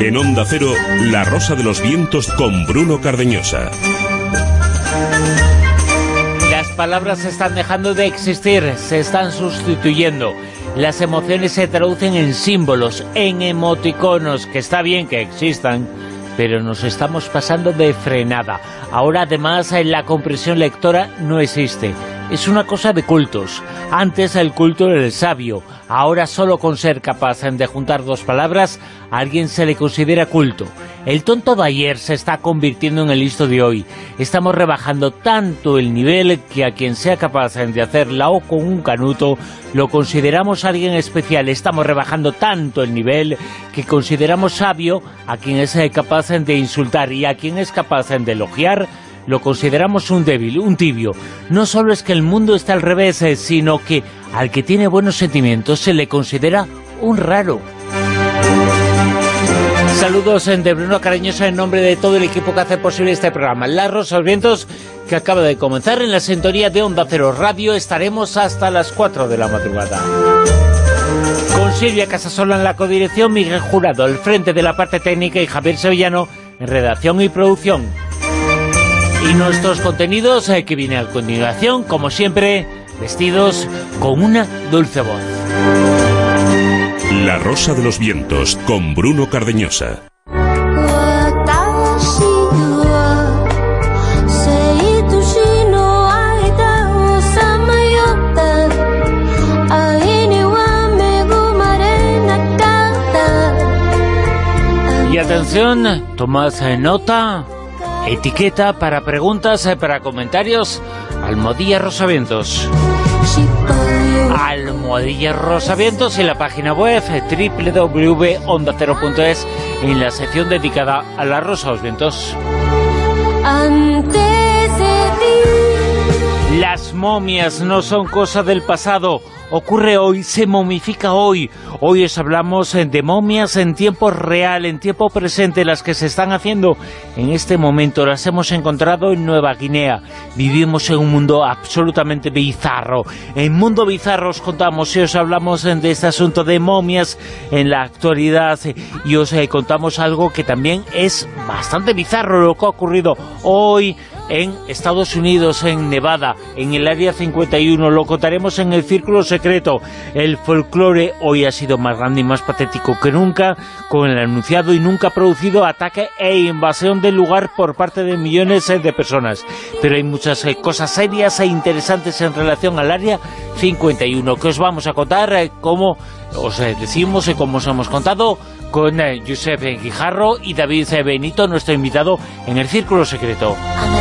En Onda Cero, La Rosa de los Vientos con Bruno Cardeñosa. Las palabras están dejando de existir, se están sustituyendo. Las emociones se traducen en símbolos, en emoticonos, que está bien que existan, pero nos estamos pasando de frenada. Ahora, además, la comprensión lectora no existe. Es una cosa de cultos. Antes el culto era el sabio. Ahora solo con ser capaz de juntar dos palabras, a alguien se le considera culto. El tonto de ayer se está convirtiendo en el listo de hoy. Estamos rebajando tanto el nivel que a quien sea capaz de hacer la O con un canuto, lo consideramos alguien especial. Estamos rebajando tanto el nivel que consideramos sabio a quien es capaz de insultar, y a quien es capaz de elogiar lo consideramos un débil, un tibio. No solo es que el mundo está al revés, sino que al que tiene buenos sentimientos se le considera un raro. Saludos de Bruno Cardeñosa en nombre de todo el equipo que hace posible este programa. La Rosa de los Vientos, que acaba de comenzar en la sintonía de Onda Cero Radio. Estaremos hasta las 4 de la madrugada. Con Silvia Casasola en la codirección, Miguel Jurado al frente de la parte técnica y Javier Sevillano en redacción y producción. Y nuestros contenidos que vienen a continuación, como siempre, vestidos con una dulce voz. La Rosa de los Vientos, con Bruno Cardeñosa. Y atención, tomad nota, etiqueta para preguntas, para comentarios, Almohadilla Rosavientos. Almohadilla Rosavientos en la página web www.ondacero.es, en la sección dedicada a la Rosa de los Vientos. Las momias no son cosa del pasado. Ocurre hoy, se momifica hoy. Hoy os hablamos de momias en tiempo real, en tiempo presente, las que se están haciendo en este momento. Las hemos encontrado en Nueva Guinea. Vivimos en un mundo absolutamente bizarro. En Mundo Bizarro os contamos y os hablamos de este asunto de momias en la actualidad, y os contamos algo que también es bastante bizarro, lo que ha ocurrido hoy en Estados Unidos, en Nevada, en el Área 51. Lo contaremos en el Círculo Secreto. El folclore hoy ha sido más grande y más patético que nunca, con el anunciado y nunca producido ataque e invasión del lugar por parte de millones de personas. Pero hay muchas cosas serias e interesantes en relación al Área 51 que os vamos a contar, como os decimos y como os hemos contado, con Josep Guijarro y David Benito, nuestro invitado en el Círculo Secreto.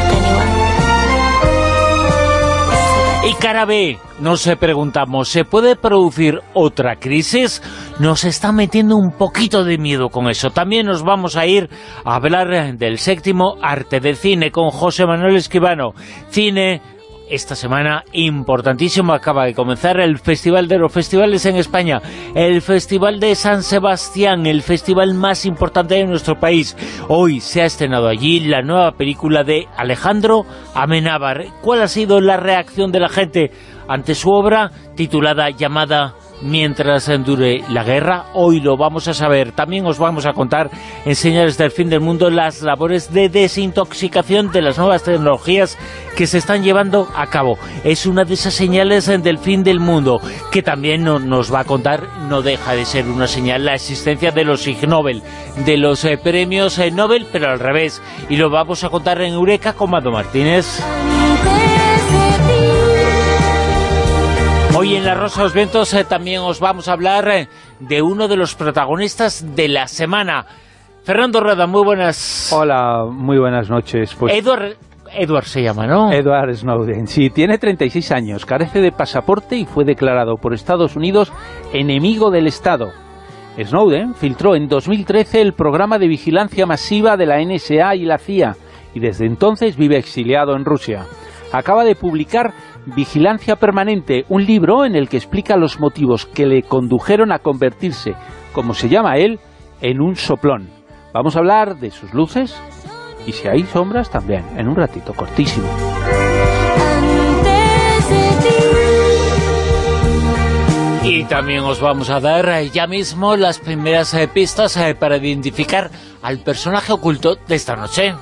Y cara B, nos preguntamos, ¿se puede producir otra crisis? Nos está metiendo un poquito de miedo con eso. También nos vamos a ir a hablar del séptimo arte del cine con José Manuel Escribano. Cine. Esta semana, importantísimo, acaba de comenzar el Festival de los Festivales en España, el Festival de San Sebastián, el festival más importante de nuestro país. Hoy se ha estrenado allí la nueva película de Alejandro Amenábar. ¿Cuál ha sido la reacción de la gente ante su obra titulada, llamada Mientras dure la guerra? Hoy lo vamos a saber. También os vamos a contar en Señales del Fin del Mundo las labores de desintoxicación de las nuevas tecnologías que se están llevando a cabo. Es una de esas señales del fin del mundo que también nos va a contar, no deja de ser una señal, la existencia de los Ig Nobel, de los premios Nobel, pero al revés. Y lo vamos a contar en Eureka con Mado Martínez. Hoy en La Rosa de los Vientos también os vamos a hablar de uno de los protagonistas de la semana. Fernando Rueda, muy buenas. Hola, muy buenas noches. Pues Edward se llama, ¿no? Edward Snowden, sí, tiene 36 años, carece de pasaporte y fue declarado por Estados Unidos enemigo del Estado. Snowden filtró en 2013 el programa de vigilancia masiva de la NSA y la CIA, y desde entonces vive exiliado en Rusia. Acaba de publicar Vigilancia Permanente, un libro en el que explica los motivos que le condujeron a convertirse, como se llama él, en un soplón. Vamos a hablar de sus luces y si hay sombras también, en un ratito cortísimo. Y Y también os vamos a dar ya mismo las primeras pistas para identificar al personaje oculto de esta noche.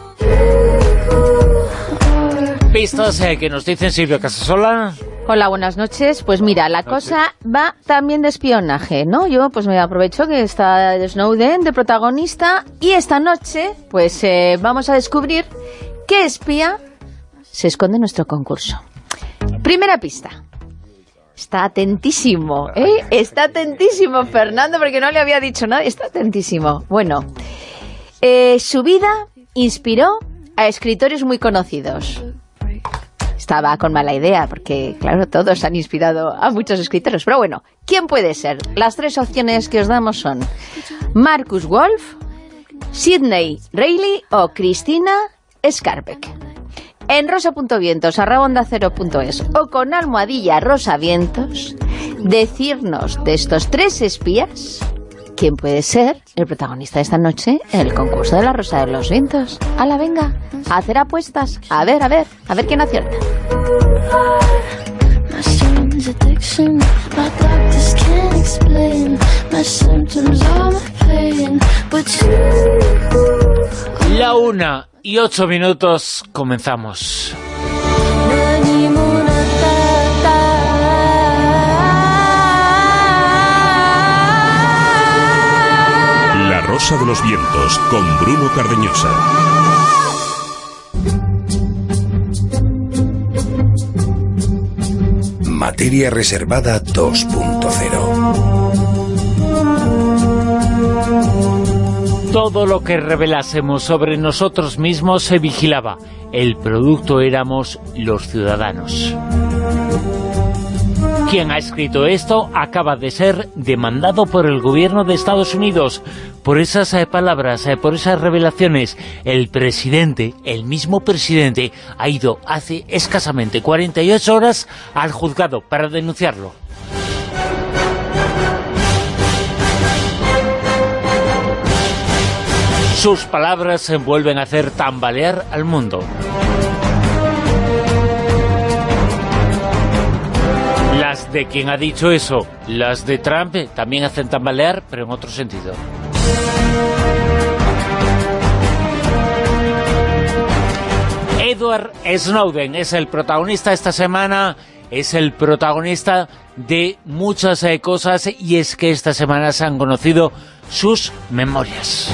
Pistas que nos dicen Silvia Casasola. Hola, buenas noches. Pues mira, la cosa va también de espionaje, ¿no? Yo pues me aprovecho que está Snowden de protagonista y esta noche pues vamos a descubrir qué espía se esconde en nuestro concurso. Primera pista. Está atentísimo, ¿eh? Está atentísimo, Fernando, porque no le había dicho nada. Está atentísimo. Bueno, su vida inspiró a escritores muy conocidos. Estaba con mala idea, porque, claro, todos han inspirado a muchos escritores. Pero bueno, ¿quién puede ser? Las tres opciones que os damos son Marcus Wolf, Sidney Reilly o Cristina Scarbeck. En rosa.vientos@onda0.es o con almohadilla rosavientos, decirnos de estos tres espías quién puede ser el protagonista de esta noche en el concurso de la Rosa de los Vientos. ¡Hala, venga! A hacer apuestas. A ver quién acierta. La 1:08, comenzamos. La Rosa de los Vientos, con Bruno Cardeñosa. Materia reservada 2.0. Todo lo que revelásemos sobre nosotros mismos se vigilaba. El producto éramos los ciudadanos. Quien ha escrito esto acaba de ser demandado por el gobierno de Estados Unidos por esas palabras, por esas revelaciones. El mismo presidente, ha ido hace escasamente 48 horas al juzgado para denunciarlo. Sus palabras se vuelven a hacer tambalear al mundo. Las de quien ha dicho eso, las de Trump, también hacen tambalear, pero en otro sentido. Edward Snowden es el protagonista esta semana, es el protagonista de muchas cosas, y es que esta semana se han conocido sus memorias.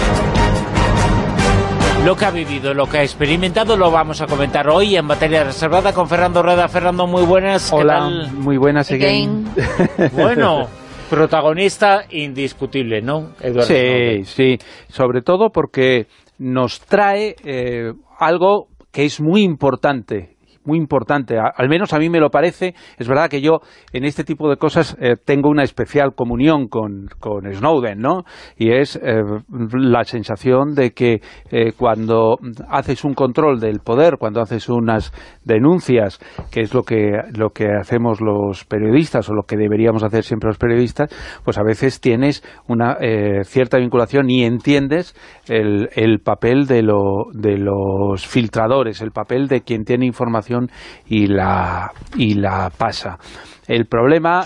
Lo que ha vivido, lo que ha experimentado, lo vamos a comentar hoy en Materia Reservada con Fernando Rueda. Fernando, muy buenas. ¿Qué Hola, tal? Muy buenas, again. Bueno, protagonista indiscutible, ¿no, Eduardo? Sí, sí, sobre todo porque nos trae algo que es muy importante, al menos a mí me lo parece. Es verdad que yo en este tipo de cosas tengo una especial comunión con Snowden, ¿no? Y es la sensación de que cuando haces un control del poder, cuando haces unas denuncias, que es lo que hacemos los periodistas, o lo que deberíamos hacer siempre los periodistas, pues a veces tienes una cierta vinculación y entiendes el papel de los filtradores, el papel de quien tiene información y la pasa. El problema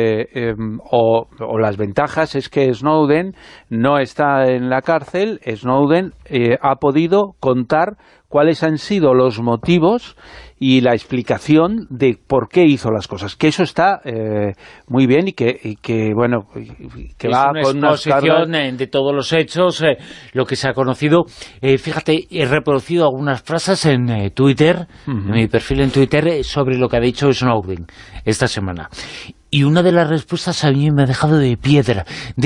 o las ventajas es que Snowden no está en la cárcel. Snowden ha podido contar cuáles han sido los motivos y la explicación de por qué hizo las cosas, que eso está muy bien y que bueno, que va con una exposición de todos los hechos, lo que se ha conocido. Fíjate, he reproducido algunas frases en Twitter, en mi perfil en Twitter, sobre lo que ha dicho Snowden esta semana. Y una de las respuestas a mí me ha dejado de piedra,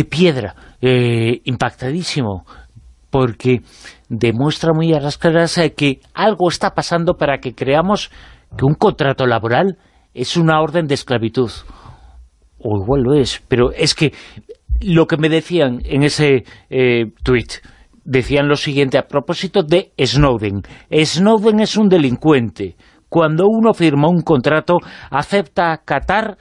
impactadísimo, porque demuestra muy a las claras que algo está pasando para que creamos que un contrato laboral es una orden de esclavitud. O igual lo es, pero es que lo que me decían en ese tuit, decían lo siguiente a propósito de Snowden. Snowden es un delincuente. Cuando uno firma un contrato, acepta acatar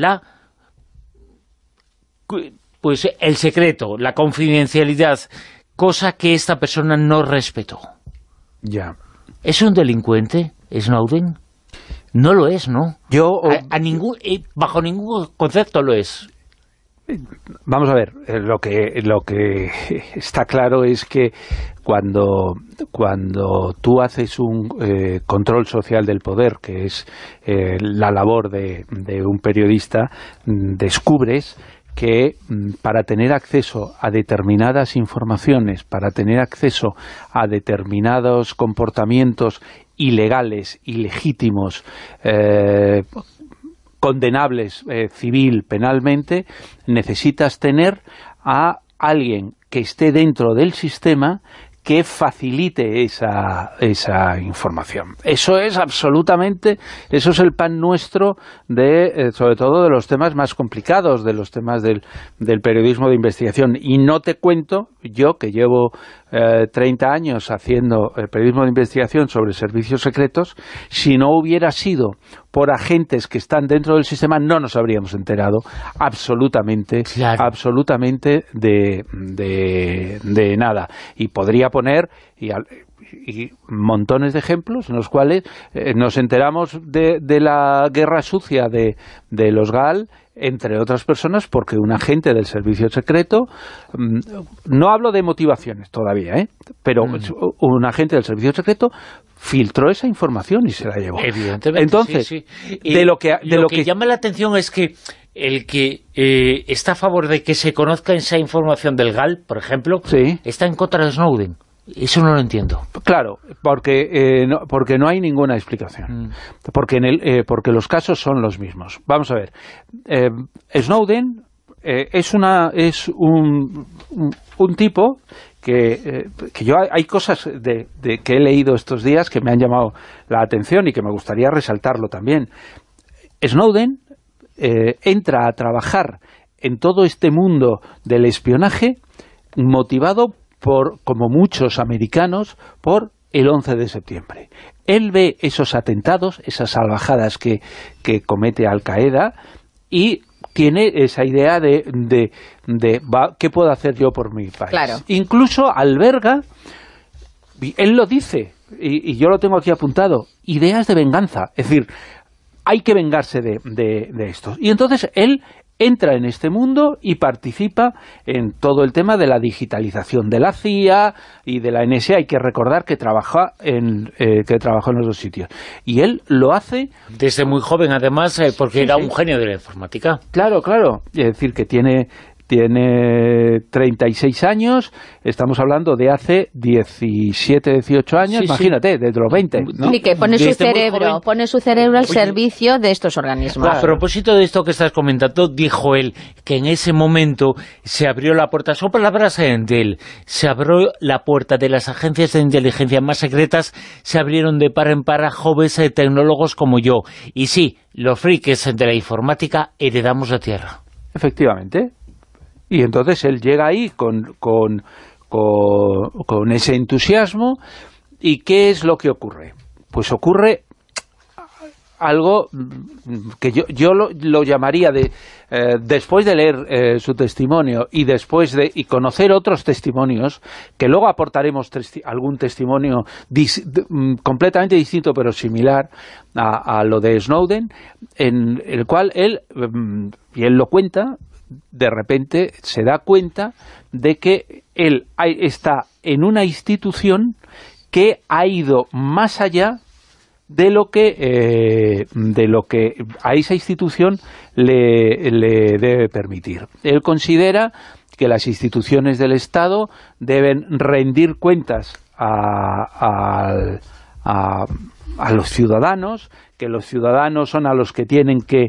el secreto, la confidencialidad, cosa que esta persona no respetó. Ya. ¿Es un delincuente, Snowden? No lo es, ¿no? Yo bajo ningún concepto lo es. Vamos a ver, lo que está claro es que cuando tú haces un control social del poder, que es la labor de un periodista, descubres que para tener acceso a determinadas informaciones, para tener acceso a determinados comportamientos ilegales, ilegítimos, condenables civil, penalmente, necesitas tener a alguien que esté dentro del sistema que facilite esa información. Eso es absolutamente, eso es el pan nuestro de, sobre todo de los temas más complicados, de los temas del periodismo de investigación. Y no te cuento, yo que llevo 30 años haciendo periodismo de investigación sobre servicios secretos, si no hubiera sido por agentes que están dentro del sistema, no nos habríamos enterado absolutamente, claro, absolutamente de nada. Y podría poner y montones de ejemplos en los cuales nos enteramos de la guerra sucia de los GAL, entre otras personas, porque un agente del servicio secreto, no hablo de motivaciones todavía, pero un agente del servicio secreto filtró esa información y se la llevó. Evidentemente. Entonces, sí. lo que llama la atención es que el que está a favor de que se conozca esa información del GAL, por ejemplo, sí, está en contra de Snowden. Eso no lo entiendo. Claro, porque no hay ninguna explicación. Porque los casos son los mismos. Vamos a ver. Snowden es un tipo que yo hay cosas que he leído estos días que me han llamado la atención y que me gustaría resaltarlo también. Snowden entra a trabajar en todo este mundo del espionaje motivado como muchos americanos, por el 11 de septiembre. Él ve esos atentados, esas salvajadas que comete Al-Qaeda y tiene esa idea de ¿qué puedo hacer yo por mi país? Claro. Incluso alberga, él lo dice, y yo lo tengo aquí apuntado, ideas de venganza. Es decir, hay que vengarse de estos. Y entonces él entra en este mundo y participa en todo el tema de la digitalización de la CIA y de la NSA. Hay que recordar que trabajó en los dos sitios. Y él lo hace desde muy joven, además, porque era un genio de la informática. Claro. Es decir, que tiene 36 años, estamos hablando de hace 17, 18 años, imagínate, desde los 20, ¿no? Y que pone su cerebro al servicio de estos organismos. A propósito de esto que estás comentando, dijo él que en ese momento se abrió la puerta, son palabras de él, se abrió la puerta de las agencias de inteligencia más secretas, se abrieron de par en par a jóvenes tecnólogos como yo. Y sí, los frikis de la informática heredamos la tierra. Efectivamente. Y entonces él llega ahí con ese entusiasmo. ¿Y qué es lo que ocurre? Pues ocurre algo que yo lo llamaría después de leer su testimonio y después de conocer otros testimonios, que luego aportaremos algún testimonio completamente distinto pero similar a lo de Snowden, en el cual él lo cuenta. De repente se da cuenta de que él está en una institución que ha ido más allá de lo que a esa institución le debe permitir. Él considera que las instituciones del Estado deben rendir cuentas a los ciudadanos, que los ciudadanos son a los que tienen que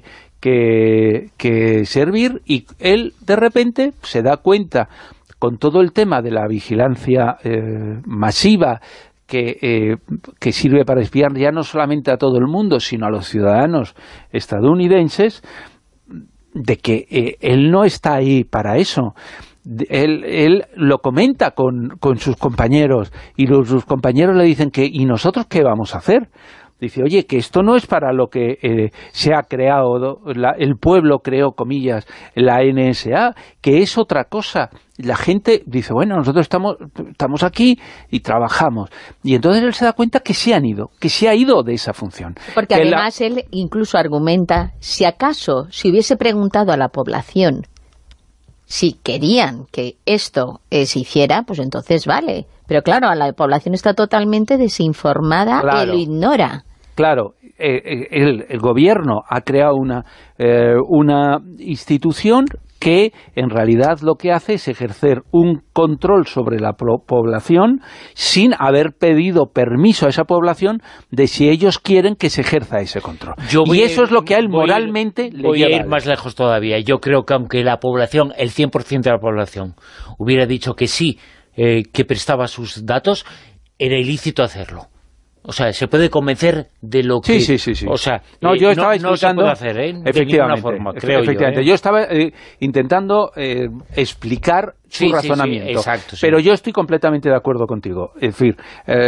servir, y él de repente se da cuenta, con todo el tema de la vigilancia masiva que sirve para espiar ya no solamente a todo el mundo, sino a los ciudadanos estadounidenses, de que él no está ahí para eso. Él lo comenta con sus compañeros, y sus compañeros le dicen que ¿y nosotros qué vamos a hacer? Dice, oye, que esto no es para lo que se ha creado, el pueblo creó, comillas, la NSA, que es otra cosa. La gente dice, bueno, nosotros estamos aquí y trabajamos. Y entonces él se da cuenta que se ha ido de esa función. Porque además él incluso argumenta, si hubiese preguntado a la población Si querían que esto se hiciera, pues entonces vale. Pero claro, la población está totalmente desinformada y lo ignora. Claro, el gobierno ha creado una institución que en realidad lo que hace es ejercer un control sobre la población sin haber pedido permiso a esa población de si ellos quieren que se ejerza ese control. Y eso es lo que a él moralmente le lleva. Voy a ir más lejos todavía. Yo creo que aunque la población, el 100% de la población, hubiera dicho que sí, que prestaba sus datos, era ilícito hacerlo. O sea, se puede convencer de lo que... Sí. O sea, yo estaba no se puede hacer, de ninguna forma, creo yo. Yo estaba intentando explicar su razonamiento. Sí, exacto, pero yo estoy completamente de acuerdo contigo. Es decir,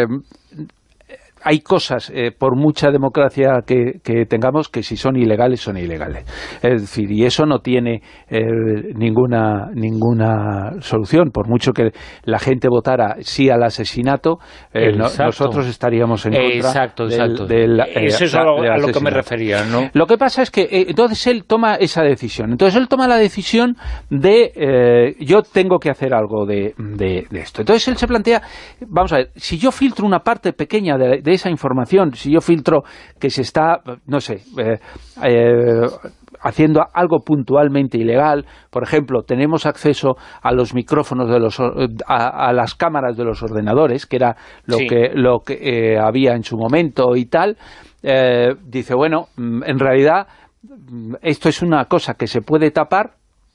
hay cosas, por mucha democracia que tengamos, que si son ilegales, son ilegales. Es decir, y eso no tiene ninguna solución. Por mucho que la gente votara sí al asesinato, nosotros estaríamos en contra del eso es a lo que me refería, ¿no? Lo que pasa es que entonces él toma esa decisión. Entonces él toma la decisión de yo tengo que hacer algo de esto. Entonces él se plantea, vamos a ver, si yo filtro una parte pequeña de esa información, si yo filtro que se está, no sé, haciendo algo puntualmente ilegal, por ejemplo, tenemos acceso a los micrófonos a las cámaras de los ordenadores, que era lo que había en su momento y tal, dice, bueno, en realidad esto es una cosa que se puede tapar,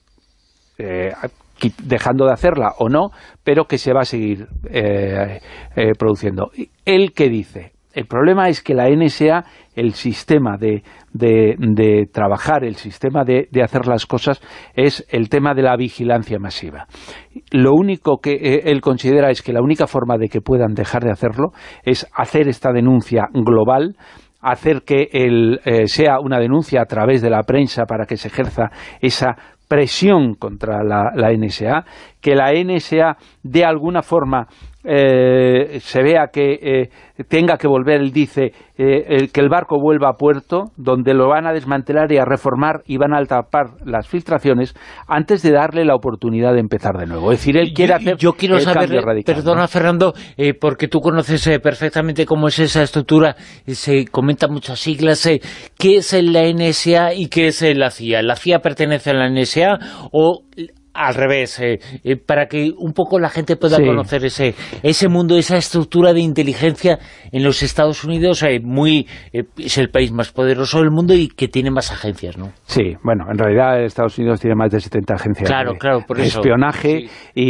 dejando de hacerla o no, pero que se va a seguir produciendo. ¿Él qué dice? El problema es que la NSA, el sistema de trabajar, el sistema de hacer las cosas, es el tema de la vigilancia masiva. Lo único que él considera es que la única forma de que puedan dejar de hacerlo es hacer esta denuncia global, hacer que sea una denuncia a través de la prensa para que se ejerza esa presión contra la NSA, que la NSA de alguna forma se vea que tenga que volver, él dice, que el barco vuelva a puerto, donde lo van a desmantelar y a reformar y van a tapar las filtraciones antes de darle la oportunidad de empezar de nuevo. Es decir, él quiere hacer cambio radical. Perdona, ¿no? Fernando, porque tú conoces perfectamente cómo es esa estructura, se comentan muchas siglas, ¿qué es la NSA y qué es la CIA? ¿La CIA pertenece a la NSA o al revés, para que un poco la gente pueda conocer ese mundo, esa estructura de inteligencia en los Estados Unidos? Es el país más poderoso del mundo y que tiene más agencias, ¿no? Sí, bueno, en realidad Estados Unidos tiene más de 70 agencias de espionaje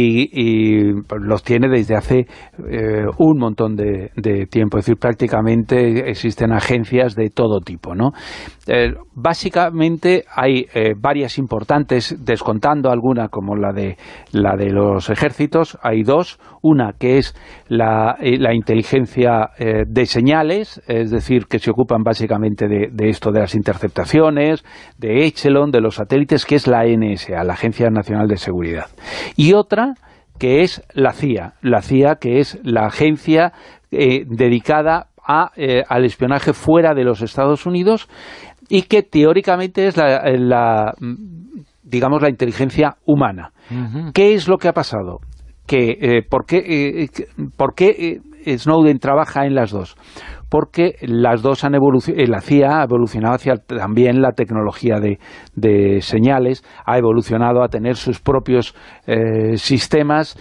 y los tiene desde hace un montón de tiempo. Es decir, prácticamente existen agencias de todo tipo, ¿no? Básicamente hay varias importantes, descontando alguna como la de los ejércitos. Hay dos, una que es la inteligencia de señales, es decir, que se ocupan básicamente de esto, de las interceptaciones, de Echelon, de los satélites, que es la NSA, la Agencia Nacional de Seguridad. Y otra que es la CIA, que es la agencia dedicada al espionaje fuera de los Estados Unidos y que teóricamente es digamos, la inteligencia humana. ¿Qué es lo que ha pasado? ¿Por qué Snowden trabaja en las dos? Porque las dos han evolucionado, la CIA ha evolucionado hacia también la tecnología de señales, ha evolucionado a tener sus propios sistemas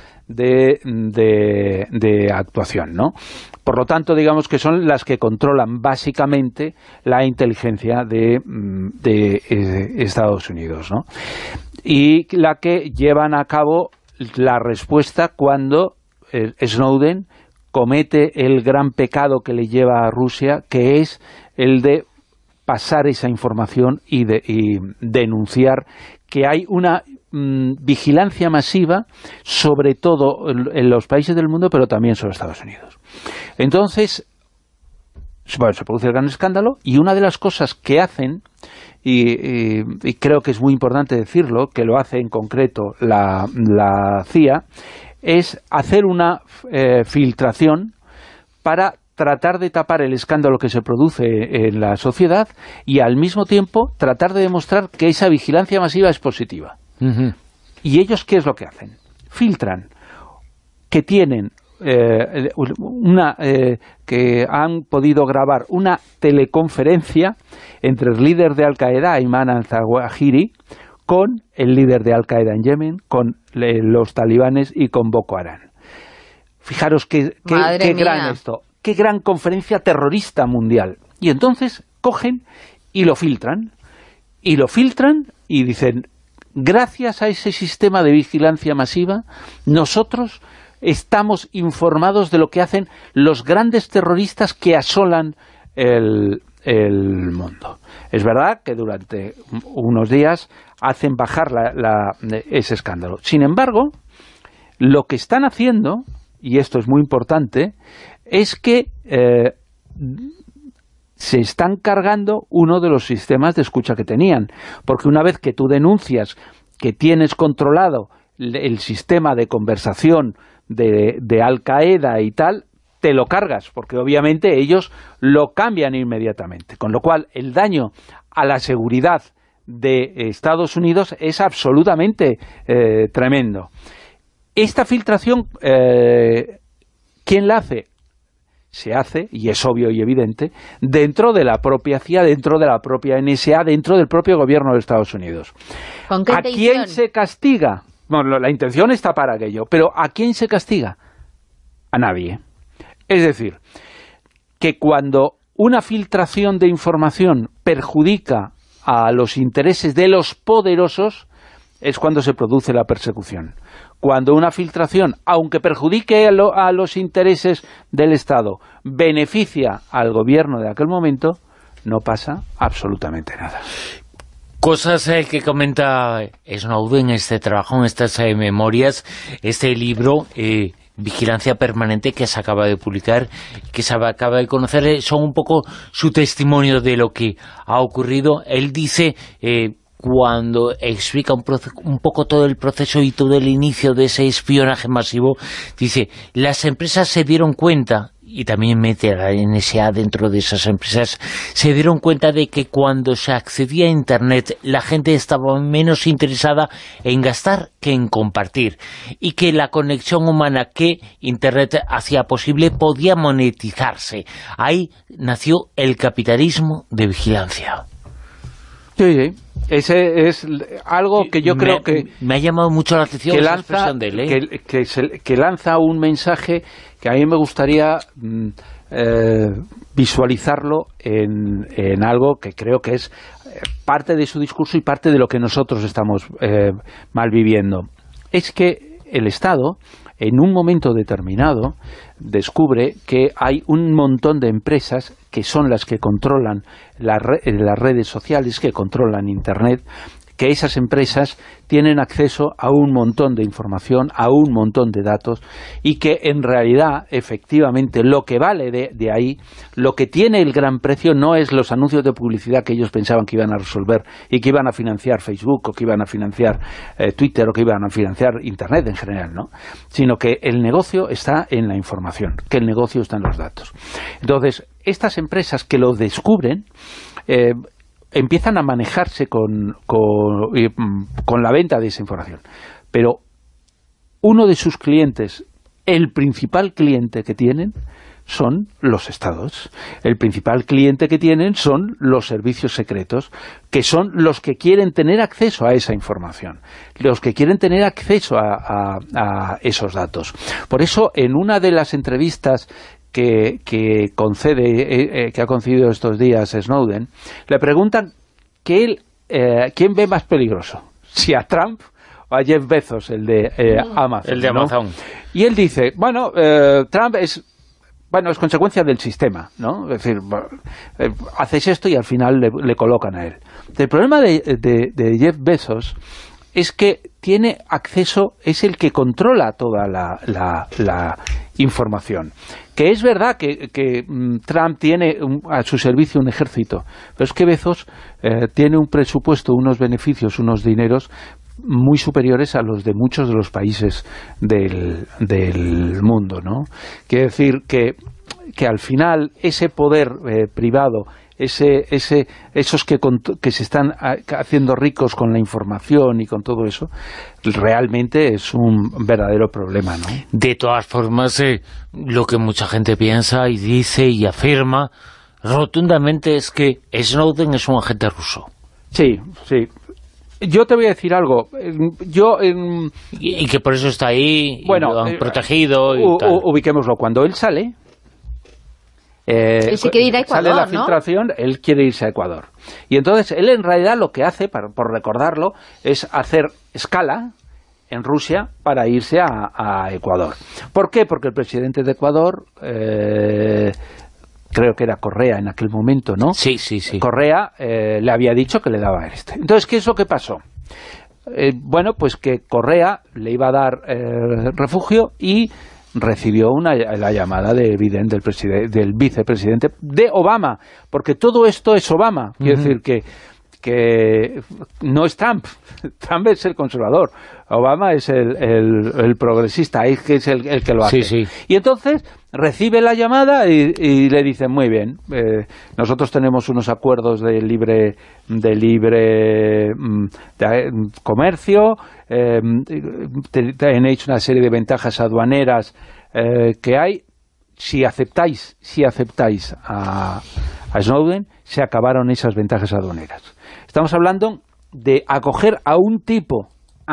de actuación, ¿no? Por lo tanto, digamos que son las que controlan básicamente la inteligencia de Estados Unidos, ¿no? Y la que llevan a cabo la respuesta cuando Snowden comete el gran pecado que le lleva a Rusia, que es el de pasar esa información y denunciar que hay una vigilancia masiva, sobre todo en los países del mundo, pero también sobre Estados Unidos. Entonces, bueno, se produce el gran escándalo, y una de las cosas que hacen, y creo que es muy importante decirlo, que lo hace en concreto la CIA, es hacer una filtración para tratar de tapar el escándalo que se produce en la sociedad y al mismo tiempo tratar de demostrar que esa vigilancia masiva es positiva. ¿Y ellos qué es lo que hacen? Filtran que tienen que han podido grabar una teleconferencia entre el líder de Al-Qaeda, Ayman al-Zawahiri, con el líder de Al-Qaeda en Yemen, con los talibanes y con Boko Haram. Fijaros qué gran esto, qué gran conferencia terrorista mundial. Y entonces cogen y lo filtran y dicen, gracias a ese sistema de vigilancia masiva, nosotros estamos informados de lo que hacen los grandes terroristas que asolan el mundo. Es verdad que durante unos días hacen bajar ese escándalo. Sin embargo, lo que están haciendo, y esto es muy importante, es que se están cargando uno de los sistemas de escucha que tenían. Porque una vez que tú denuncias que tienes controlado el sistema de conversación de Al-Qaeda y tal, te lo cargas, porque obviamente ellos lo cambian inmediatamente. Con lo cual, el daño a la seguridad de Estados Unidos es absolutamente tremendo. Esta filtración, ¿quién la hace? Se hace, y es obvio y evidente, dentro de la propia CIA, dentro de la propia NSA, dentro del propio gobierno de Estados Unidos. ¿Con qué ¿A quién se castiga? Bueno, la intención está para aquello, pero ¿a quién se castiga? A nadie. Es decir, que cuando una filtración de información perjudica a los intereses de los poderosos, es cuando se produce la persecución. Cuando una filtración, aunque perjudique a los intereses del Estado, beneficia al gobierno de aquel momento, no pasa absolutamente nada. Cosas que comenta Snowden, este trabajo, en estas memorias, este libro, Vigilancia Permanente, que se acaba de publicar, que se acaba de conocer, son un poco su testimonio de lo que ha ocurrido. Él dice, cuando explica un poco todo el proceso y todo el inicio de ese espionaje masivo, dice, las empresas se dieron cuenta, y también mete a la NSA dentro de esas empresas, se dieron cuenta de que cuando se accedía a Internet la gente estaba menos interesada en gastar que en compartir, y que la conexión humana que Internet hacía posible podía monetizarse. Ahí nació el capitalismo de vigilancia. Sí, ese es algo que yo creo que... Me ha llamado mucho la atención esa expresión de él, que lanza un mensaje que a mí me gustaría visualizarlo en algo que creo que es parte de su discurso y parte de lo que nosotros estamos mal viviendo. Es que el Estado, en un momento determinado, descubre que hay un montón de empresas que son las que controlan las redes sociales, que controlan Internet, que esas empresas tienen acceso a un montón de información, a un montón de datos, y que en realidad, efectivamente, lo que vale de ahí, lo que tiene el gran precio no es los anuncios de publicidad que ellos pensaban que iban a resolver y que iban a financiar Facebook o que iban a financiar Twitter o que iban a financiar Internet en general, ¿no? Sino que el negocio está en la información, que el negocio está en los datos. Entonces, estas empresas que lo descubren empiezan a manejarse con la venta de esa información. Pero uno de sus clientes, el principal cliente que tienen, son los estados. El principal cliente que tienen son los servicios secretos, que son los que quieren tener acceso a esa información, los que quieren tener acceso a esos datos. Por eso, en una de las entrevistas que ha concedido estos días Snowden, le preguntan que quién ve más peligroso, si a Trump o a Jeff Bezos, el de Amazon. El de Amazon. ¿No? Y él dice, bueno, Trump es consecuencia del sistema, ¿no? Es decir, haces esto y al final le colocan a él. El problema de Jeff Bezos es que tiene acceso, es el que controla toda la información. Que es verdad que Trump tiene a su servicio un ejército, pero es que Bezos tiene un presupuesto, unos beneficios, unos dineros muy superiores a los de muchos de los países del mundo, ¿no? Quiere decir que al final ese poder privado, esos que se están haciendo ricos con la información y con todo eso, realmente es un verdadero problema, ¿no? De todas formas, lo que mucha gente piensa y dice y afirma rotundamente es que Snowden es un agente ruso. Sí, sí. Yo te voy a decir algo. Y que por eso está ahí, bueno, y lo han protegido y tal. Ubiquémoslo. Cuando él sale... él sí quiere ir a Ecuador, sale la filtración, ¿no? Él quiere irse a Ecuador. Y entonces él en realidad lo que hace, por recordarlo, es hacer escala en Rusia para irse a Ecuador. ¿Por qué? Porque el presidente de Ecuador, creo que era Correa en aquel momento, ¿no? Sí. Correa le había dicho que le daba este. Entonces, ¿qué es lo que pasó? Bueno, pues que Correa le iba a dar refugio y recibió la llamada de Biden, del vicepresidente de Obama, porque todo esto es Obama. Quiero decir que no es Trump. Trump es el conservador, Obama es el progresista, es que es el que lo hace. Sí. Y entonces recibe la llamada y le dicen, muy bien, nosotros tenemos unos acuerdos de libre comercio, tenéis una serie de ventajas aduaneras que hay. Si aceptáis a Snowden, se acabaron esas ventajas aduaneras. Estamos hablando de acoger a un tipo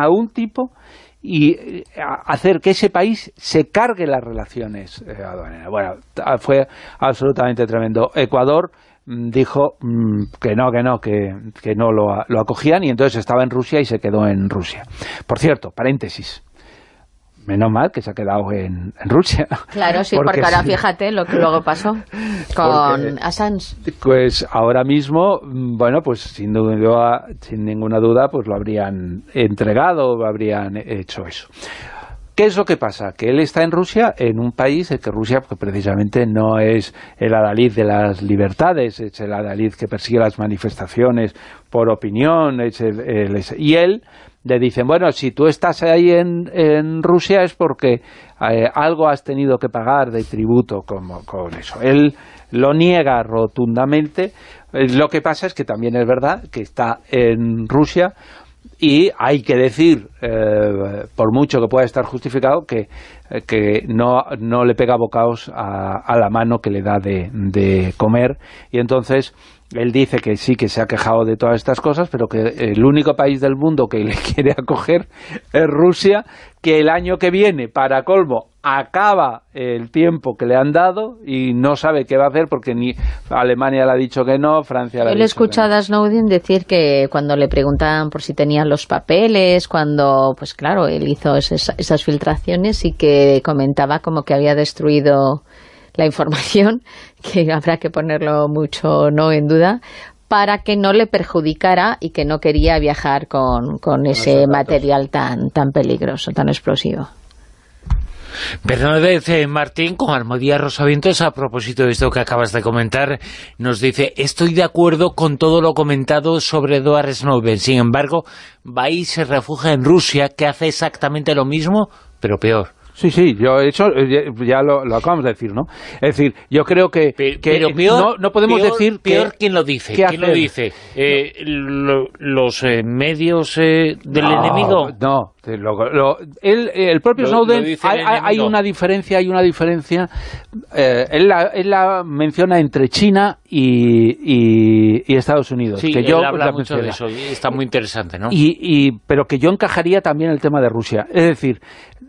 y hacer que ese país se cargue las relaciones aduaneras. Bueno, fue absolutamente tremendo. Ecuador dijo que no lo acogían, y entonces estaba en Rusia y se quedó en Rusia. Por cierto, paréntesis, menos mal que se ha quedado en Rusia. Claro, sí, porque ahora fíjate lo que luego pasó con Assange. Pues ahora mismo, bueno, pues sin ninguna duda, pues lo habrían entregado, lo habrían hecho eso. ¿Qué es lo que pasa? Que él está en Rusia, en un país que Rusia pues, precisamente no es el adalid de las libertades, es el adalid que persigue las manifestaciones por opinión, y él le dicen, bueno, si tú estás ahí en Rusia es porque algo has tenido que pagar de tributo con eso. Él lo niega rotundamente. Lo que pasa es que también es verdad que está en Rusia, y hay que decir, por mucho que pueda estar justificado, que no le pega bocados a la mano que le da de comer, y entonces él dice que sí, que se ha quejado de todas estas cosas, pero que el único país del mundo que le quiere acoger es Rusia, que el año que viene, para colmo, acaba el tiempo que le han dado y no sabe qué va a hacer, porque ni Alemania le ha dicho que no, Francia le ha dicho que no. Él escuchado a Snowden decir que cuando le preguntaban por si tenía los papeles, cuando, pues claro, él hizo esas filtraciones, y que comentaba como que había destruido la información, que habrá que ponerlo mucho en duda, para que no le perjudicara, y que no quería viajar con ese material tan peligroso, tan explosivo. Bernadette Martín, con Almodía Rosavientos, a propósito de esto que acabas de comentar, nos dice: estoy de acuerdo con todo lo comentado sobre Edward Snowden, sin embargo, va y se refugia en Rusia, que hace exactamente lo mismo, pero peor. Sí, eso ya lo acabamos de decir, ¿no? Es decir, yo creo que pero peor, no podemos decir que... Peor, ¿quién lo dice? ¿Quién lo dice? ¿Los medios del enemigo? No, el propio Snowden, hay una diferencia, él la menciona entre China y Estados Unidos. Sí, que él habla mucho de eso, y está muy interesante, ¿no? Pero que yo encajaría también el tema de Rusia. Es decir,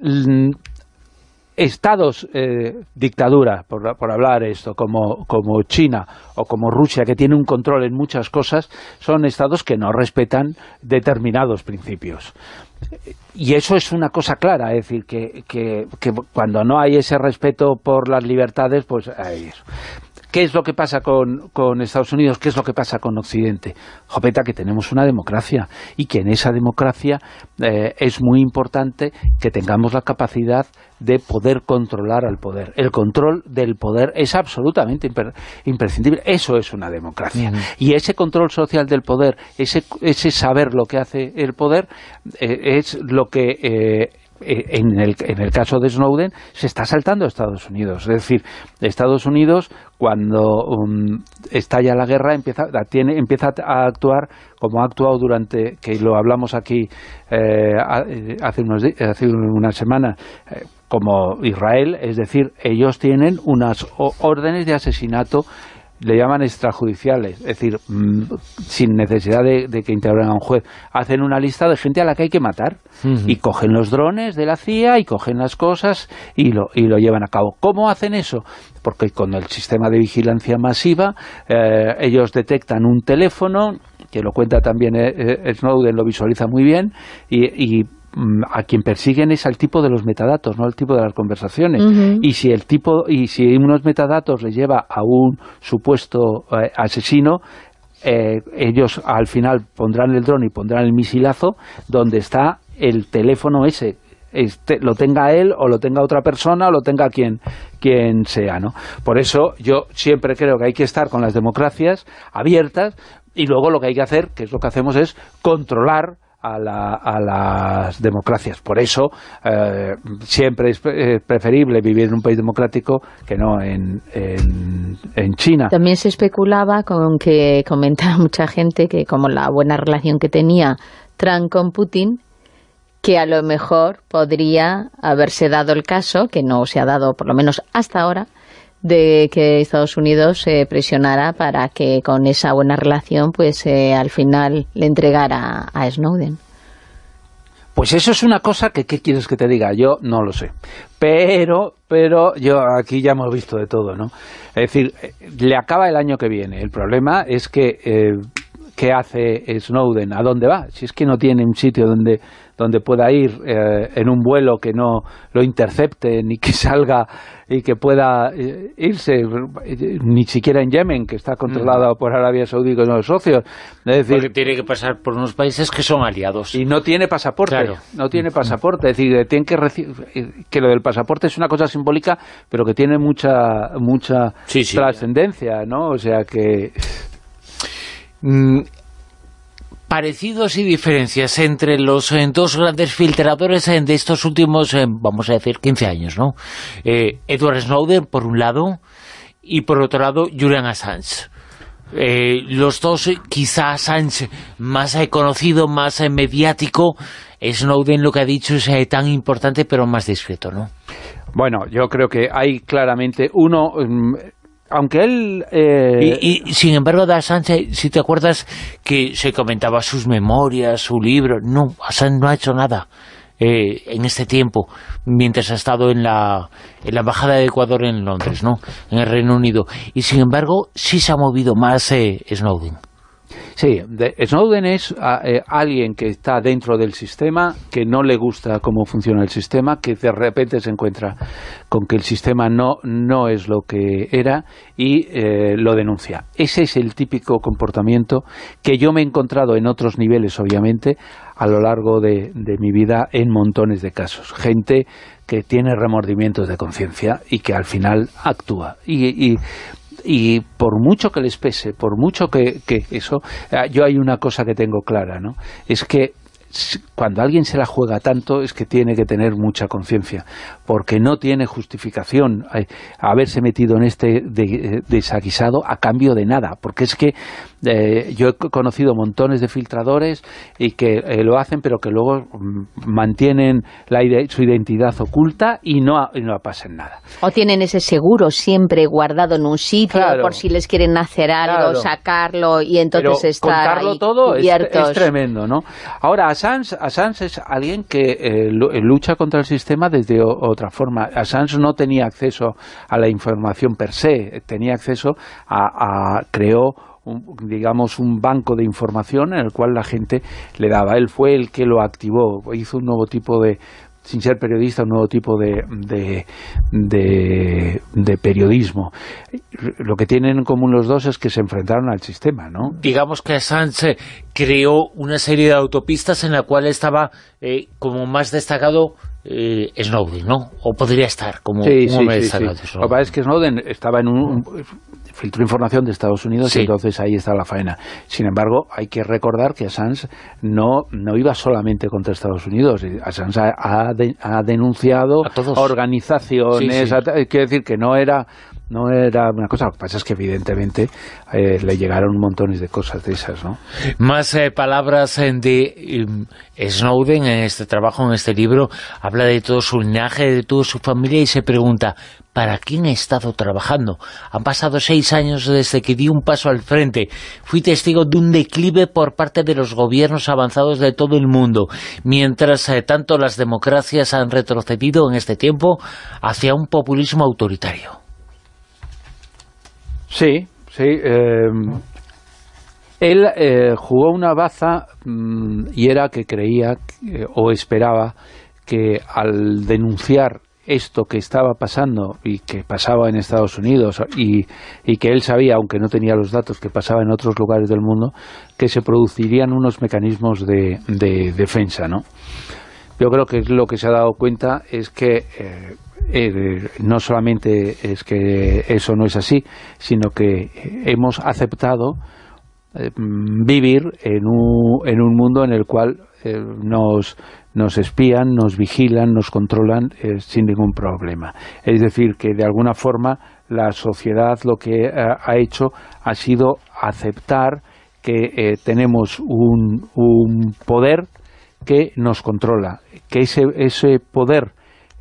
estados, dictadura, por hablar esto, como China o como Rusia, que tiene un control en muchas cosas, son estados que no respetan determinados principios. Y eso es una cosa clara, es decir, que cuando no hay ese respeto por las libertades, pues hay eso. ¿Qué es lo que pasa con Estados Unidos? ¿Qué es lo que pasa con Occidente? Jopeta, que tenemos una democracia, y que en esa democracia es muy importante que tengamos la capacidad de poder controlar al poder. El control del poder es absolutamente imprescindible. Eso es una democracia. Y ese control social del poder, ese saber lo que hace el poder, es lo que en el caso de Snowden se está saltando a Estados Unidos. Es decir, Estados Unidos, cuando estalla la guerra, empieza a actuar como ha actuado durante, que lo hablamos aquí hace unas semanas, como Israel. Es decir, ellos tienen unas órdenes de asesinato, le llaman extrajudiciales, es decir, sin necesidad de que intervenga un juez. Hacen una lista de gente a la que hay que matar, y cogen los drones de la CIA y cogen las cosas y lo llevan a cabo. ¿Cómo hacen eso? Porque con el sistema de vigilancia masiva ellos detectan un teléfono, que lo cuenta también Snowden, lo visualiza muy bien, y a quien persiguen es al tipo de los metadatos, no al tipo de las conversaciones. Y si unos metadatos les lleva a un supuesto asesino, ellos al final pondrán el dron y pondrán el misilazo donde está el teléfono ese, lo tenga él o lo tenga otra persona o lo tenga quien sea, ¿no? Por eso yo siempre creo que hay que estar con las democracias abiertas, y luego lo que hay que hacer, que es lo que hacemos, es controlar a las democracias. Por eso siempre es preferible vivir en un país democrático que no en China. También se especulaba con que comentaba mucha gente que, como la buena relación que tenía Trump con Putin, que a lo mejor podría haberse dado el caso, que no se ha dado por lo menos hasta ahora, de que Estados Unidos presionara para que con esa buena relación pues al final le entregara a Snowden. Pues eso es una cosa que, ¿qué quieres que te diga? Yo no lo sé. Pero yo aquí ya hemos visto de todo, ¿no? Es decir, le acaba el año que viene. El problema es que ¿qué hace Snowden? ¿A dónde va? Si es que no tiene un sitio donde pueda ir en un vuelo que no lo intercepte, ni que salga y que pueda irse, ni siquiera en Yemen, que está controlado por Arabia Saudí con los socios. Es decir, porque tiene que pasar por unos países que son aliados. Y no tiene pasaporte. Claro. No tiene pasaporte. Es decir, tiene que lo del pasaporte es una cosa simbólica, pero que tiene mucha sí, trascendencia, ¿no? O sea que... Parecidos y diferencias entre los dos grandes filtradores de estos últimos, vamos a decir, 15 años, ¿no? Edward Snowden, por un lado, y por otro lado, Julian Assange. Los dos, quizá Assange más conocido, más mediático. Snowden, lo que ha dicho, es tan importante, pero más discreto, ¿no? Bueno, yo creo que hay claramente uno... aunque él... Y sin embargo, de Assange, si te acuerdas que se comentaba sus memorias, su libro... No, Assange no ha hecho nada en este tiempo, mientras ha estado en la Embajada de Ecuador en Londres, ¿no? En el Reino Unido. Y sin embargo, sí se ha movido más Snowden. Sí, Snowden es alguien que está dentro del sistema, que no le gusta cómo funciona el sistema, que de repente se encuentra con que el sistema no es lo que era y lo denuncia. Ese es el típico comportamiento que yo me he encontrado en otros niveles, obviamente, a lo largo de mi vida en montones de casos. Gente que tiene remordimientos de conciencia y que al final actúa. Y por mucho que les pese, por mucho que eso, yo hay una cosa que tengo clara, ¿no? Es que cuando alguien se la juega tanto es que tiene que tener mucha conciencia, porque no tiene justificación haberse metido en este desaguisado a cambio de nada, porque es que yo he conocido montones de filtradores y que lo hacen, pero que luego mantienen su identidad oculta y no pasan nada. O tienen ese seguro siempre guardado en un sitio, claro, por si les quieren hacer algo, claro, sacarlo y entonces estar contarlo ahí todo cubiertos. Es tremendo, ¿no? Ahora, Assange es alguien que lucha contra el sistema desde otra forma. Assange no tenía acceso a la información per se, tenía acceso creó digamos un banco de información en el cual la gente le daba. Él fue el que lo activó, hizo un nuevo tipo de, sin ser periodista, un nuevo tipo de periodismo. Lo que tienen en común los dos es que se enfrentaron al sistema, ¿no? Digamos que Assange creó una serie de autopistas en la cual estaba como más destacado Snowden, ¿no? O podría estar como sí, un hombre sí. Lo que pasa es que Snowden estaba en filtró información de Estados Unidos, y entonces ahí está la faena. Sin embargo, hay que recordar que Assange no iba solamente contra Estados Unidos. Assange ha denunciado a organizaciones, quiere decir que no era una cosa. Lo que pasa es que evidentemente le llegaron montones de cosas de esas, ¿no? Más palabras de Snowden en este trabajo, en este libro. Habla de todo su linaje, de toda su familia, y se pregunta, ¿para quién he estado trabajando? Han pasado 6 años desde que di un paso al frente. Fui testigo de un declive por parte de los gobiernos avanzados de todo el mundo, mientras tanto las democracias han retrocedido en este tiempo hacia un populismo autoritario. Sí. Él jugó una baza y era que creía o esperaba que al denunciar esto que estaba pasando y que pasaba en Estados Unidos y que él sabía, aunque no tenía los datos, que pasaba en otros lugares del mundo, que se producirían unos mecanismos de defensa, ¿no? Yo creo que lo que se ha dado cuenta es que no solamente es que eso no es así, sino que hemos aceptado vivir en un mundo en el cual nos espían, nos vigilan, nos controlan sin ningún problema. Es decir, que de alguna forma la sociedad lo que ha hecho ha sido aceptar que tenemos un poder que nos controla, que ese poder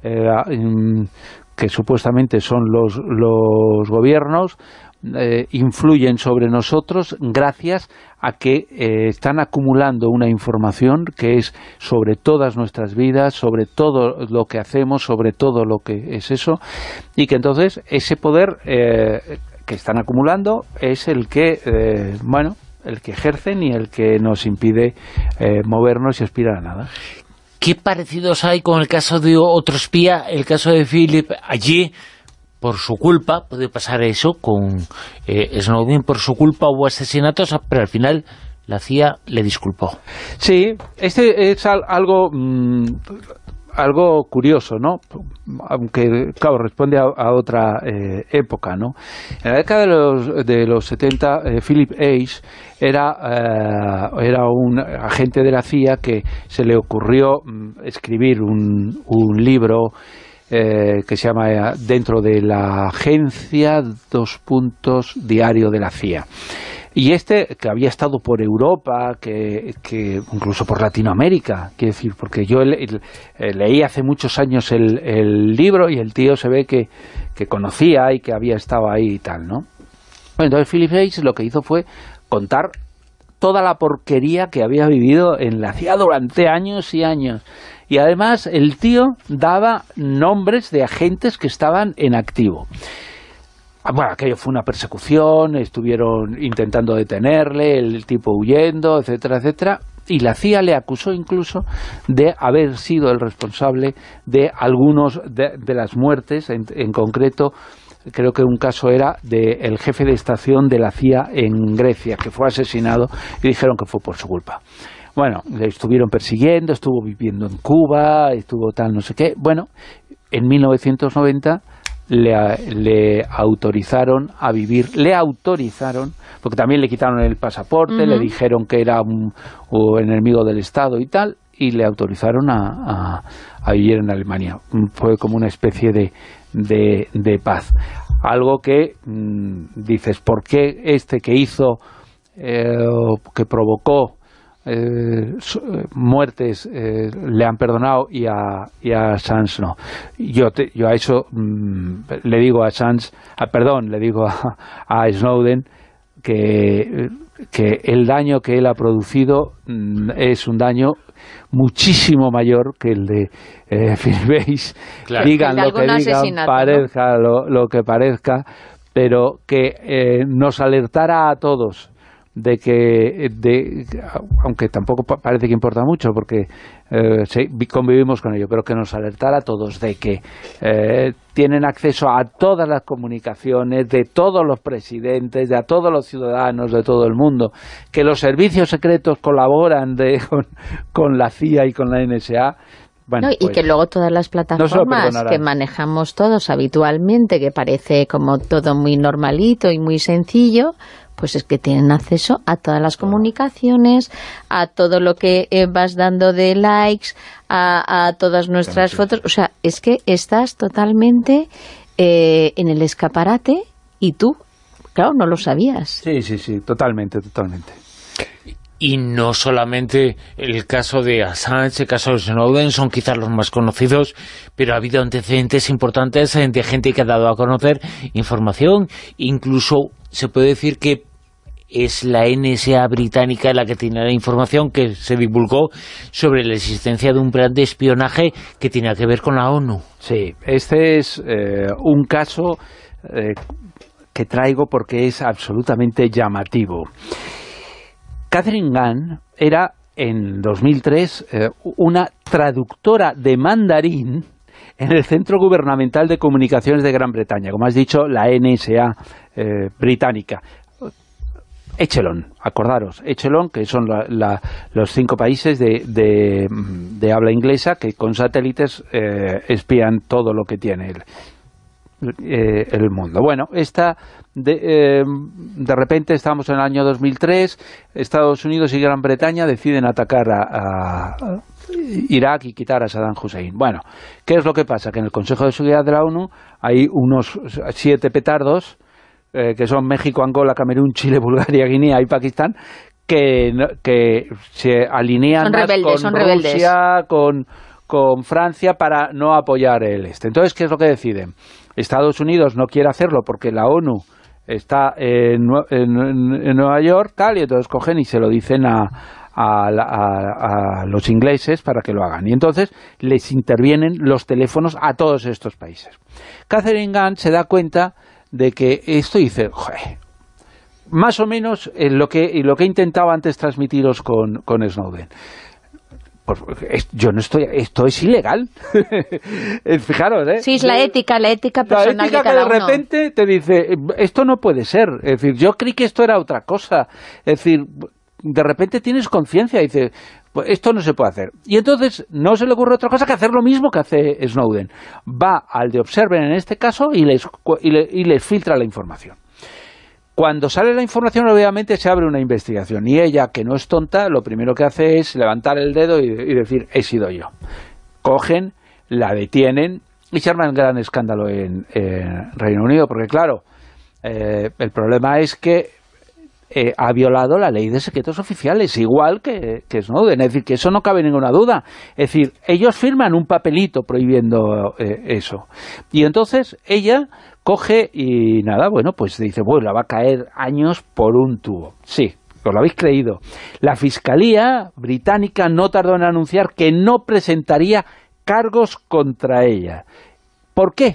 que supuestamente son los gobiernos influyen sobre nosotros gracias a que están acumulando una información que es sobre todas nuestras vidas, sobre todo lo que hacemos, sobre todo lo que es eso, y que entonces ese poder que están acumulando es el que el que ejercen y el que nos impide movernos y aspirar a nada. ¿Qué parecidos hay con el caso de otro espía, el caso de Philip? Allí, por su culpa, puede pasar eso con Snowden, por su culpa hubo asesinatos, pero al final la CIA le disculpó. Sí, este es algo curioso, ¿no? Aunque, claro, responde a otra época, ¿no? En la década de los 70, Philip Ace era un agente de la CIA que se le ocurrió escribir un libro que se llama Dentro de la Agencia, Diario de la CIA. Y que había estado por Europa, que incluso por Latinoamérica, quiero decir, porque yo leí hace muchos años el libro y el tío se ve que conocía y que había estado ahí y tal, ¿no? Bueno, entonces Philip Ace lo que hizo fue contar toda la porquería que había vivido en la CIA durante años y años. Y además el tío daba nombres de agentes que estaban en activo. Bueno, aquello fue una persecución, estuvieron intentando detenerle, el tipo huyendo, etcétera, etcétera, y la CIA le acusó incluso de haber sido el responsable de algunos de las muertes, en concreto, creo que un caso era del jefe de estación de la CIA en Grecia, que fue asesinado, y dijeron que fue por su culpa. Bueno, le estuvieron persiguiendo, estuvo viviendo en Cuba, estuvo tal, no sé qué. Bueno, en 1990... le autorizaron a vivir, porque también le quitaron el pasaporte, le dijeron que era un enemigo del Estado y tal, y le autorizaron a vivir en Alemania. Fue como una especie de paz. Algo que dices, ¿por qué que hizo, que provocó muertes le han perdonado y a Assange no? Yo a eso le digo a Assange, le digo a Snowden que el daño que él ha producido es un daño muchísimo mayor que el de Philip Ace. Claro. Digan lo que digan, parezca, ¿no? lo que parezca, pero que nos alertara a todos de que, aunque tampoco parece que importa mucho porque convivimos con ello, pero que nos alertara a todos de que tienen acceso a todas las comunicaciones de todos los presidentes, de todos los ciudadanos de todo el mundo, que los servicios secretos colaboran con la CIA y con la NSA, Bueno, y que luego todas las plataformas que manejamos todos habitualmente, que parece como todo muy normalito y muy sencillo, pues es que tienen acceso a todas las comunicaciones, a todo lo que vas dando de likes, a todas nuestras fotos. O sea, es que estás totalmente en el escaparate y tú, claro, no lo sabías. Sí, totalmente. Y no solamente el caso de Assange, el caso de Snowden, son quizás los más conocidos, pero ha habido antecedentes importantes de gente que ha dado a conocer información. Incluso se puede decir que es la NSA británica la que tiene la información que se divulgó sobre la existencia de un plan de espionaje que tenía que ver con la ONU. Sí, este es un caso que traigo porque es absolutamente llamativo. Catherine Gunn era, en 2003, una traductora de mandarín en el Centro Gubernamental de Comunicaciones de Gran Bretaña, como has dicho, la NSA británica. Echelon, acordaros, Echelon, que son los 5 países de habla inglesa que con satélites espían todo lo que tiene el mundo. Bueno, de repente estamos en el año 2003, Estados Unidos y Gran Bretaña deciden atacar a Irak y quitar a Saddam Hussein. Bueno, ¿qué es lo que pasa? Que en el Consejo de Seguridad de la ONU hay unos 7 petardos, que son México, Angola, Camerún, Chile, Bulgaria, Guinea y Pakistán, que se alinean con Rusia, con Francia, para no apoyar el este. Entonces, ¿qué es lo que deciden? Estados Unidos no quiere hacerlo porque la ONU está en Nueva York, tal, y entonces cogen y se lo dicen a los ingleses para que lo hagan. Y entonces les intervienen los teléfonos a todos estos países. Catherine Gunn se da cuenta de que esto, dice, joder, más o menos lo que intentaba antes transmitiros con Snowden. Pues yo no estoy, esto es ilegal. Fijaros, ¿eh? Sí, es la ética personal la ética de cada uno. Que de repente te dice, esto no puede ser. Es decir, yo creí que esto era otra cosa. Es decir, de repente tienes conciencia y dices, pues esto no se puede hacer. Y entonces no se le ocurre otra cosa que hacer lo mismo que hace Snowden. Va al de Observer en este caso y les filtra la información. Cuando sale la información, obviamente se abre una investigación, y ella, que no es tonta, lo primero que hace es levantar el dedo y decir, he sido yo. Cogen, la detienen y se arma un gran escándalo en Reino Unido, porque claro, el problema es que ha violado la ley de secretos oficiales, igual que Snowden. Es decir, que eso no cabe ninguna duda. Es decir, ellos firman un papelito prohibiendo eso. Y entonces ella coge y nada, bueno, pues dice, bueno, la va a caer años por un tubo. Sí, os lo habéis creído. La Fiscalía británica no tardó en anunciar que no presentaría cargos contra ella. ¿Por qué?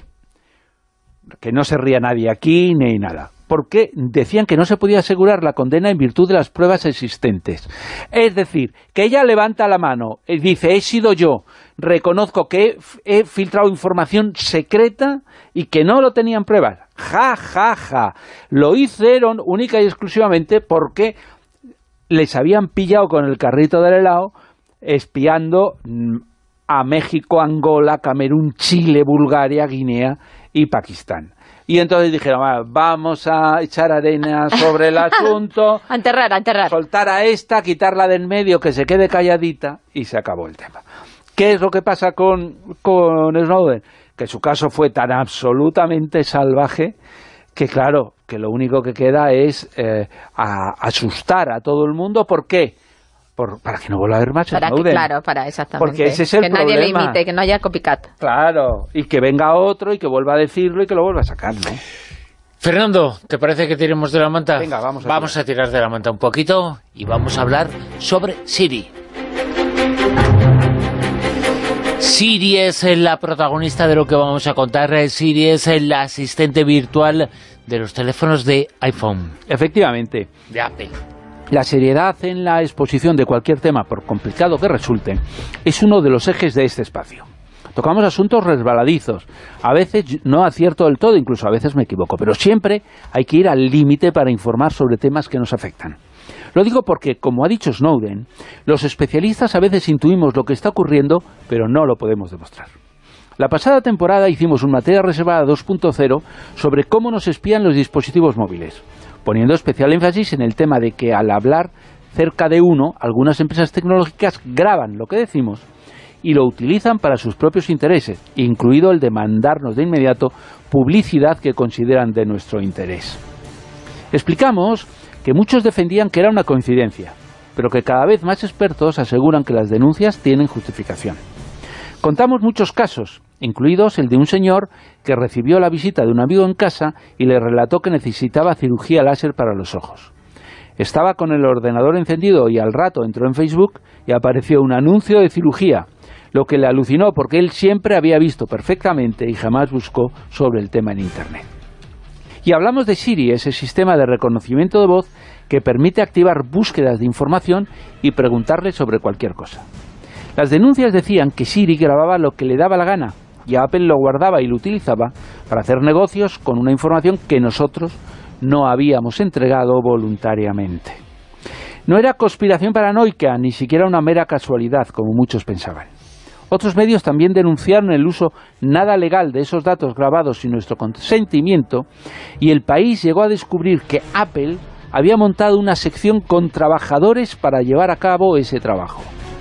Que no se ría nadie aquí ni nada. Porque decían que no se podía asegurar la condena en virtud de las pruebas existentes. Es decir, que ella levanta la mano y dice, he sido yo, reconozco que he filtrado información secreta y que no lo tenían pruebas. Ja, ja, ja. Lo hicieron única y exclusivamente porque les habían pillado con el carrito del helado espiando a México, Angola, Camerún, Chile, Bulgaria, Guinea y Pakistán. Y entonces dijeron, vamos a echar arena sobre el asunto, a enterrar. Soltar a esta, quitarla del medio, que se quede calladita, y se acabó el tema. ¿Qué es lo que pasa con Snowden? Que su caso fue tan absolutamente salvaje que, claro, que lo único que queda es asustar a todo el mundo. ¿Por qué? Para que no vuelva a haber más Snowden. Exactamente. Porque ese es el problema. Que nadie le imite, que no haya copycat. Claro, y que venga otro y que vuelva a decirlo y que lo vuelva a sacar, ¿no? Fernando, ¿te parece que tiremos de la manta? Venga, vamos a tirar de la manta un poquito y vamos a hablar sobre Siri. Siri es la protagonista de lo que vamos a contar. Siri es el asistente virtual de los teléfonos de iPhone. Efectivamente. De Apple. La seriedad en la exposición de cualquier tema, por complicado que resulte, es uno de los ejes de este espacio. Tocamos asuntos resbaladizos. A veces no acierto del todo, incluso a veces me equivoco, pero siempre hay que ir al límite para informar sobre temas que nos afectan. Lo digo porque, como ha dicho Snowden, los especialistas a veces intuimos lo que está ocurriendo, pero no lo podemos demostrar. La pasada temporada hicimos un Materia Reservada 2.0 sobre cómo nos espían los dispositivos móviles, poniendo especial énfasis en el tema de que al hablar cerca de uno, algunas empresas tecnológicas graban lo que decimos y lo utilizan para sus propios intereses, incluido el de mandarnos de inmediato publicidad que consideran de nuestro interés. Explicamos que muchos defendían que era una coincidencia, pero que cada vez más expertos aseguran que las denuncias tienen justificación. Contamos muchos casos, incluidos el de un señor que recibió la visita de un amigo en casa y le relató que necesitaba cirugía láser para los ojos. Estaba con el ordenador encendido y al rato entró en Facebook y apareció un anuncio de cirugía, lo que le alucinó porque él siempre había visto perfectamente y jamás buscó sobre el tema en Internet. Y hablamos de Siri, ese sistema de reconocimiento de voz que permite activar búsquedas de información y preguntarle sobre cualquier cosa. Las denuncias decían que Siri grababa lo que le daba la gana y Apple lo guardaba y lo utilizaba para hacer negocios con una información que nosotros no habíamos entregado voluntariamente. No era conspiración paranoica, ni siquiera una mera casualidad, como muchos pensaban. Otros medios también denunciaron el uso nada legal de esos datos grabados sin nuestro consentimiento, y El País llegó a descubrir que Apple había montado una sección con trabajadores para llevar a cabo ese trabajo.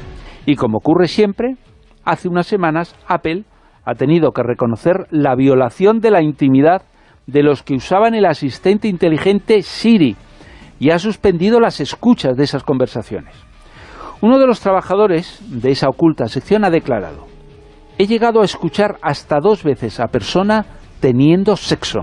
Y como ocurre siempre, hace unas semanas Apple ha tenido que reconocer la violación de la intimidad de los que usaban el asistente inteligente Siri y ha suspendido las escuchas de esas conversaciones. Uno de los trabajadores de esa oculta sección ha declarado: he llegado a escuchar hasta 2 veces a persona teniendo sexo.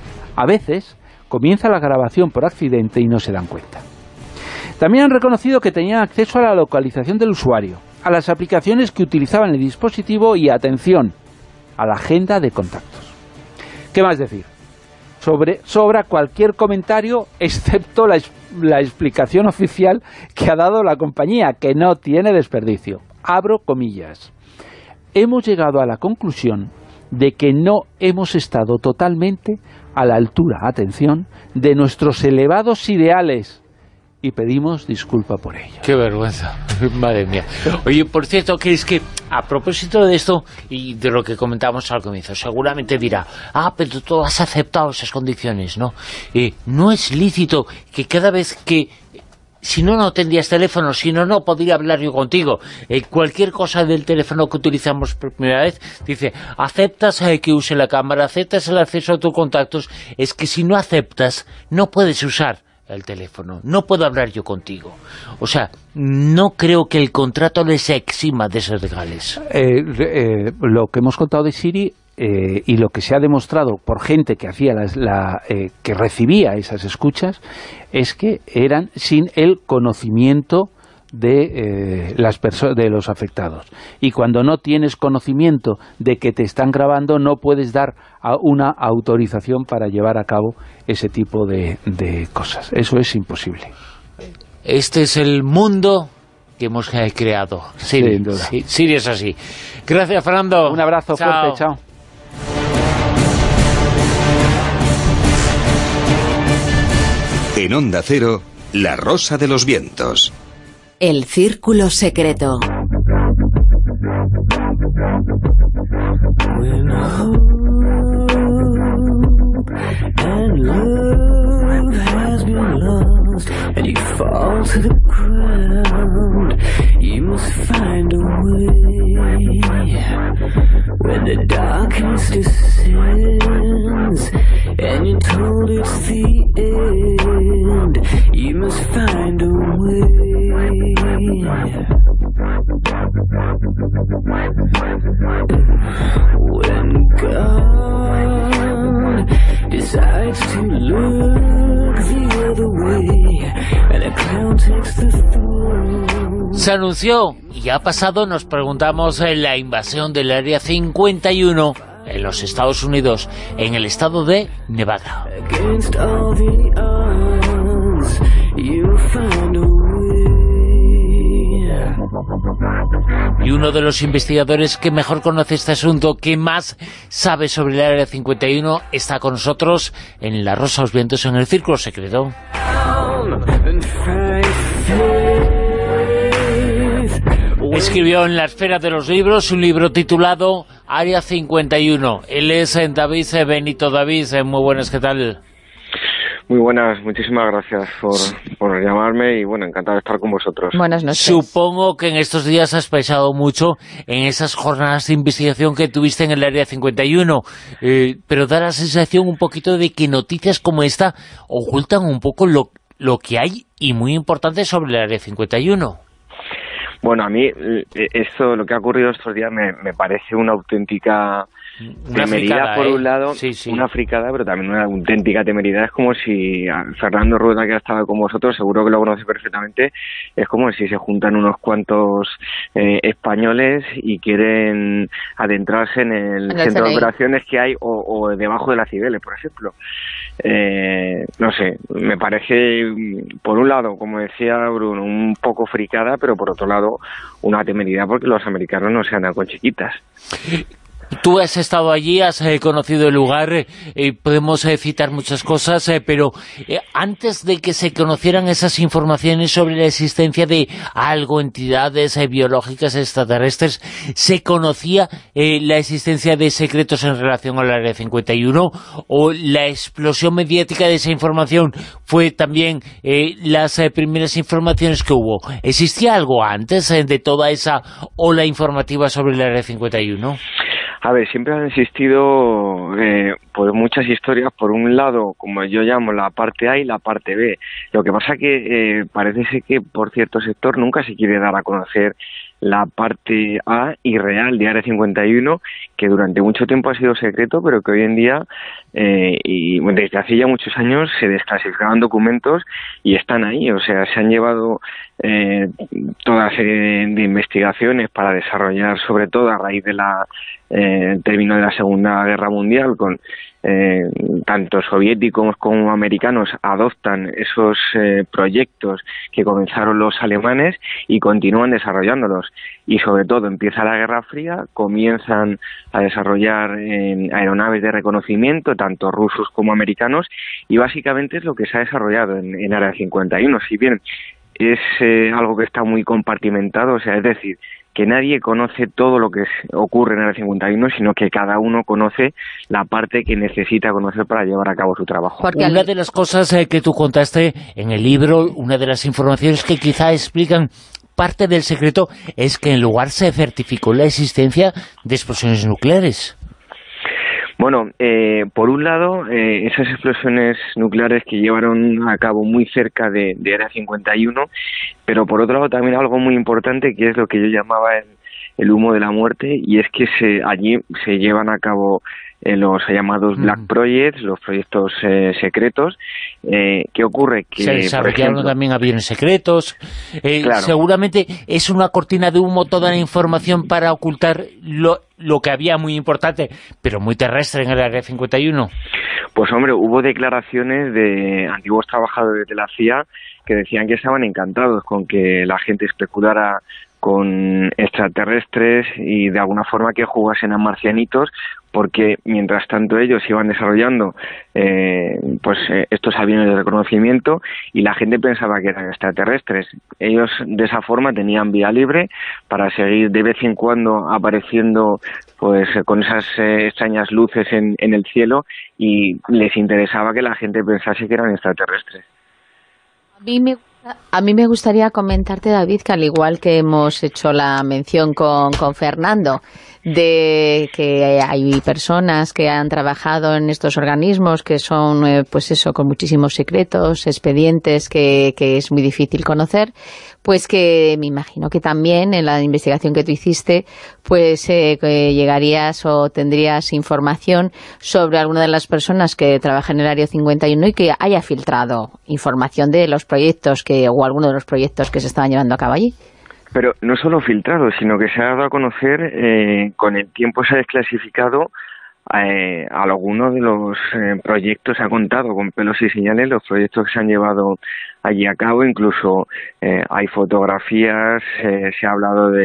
A veces comienza la grabación por accidente y no se dan cuenta. También han reconocido que tenían acceso a la localización del usuario, a las aplicaciones que utilizaban el dispositivo y, atención, a la agenda de contactos. ¿Qué más decir? Sobra cualquier comentario excepto la explicación oficial que ha dado la compañía, que no tiene desperdicio. Abro comillas. Hemos llegado a la conclusión de que no hemos estado totalmente a la altura, atención, de nuestros elevados ideales y pedimos disculpa por ello. ¡Qué vergüenza! Madre mía. Oye, por cierto, que es que a propósito de esto y de lo que comentábamos al comienzo, seguramente dirá: pero tú has aceptado esas condiciones, ¿no? No es lícito que cada vez que... Si no, no tendrías teléfono, si no, no podría hablar yo contigo. Cualquier cosa del teléfono que utilizamos por primera vez, dice, aceptas que use la cámara, aceptas el acceso a tus contactos. Es que si no aceptas, no puedes usar el teléfono, no puedo hablar yo contigo. O sea, no creo que el contrato les exima de ser legales. Lo que hemos contado de Siri y lo que se ha demostrado por gente que hacía que recibía esas escuchas es que eran sin el conocimiento de los afectados, y cuando no tienes conocimiento de que te están grabando no puedes dar una autorización para llevar a cabo ese tipo de cosas. Eso es imposible. Este es el mundo que hemos creado. Siri, sin duda. Siri es así. Gracias, Fernando. Un abrazo fuerte, chao. En Onda Cero, La Rosa de los Vientos. El Círculo Secreto. When God decides to look the other way and a clown takes the throne. Se anunció y ha pasado, nos preguntamos, en la invasión del Área 51 en los Estados Unidos, en el estado de Nevada. Against all the odds, you'll find a way. Y uno de los investigadores que mejor conoce este asunto, que más sabe sobre el Área 51, está con nosotros en La Rosa de los Vientos, en el Círculo Secreto. Escribió en la esfera de los libros un libro titulado Área 51. Él es David Benito. David, muy buenas, ¿qué tal? Muy buenas, muchísimas gracias por llamarme y bueno, encantado de estar con vosotros. Buenas noches. Supongo que en estos días has pensado mucho en esas jornadas de investigación que tuviste en el Área 51, pero da la sensación un poquito de que noticias como esta ocultan un poco lo que hay y muy importante sobre el Área 51. Bueno, a mí esto, lo que ha ocurrido estos días me parece una auténtica temeridad, por un lado, sí. Una fricada, pero también una auténtica temeridad. Es como si Fernando Rueda, que ha estado con vosotros, seguro que lo conoce perfectamente, es como si se juntan unos cuantos españoles y quieren adentrarse en el centro de operaciones que hay o debajo de las Cibeles, por ejemplo. No sé, me parece, por un lado, como decía Bruno, un poco fricada, pero por otro lado, una temeridad porque los americanos no se andan con chiquitas. Tú has estado allí, has conocido el lugar, podemos citar muchas cosas, pero antes de que se conocieran esas informaciones sobre la existencia de algo, entidades biológicas extraterrestres, ¿se conocía la existencia de secretos en relación al Área 51? ¿O la explosión mediática de esa información fue también las primeras informaciones que hubo? ¿Existía algo antes de toda esa ola informativa sobre el Área 51? A ver, siempre han existido pues muchas historias, por un lado, como yo llamo, la parte A y la parte B. Lo que pasa que parece ser que por cierto sector nunca se quiere dar a conocer la parte A y real de Área 51, que durante mucho tiempo ha sido secreto, pero que hoy en día, y desde hace ya muchos años, se desclasificaban documentos y están ahí. O sea, se han llevado toda serie de investigaciones para desarrollar, sobre todo a raíz de término de la Segunda Guerra Mundial, con tanto soviéticos como americanos adoptan esos proyectos que comenzaron los alemanes y continúan desarrollándolos. Y sobre todo empieza la Guerra Fría, comienzan a desarrollar aeronaves de reconocimiento, tanto rusos como americanos, y básicamente es lo que se ha desarrollado en Área 51. Si bien es algo que está muy compartimentado, o sea, es decir, que nadie conoce todo lo que ocurre en Área 51, sino que cada uno conoce la parte que necesita conocer para llevar a cabo su trabajo. Porque una de las cosas que tú contaste en el libro, una de las informaciones que quizá explican parte del secreto, es que en el lugar se certificó la existencia de explosiones nucleares. Bueno, por un lado, esas explosiones nucleares que llevaron a cabo muy cerca de Área 51, pero por otro lado también algo muy importante, que es lo que yo llamaba el humo de la muerte, y es que allí se llevan a cabo los llamados Black Projects, los proyectos secretos. ¿Qué ocurre? Que se desarrollaron también aviones secretos. Claro. Seguramente es una cortina de humo toda la información para ocultar lo que había muy importante, pero muy terrestre en el Área 51. Pues hombre, hubo declaraciones de antiguos trabajadores de la CIA que decían que estaban encantados con que la gente especulara con extraterrestres y de alguna forma que jugasen a marcianitos, porque mientras tanto ellos iban desarrollando estos aviones de reconocimiento y la gente pensaba que eran extraterrestres. Ellos de esa forma tenían vía libre para seguir de vez en cuando apareciendo pues con esas extrañas luces en el cielo, y les interesaba que la gente pensase que eran extraterrestres. A mí me gustaría comentarte, David, que al igual que hemos hecho la mención con Fernando, de que hay personas que han trabajado en estos organismos que son, pues eso, con muchísimos secretos, expedientes que es muy difícil conocer, pues que me imagino que también en la investigación que tú hiciste, pues que llegarías o tendrías información sobre alguna de las personas que trabajan en el Área 51 y que haya filtrado información de los proyectos o alguno de los proyectos que se estaban llevando a cabo allí. Pero no solo filtrado, sino que se ha dado a conocer, con el tiempo se ha desclasificado algunos de los proyectos, se ha contado con pelos y señales los proyectos que se han llevado allí a cabo. Incluso hay fotografías, se ha hablado de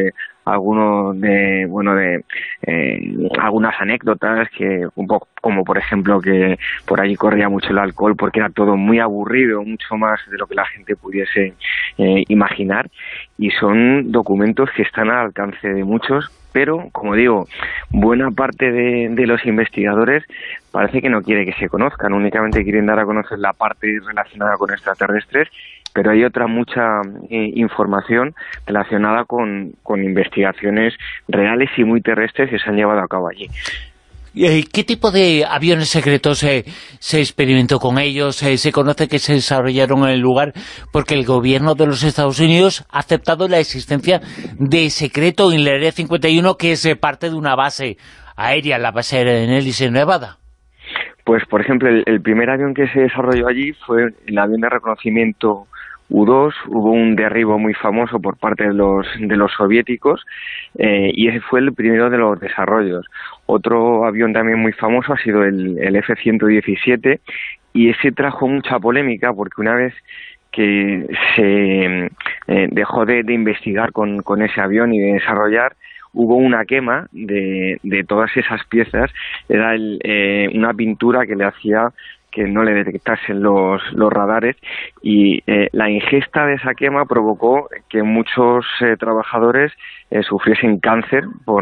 algunas anécdotas, que un poco como por ejemplo que por allí corría mucho el alcohol porque era todo muy aburrido, mucho más de lo que la gente pudiese imaginar, y son documentos que están al alcance de muchos, pero, como digo, buena parte de los investigadores parece que no quiere que se conozcan, únicamente quieren dar a conocer la parte relacionada con extraterrestres, pero hay otra mucha información relacionada con investigaciones reales y muy terrestres que se han llevado a cabo allí. ¿Qué tipo de aviones secretos se experimentó con ellos? Se conoce que se desarrollaron en el lugar porque el gobierno de los Estados Unidos ha aceptado la existencia de secreto en el Área 51, que es parte de una base aérea, la base aérea de Nellis, en Nevada. Pues, por ejemplo, el primer avión que se desarrolló allí fue el avión de reconocimiento U-2, hubo un derribo muy famoso por parte de los soviéticos, y ese fue el primero de los desarrollos. Otro avión también muy famoso ha sido el F-117, y ese trajo mucha polémica porque una vez que se dejó de investigar con ese avión y de desarrollar, hubo una quema de todas esas piezas. Era una pintura que le hacía que no le detectasen los radares, y la ingesta de esa quema provocó que muchos trabajadores sufriesen cáncer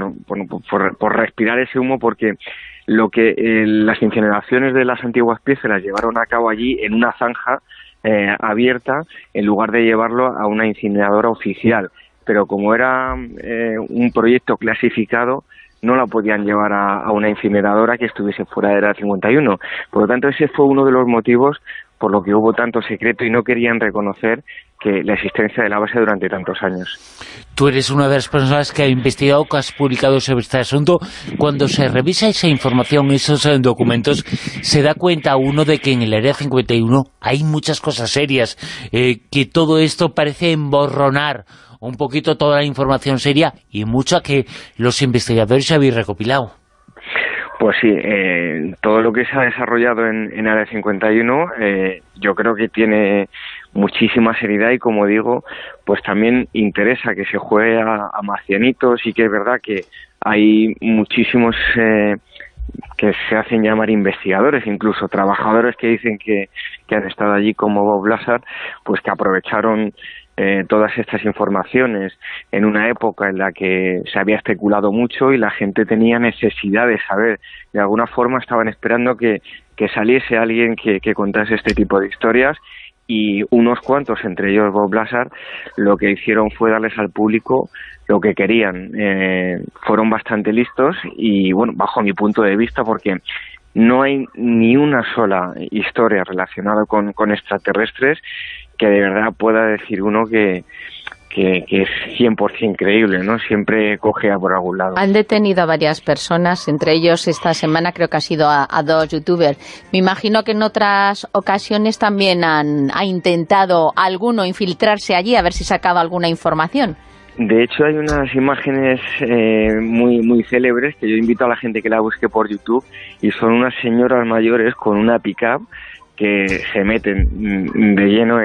por respirar ese humo, porque lo que las incineraciones de las antiguas piezas las llevaron a cabo allí en una zanja abierta en lugar de llevarlo a una incineradora oficial, pero como era un proyecto clasificado, no la podían llevar a una incineradora que estuviese fuera de la 51. Por lo tanto, ese fue uno de los motivos por lo que hubo tanto secreto y no querían reconocer la existencia de la base durante tantos años. Tú eres una de las personas que ha investigado, que has publicado sobre este asunto. Cuando se revisa esa información, esos documentos, se da cuenta uno de que en el Área 51 hay muchas cosas serias, que todo esto parece emborronar un poquito toda la información seria y mucha que los investigadores habéis recopilado. Pues sí, todo lo que se ha desarrollado en Área 51 yo creo que tiene muchísima seriedad y, como digo, pues también interesa que se juegue a marcianitos, y que es verdad que hay muchísimos que se hacen llamar investigadores, incluso trabajadores que dicen que han estado allí, como Bob Lazar, pues que aprovecharon todas estas informaciones en una época en la que se había especulado mucho y la gente tenía necesidad de saber. De alguna forma estaban esperando que saliese alguien que contase este tipo de historias, y unos cuantos, entre ellos Bob Lazar, lo que hicieron fue darles al público lo que querían. Fueron bastante listos y, bueno, bajo mi punto de vista, porque no hay ni una sola historia relacionada con extraterrestres que de verdad pueda decir uno que es 100% creíble, ¿no? Siempre cogea por algún lado. Han detenido a varias personas, entre ellos esta semana creo que ha sido a 2 youtubers. Me imagino que en otras ocasiones también ha intentado alguno infiltrarse allí a ver si sacaba alguna información. De hecho, hay unas imágenes muy célebres que yo invito a la gente que la busque por YouTube, y son unas señoras mayores con una pick-up que se meten de lleno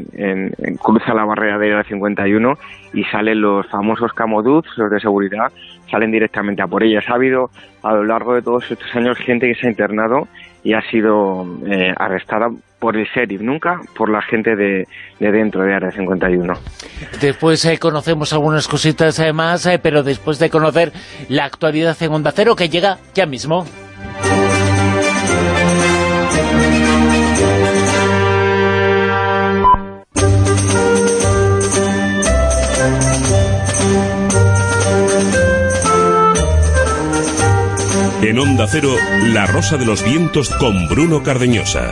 cruza la barrera de la 51 y salen los famosos camoduts, los de seguridad, salen directamente a por ellas. Ha habido a lo largo de todos estos años gente que se ha internado y ha sido arrestada por el sheriff, nunca por la gente de dentro de Área 51. Después conocemos algunas cositas más, pero después de conocer la actualidad en Onda Cero, que llega ya mismo. En Onda Cero, La Rosa de los Vientos con Bruno Cardeñosa.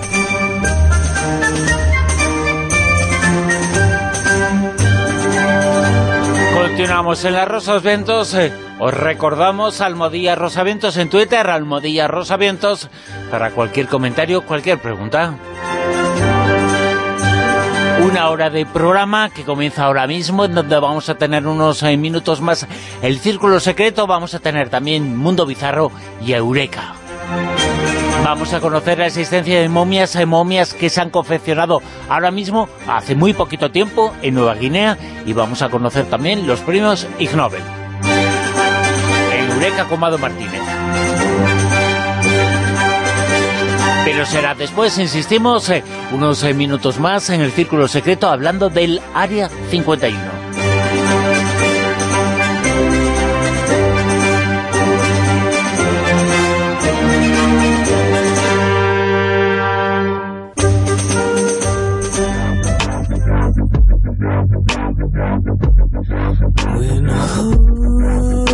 Continuamos en La Rosa de los Vientos. Os recordamos Almohadilla Rosavientos en Twitter, Almohadilla Rosavientos, para cualquier comentario, cualquier pregunta. Una hora de programa que comienza ahora mismo, en donde vamos a tener unos minutos más el Círculo Secreto, vamos a tener también Mundo Bizarro y Eureka. Vamos a conocer la existencia de momias que se han confeccionado ahora mismo, hace muy poquito tiempo, en Nueva Guinea, y vamos a conocer también los premios Ig Nobel. Eureka con Mado Martínez. Pero será después, insistimos, unos minutos más en el Círculo Secreto hablando del Área 51. When hope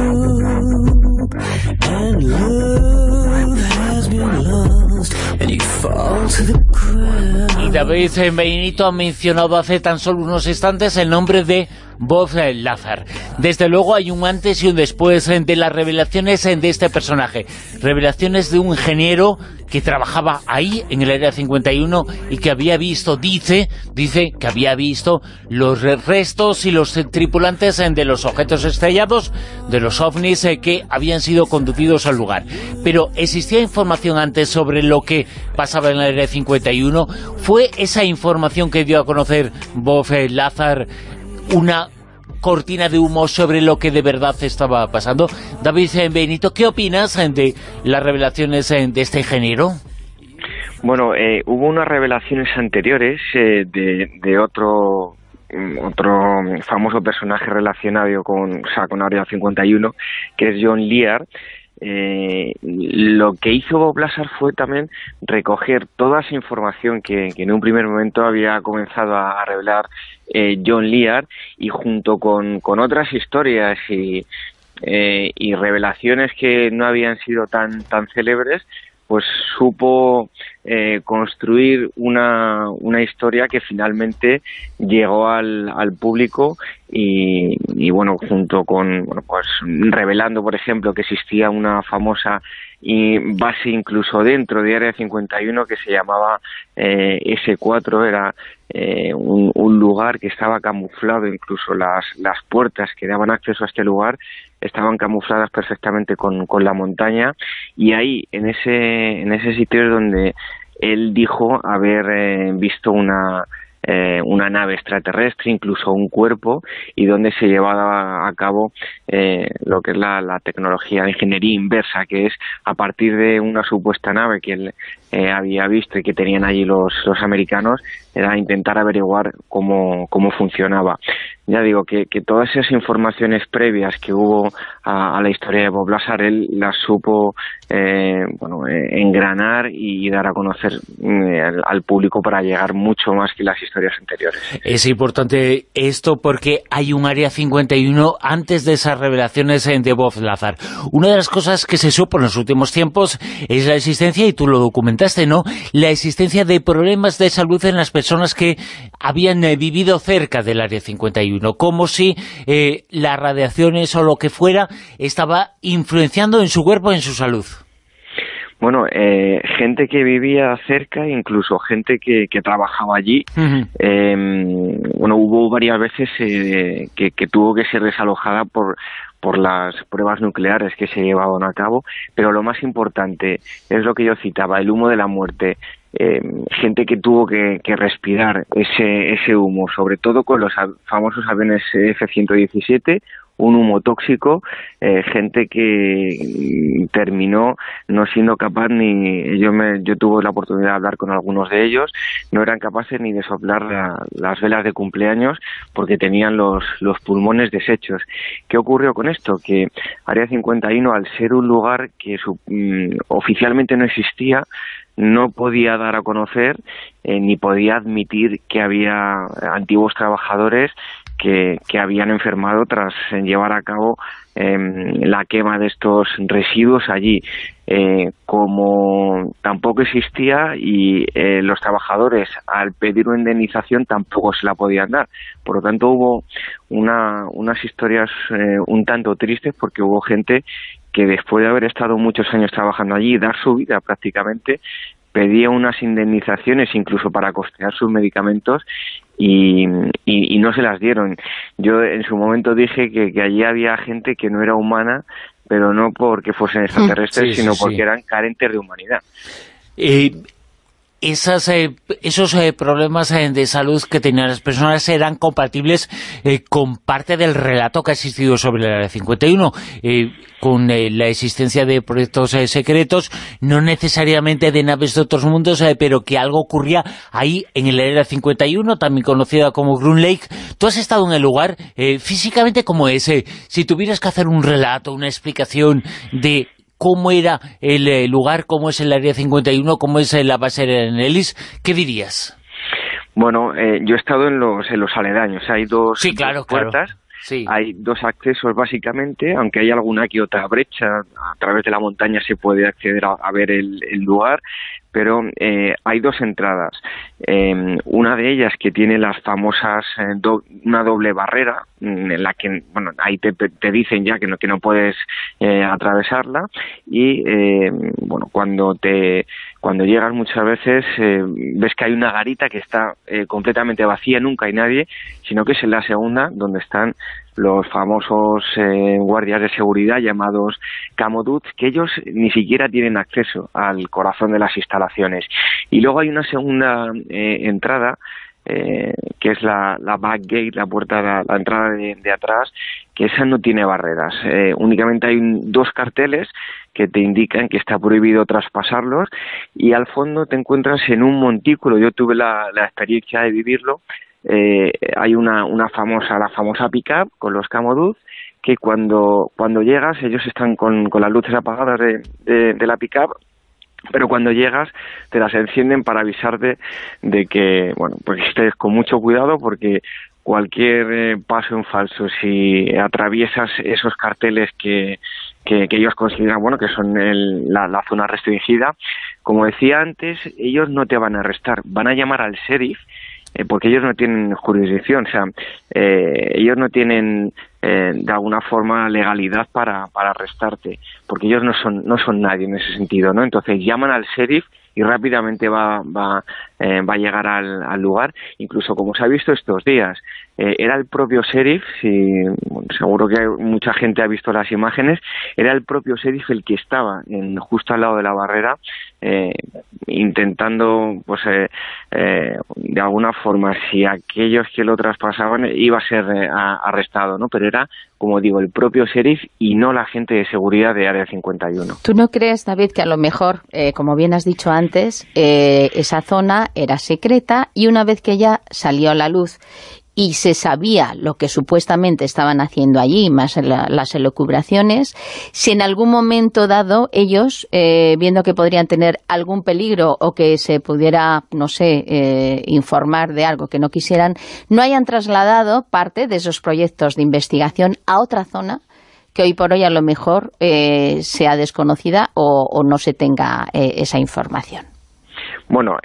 and love has been lost and you fall to the ground. Y David Benito ha mencionado hace tan solo unos instantes el nombre de Bob Lazar. Desde luego hay un antes y un después de las revelaciones de este personaje. Revelaciones de un ingeniero que trabajaba ahí, en el Área 51, y que había visto, dice que había visto los restos y los tripulantes de los objetos estrellados, de los ovnis que habían sido conducidos al lugar. Pero ¿existía información antes sobre lo que pasaba en el Área 51? ¿Fue esa información que dio a conocer Bob Lazar una cortina de humo sobre lo que de verdad estaba pasando? David Benito, ¿qué opinas de las revelaciones de este ingeniero? Bueno, hubo unas revelaciones anteriores de otro famoso personaje relacionado con Área 51, que es John Lear. Lo que hizo Bob Lazar fue también recoger toda esa información que en un primer momento había comenzado a revelar John Lear, y junto con otras historias y revelaciones que no habían sido tan célebres, pues supo construir una historia que finalmente llegó al público y bueno, junto con pues revelando, por ejemplo, que existía una famosa base incluso dentro de Área 51 que se llamaba S4, era un lugar que estaba camuflado, incluso las puertas que daban acceso a este lugar estaban camufladas perfectamente con la montaña, y ahí en ese sitio es donde él dijo haber visto una nave extraterrestre, incluso un cuerpo, y donde se llevaba a cabo lo que es la tecnología de ingeniería inversa, que es a partir de una supuesta nave que él había visto y que tenían allí los americanos, era intentar averiguar cómo funcionaba. Ya digo que todas esas informaciones previas que hubo a la historia de Bob Lazar, él las supo engranar y dar a conocer al público para llegar mucho más que las historias anteriores. Es importante esto porque hay un Área 51 antes de esas revelaciones de Bob Lazar. Una de las cosas que se supo en los últimos tiempos es la existencia, y tú lo documentaste, ¿no?, la existencia de problemas de salud en las personas que habían vivido cerca del Área 51, como si las radiaciones o lo que fuera estaba influenciando en su cuerpo, en su salud. Bueno, gente que vivía cerca, incluso gente que trabajaba allí. Hubo varias veces que tuvo que ser desalojada por las pruebas nucleares que se llevaban a cabo, pero lo más importante es lo que yo citaba, el humo de la muerte. Gente que tuvo que respirar ese humo, sobre todo con los famosos aviones F-117, un humo tóxico, gente que terminó no siendo capaz yo tuve la oportunidad de hablar con algunos de ellos, no eran capaces ni de soplar las velas de cumpleaños porque tenían los pulmones deshechos. ¿Qué ocurrió con esto? Que Área 51, al ser un lugar que oficialmente no existía, no podía dar a conocer ni podía admitir que había antiguos trabajadores que habían enfermado tras llevar a cabo la quema de estos residuos allí. Como tampoco existía y los trabajadores al pedir una indemnización tampoco se la podían dar. Por lo tanto hubo unas historias un tanto tristes, porque hubo gente que después de haber estado muchos años trabajando allí, dar su vida prácticamente, pedía unas indemnizaciones incluso para costear sus medicamentos y no se las dieron. Yo en su momento dije que allí había gente que no era humana, pero no porque fuesen extraterrestres, sino porque eran carentes de humanidad. esos problemas de salud que tenían las personas eran compatibles con parte del relato que ha existido sobre el Área 51, con la existencia de proyectos secretos, no necesariamente de naves de otros mundos, pero que algo ocurría ahí en el Área 51, también conocida como Groom Lake. Tú has estado en el lugar, físicamente, ¿cómo es? Si tuvieras que hacer un relato, una explicación de cómo era el lugar, cómo es el Área 51, cómo es la base en Ellis, ¿qué dirías? Bueno, yo he estado en los aledaños. Hay dos puertas. Claro. Sí. Hay dos accesos básicamente, aunque hay alguna que otra brecha. A través de la montaña se puede acceder a ver el lugar, pero hay dos entradas. Una de ellas que tiene las famosas una doble barrera, en la que, bueno, ahí te dicen ya que no puedes atravesarla, y bueno, cuando llegas muchas veces ves que hay una garita que está completamente vacía, nunca hay nadie, sino que es en la segunda donde están los famosos guardias de seguridad llamados Camoduts, que ellos ni siquiera tienen acceso al corazón de las instalaciones. Y luego hay una segunda entrada, que es la back gate, la puerta, la entrada de atrás, que esa no tiene barreras. Únicamente hay dos carteles que te indican que está prohibido traspasarlos, y al fondo te encuentras en un montículo. Yo tuve la experiencia de vivirlo. Hay la famosa pick-up con los Camoduts, que cuando llegas, ellos están con las luces apagadas de la pick-up, pero cuando llegas te las encienden para avisarte de que, bueno, pues estés con mucho cuidado, porque cualquier paso en falso, si atraviesas esos carteles que ellos consideran, bueno, que son la zona restringida, como decía antes, ellos no te van a arrestar, van a llamar al sheriff, porque ellos no tienen jurisdicción, o sea, ellos no tienen de alguna forma legalidad para arrestarte, porque ellos no son nadie en ese sentido, ¿no? Entonces llaman al sheriff y rápidamente va a llegar al lugar. Incluso, como se ha visto estos días, era el propio sheriff, seguro que mucha gente ha visto las imágenes, era el propio sheriff el que estaba justo al lado de la barrera, intentando, pues, de alguna forma, si aquellos que lo traspasaban iba a ser arrestado, ¿no? Pero era, como digo, el propio sheriff y no la gente de seguridad de Área 51. ¿Tú no crees, David, que a lo mejor, como bien has dicho antes, esa zona era secreta, y una vez que ya salió a la luz y se sabía lo que supuestamente estaban haciendo allí, más las elucubraciones, si en algún momento dado ellos, viendo que podrían tener algún peligro o que se pudiera, no sé, informar de algo que no quisieran, no hayan trasladado parte de esos proyectos de investigación a otra zona que hoy por hoy a lo mejor sea desconocida o no se tenga esa información? Bueno,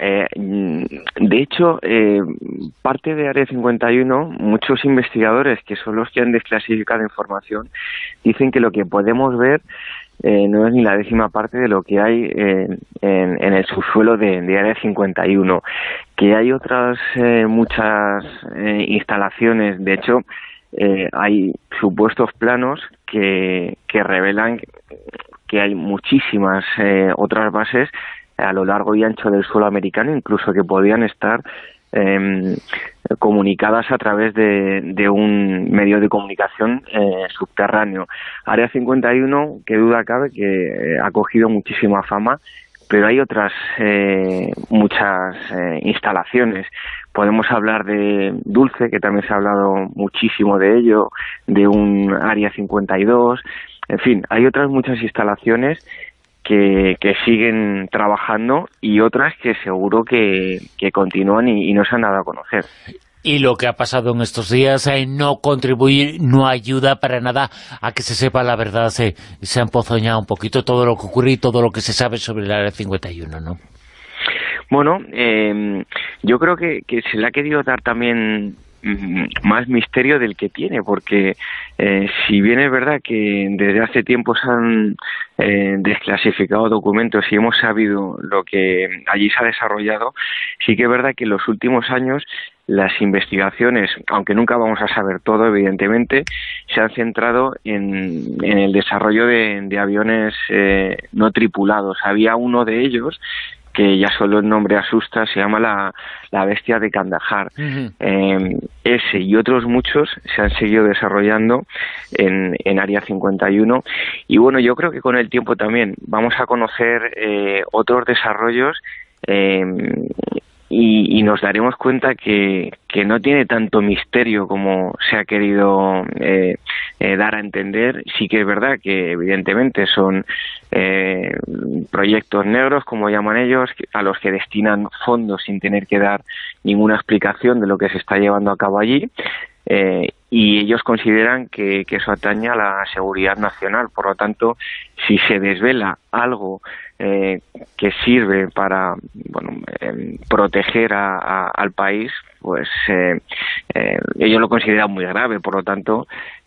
de hecho, parte de Área 51, muchos investigadores, que son los que han desclasificado información, dicen que lo que podemos ver no es ni la 10ª parte de lo que hay en el subsuelo de Área 51, que hay otras muchas instalaciones. De hecho, hay supuestos planos que revelan que hay muchísimas otras bases a lo largo y ancho del suelo americano, incluso que podían estar comunicadas a través de un medio de comunicación subterráneo. Área 51, que duda cabe, que ha cogido muchísima fama, pero hay otras muchas instalaciones. Podemos hablar de Dulce, que también se ha hablado muchísimo de ello, de un Área 52, en fin, hay otras muchas instalaciones que siguen trabajando, y otras que seguro que continúan y no se han dado a conocer. Y lo que ha pasado en estos días no contribuye, no ayuda para nada a que se sepa la verdad. Se ha empozoñado un poquito todo lo que ocurre y todo lo que se sabe sobre el Área 51, ¿no? Bueno, yo creo que se le ha querido dar también más misterio del que tiene, porque si bien es verdad que desde hace tiempo se han desclasificado documentos y hemos sabido lo que allí se ha desarrollado, sí que es verdad que en los últimos años las investigaciones, aunque nunca vamos a saber todo, evidentemente, se han centrado en el desarrollo de aviones no tripulados. Había uno de ellos que ya solo el nombre asusta, se llama la bestia de Kandahar. Ese y otros muchos se han seguido desarrollando en Área 51, y bueno, yo creo que con el tiempo también vamos a conocer otros desarrollos, y nos daremos cuenta que no tiene tanto misterio como se ha querido dar a entender. Sí que es verdad que evidentemente son proyectos negros, como llaman ellos, a los que destinan fondos sin tener que dar ninguna explicación de lo que se está llevando a cabo allí, y ellos consideran que eso atañe a la seguridad nacional. Por lo tanto, si se desvela algo que sirve para proteger al país, pues ellos lo consideran muy grave. Por lo tanto,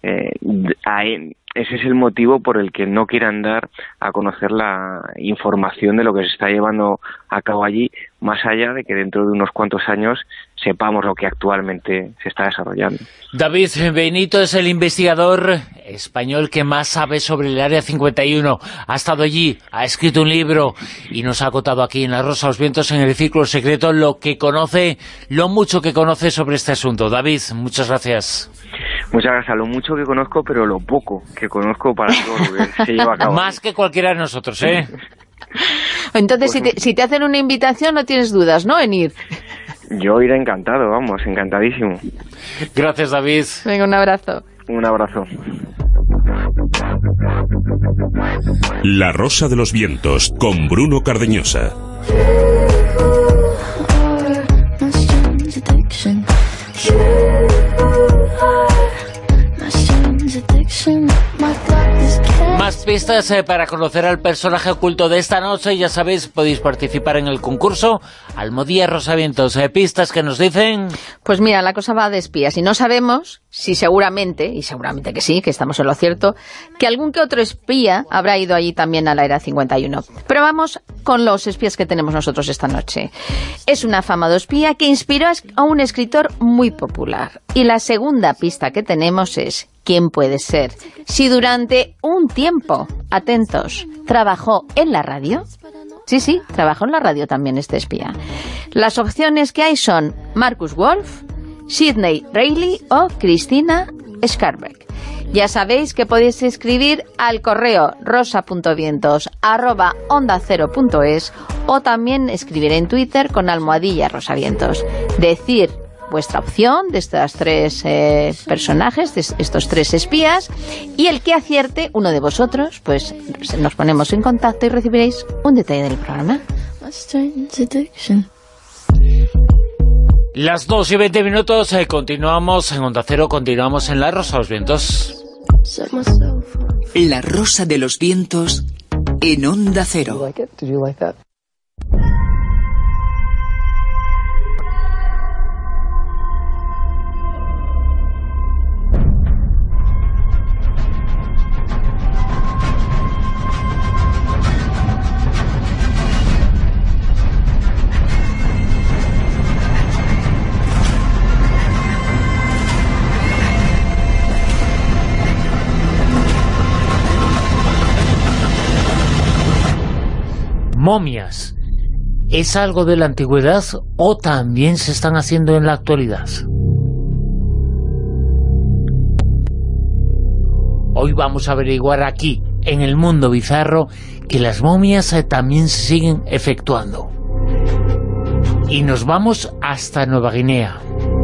ese es el motivo por el que no quieran dar a conocer la información de lo que se está llevando a cabo allí, más allá de que dentro de unos cuantos años sepamos lo que actualmente se está desarrollando. David Benito es el investigador español que más sabe sobre el Área 51. Ha estado allí, ha escrito un libro y nos ha contado aquí en La Rosa de los Vientos, en el Círculo Secreto, lo que conoce, lo mucho que conoce sobre este asunto. David, muchas gracias. Muchas gracias. Lo mucho que conozco, pero lo poco que conozco para todo lo que se lleva a cabo. Más que cualquiera de nosotros, ¿eh? Entonces, pues, si te hacen una invitación, no tienes dudas, ¿no?, en ir. Yo iré encantado, vamos, encantadísimo. Gracias, David. Venga, un abrazo. Un abrazo. La Rosa de los Vientos, con Bruno Cardeñosa. Más pistas para conocer al personaje oculto de esta noche. Ya sabéis, podéis participar en el concurso Almohadilla Rosavientos. Pistas que nos dicen... Pues mira, la cosa va de espías y no sabemos si seguramente, y seguramente que sí, que estamos en lo cierto, que algún que otro espía habrá ido allí también a la Área 51. Pero vamos con los espías que tenemos nosotros esta noche. Es un afamado espía que inspiró a un escritor muy popular. Y la segunda pista que tenemos es... ¿quién puede ser? Si durante un tiempo, atentos, trabajó en la radio. Sí, trabajó en la radio también este espía. Las opciones que hay son Marcus Wolf, Sidney Reilly o Cristina Scarbeck. Ya sabéis que podéis escribir al correo rosa.vientos@ondacero.es o también escribir en Twitter con almohadilla rosavientos. Decir vuestra opción de estos tres personajes, de estos tres espías, y el que acierte, uno de vosotros, pues nos ponemos en contacto y recibiréis un detalle del programa. Las 2:20, continuamos en Onda Cero, continuamos en La Rosa de los Vientos. La Rosa de los Vientos en Onda Cero. Momias, ¿es algo de la antigüedad o también se están haciendo en la actualidad? Hoy vamos a averiguar aquí, en el mundo bizarro, que las momias también se siguen efectuando. Y nos vamos hasta Nueva Guinea.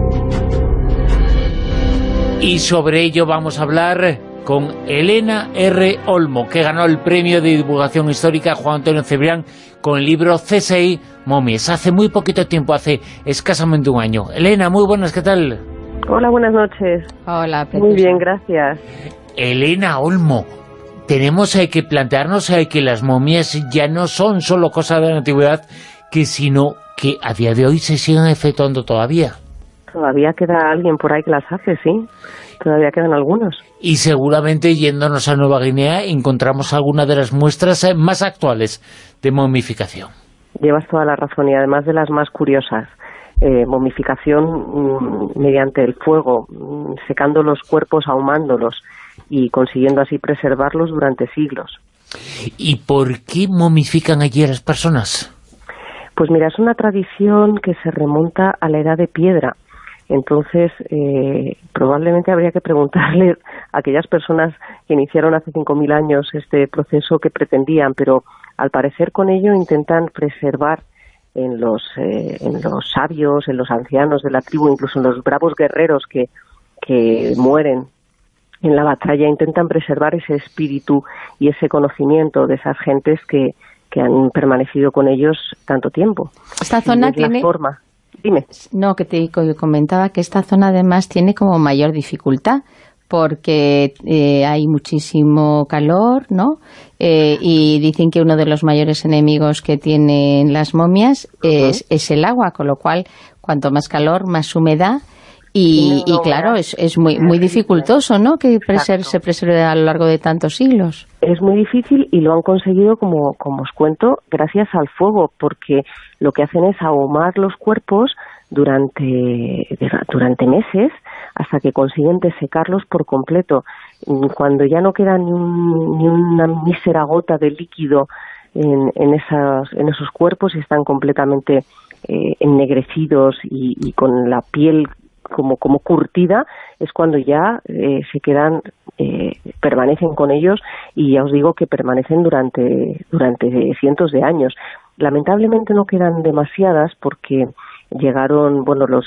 Y sobre ello vamos a hablar con Elena R. Olmo, que ganó el premio de divulgación histórica Juan Antonio Cebrián con el libro CSI Momias, hace muy poquito tiempo, hace escasamente un año. Elena, muy buenas, ¿qué tal? Hola, buenas noches. Hola, preciosa. Muy bien, gracias. Elena Olmo, tenemos que plantearnos que las momias ya no son solo cosas de la antigüedad, sino que a día de hoy se siguen efectuando todavía. Todavía queda alguien por ahí que las hace, sí. Todavía quedan algunos. Y seguramente, yéndonos a Nueva Guinea, encontramos alguna de las muestras más actuales de momificación. Llevas toda la razón, y además de las más curiosas. Momificación mediante el fuego, secando los cuerpos, ahumándolos y consiguiendo así preservarlos durante siglos. ¿Y por qué momifican allí a las personas? Pues mira, es una tradición que se remonta a la Edad de Piedra. Entonces, probablemente habría que preguntarle a aquellas personas que iniciaron hace 5.000 años este proceso qué pretendían, pero al parecer con ello intentan preservar en los sabios, en los ancianos de la tribu, incluso en los bravos guerreros que mueren en la batalla, intentan preservar ese espíritu y ese conocimiento de esas gentes que han permanecido con ellos tanto tiempo. Esta zona tiene... Dime. No, que te comentaba que esta zona además tiene como mayor dificultad porque hay muchísimo calor, ¿no? Y dicen que uno de los mayores enemigos que tienen las momias es el agua, con lo cual cuanto más calor, más humedad. Y claro, es muy dificultoso, ¿no?, que se preserve a lo largo de tantos siglos. Es muy difícil y lo han conseguido, como os cuento, gracias al fuego, porque lo que hacen es ahumar los cuerpos durante meses hasta que consiguen desecarlos por completo. Cuando ya no queda ni una mísera gota de líquido en esos cuerpos y están completamente ennegrecidos y con la piel como curtida, es cuando ya se quedan, permanecen con ellos, y ya os digo que permanecen durante cientos de años. Lamentablemente no quedan demasiadas porque llegaron,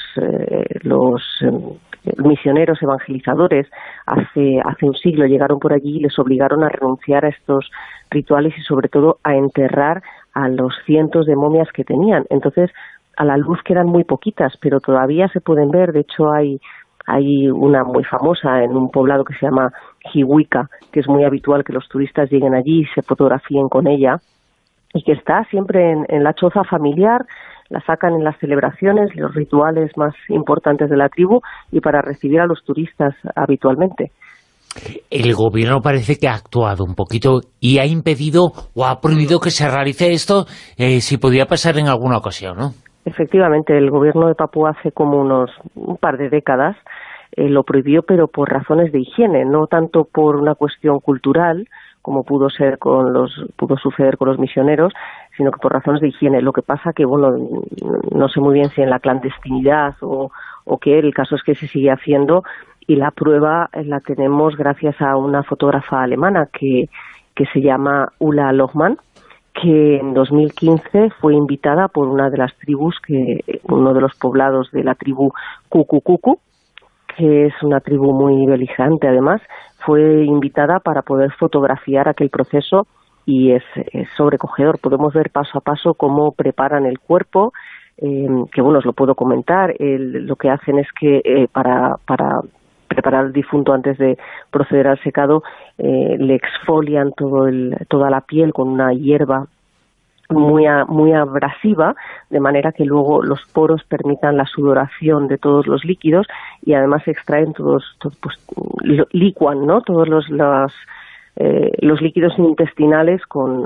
los misioneros evangelizadores hace un siglo, llegaron por allí y les obligaron a renunciar a estos rituales y sobre todo a enterrar a los cientos de momias que tenían. Entonces, a la luz quedan muy poquitas, pero todavía se pueden ver. De hecho, hay una muy famosa en un poblado que se llama Jihuica, que es muy habitual que los turistas lleguen allí y se fotografíen con ella, y que está siempre en la choza familiar. La sacan en las celebraciones, los rituales más importantes de la tribu y para recibir a los turistas habitualmente. El gobierno parece que ha actuado un poquito y ha impedido o ha prohibido que se realice esto, si podía pasar en alguna ocasión, ¿no? Efectivamente, el gobierno de Papúa hace como un par de décadas lo prohibió, pero por razones de higiene, no tanto por una cuestión cultural, como pudo suceder con los misioneros, sino que por razones de higiene. Lo que pasa que, no sé muy bien si en la clandestinidad o qué, el caso es que se sigue haciendo, y la prueba la tenemos gracias a una fotógrafa alemana que se llama Ulla Lohmann, que en 2015 fue invitada por una de las tribus, uno de los poblados de la tribu Kuku, que es una tribu muy beligerante además, fue invitada para poder fotografiar aquel proceso, y es sobrecogedor. Podemos ver paso a paso cómo preparan el cuerpo, que os lo puedo comentar. Lo que hacen es que para preparar al difunto antes de proceder al secado, le exfolian toda la piel con una hierba muy abrasiva, de manera que luego los poros permitan la sudoración de todos los líquidos, y además se extraen licuan, ¿no?, todos los líquidos intestinales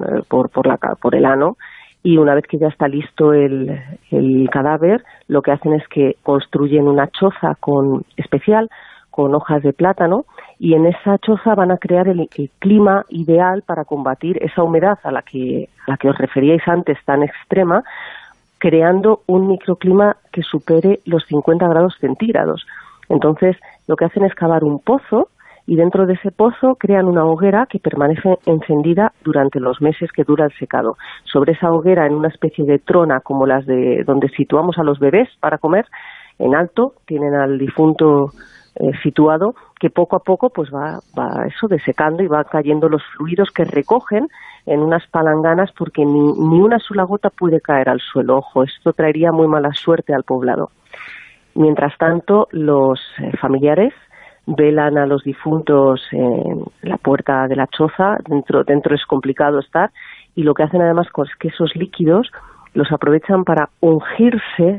por el ano. Y una vez que ya está listo el cadáver, lo que hacen es que construyen una choza especial con hojas de plátano, y en esa choza van a crear el clima ideal para combatir esa humedad a la que os referíais antes, tan extrema, creando un microclima que supere los 50 grados centígrados. Entonces, lo que hacen es cavar un pozo, y dentro de ese pozo crean una hoguera que permanece encendida durante los meses que dura el secado. Sobre esa hoguera, en una especie de trona como las de donde situamos a los bebés para comer, en alto tienen al difunto situado, que poco a poco pues va eso desecando, y va cayendo los fluidos que recogen en unas palanganas, porque ni una sola gota puede caer al suelo. Ojo, esto traería muy mala suerte al poblado. Mientras tanto, los familiares velan a los difuntos en la puerta de la choza. Dentro es complicado estar, y lo que hacen además es que esos líquidos los aprovechan para ungirse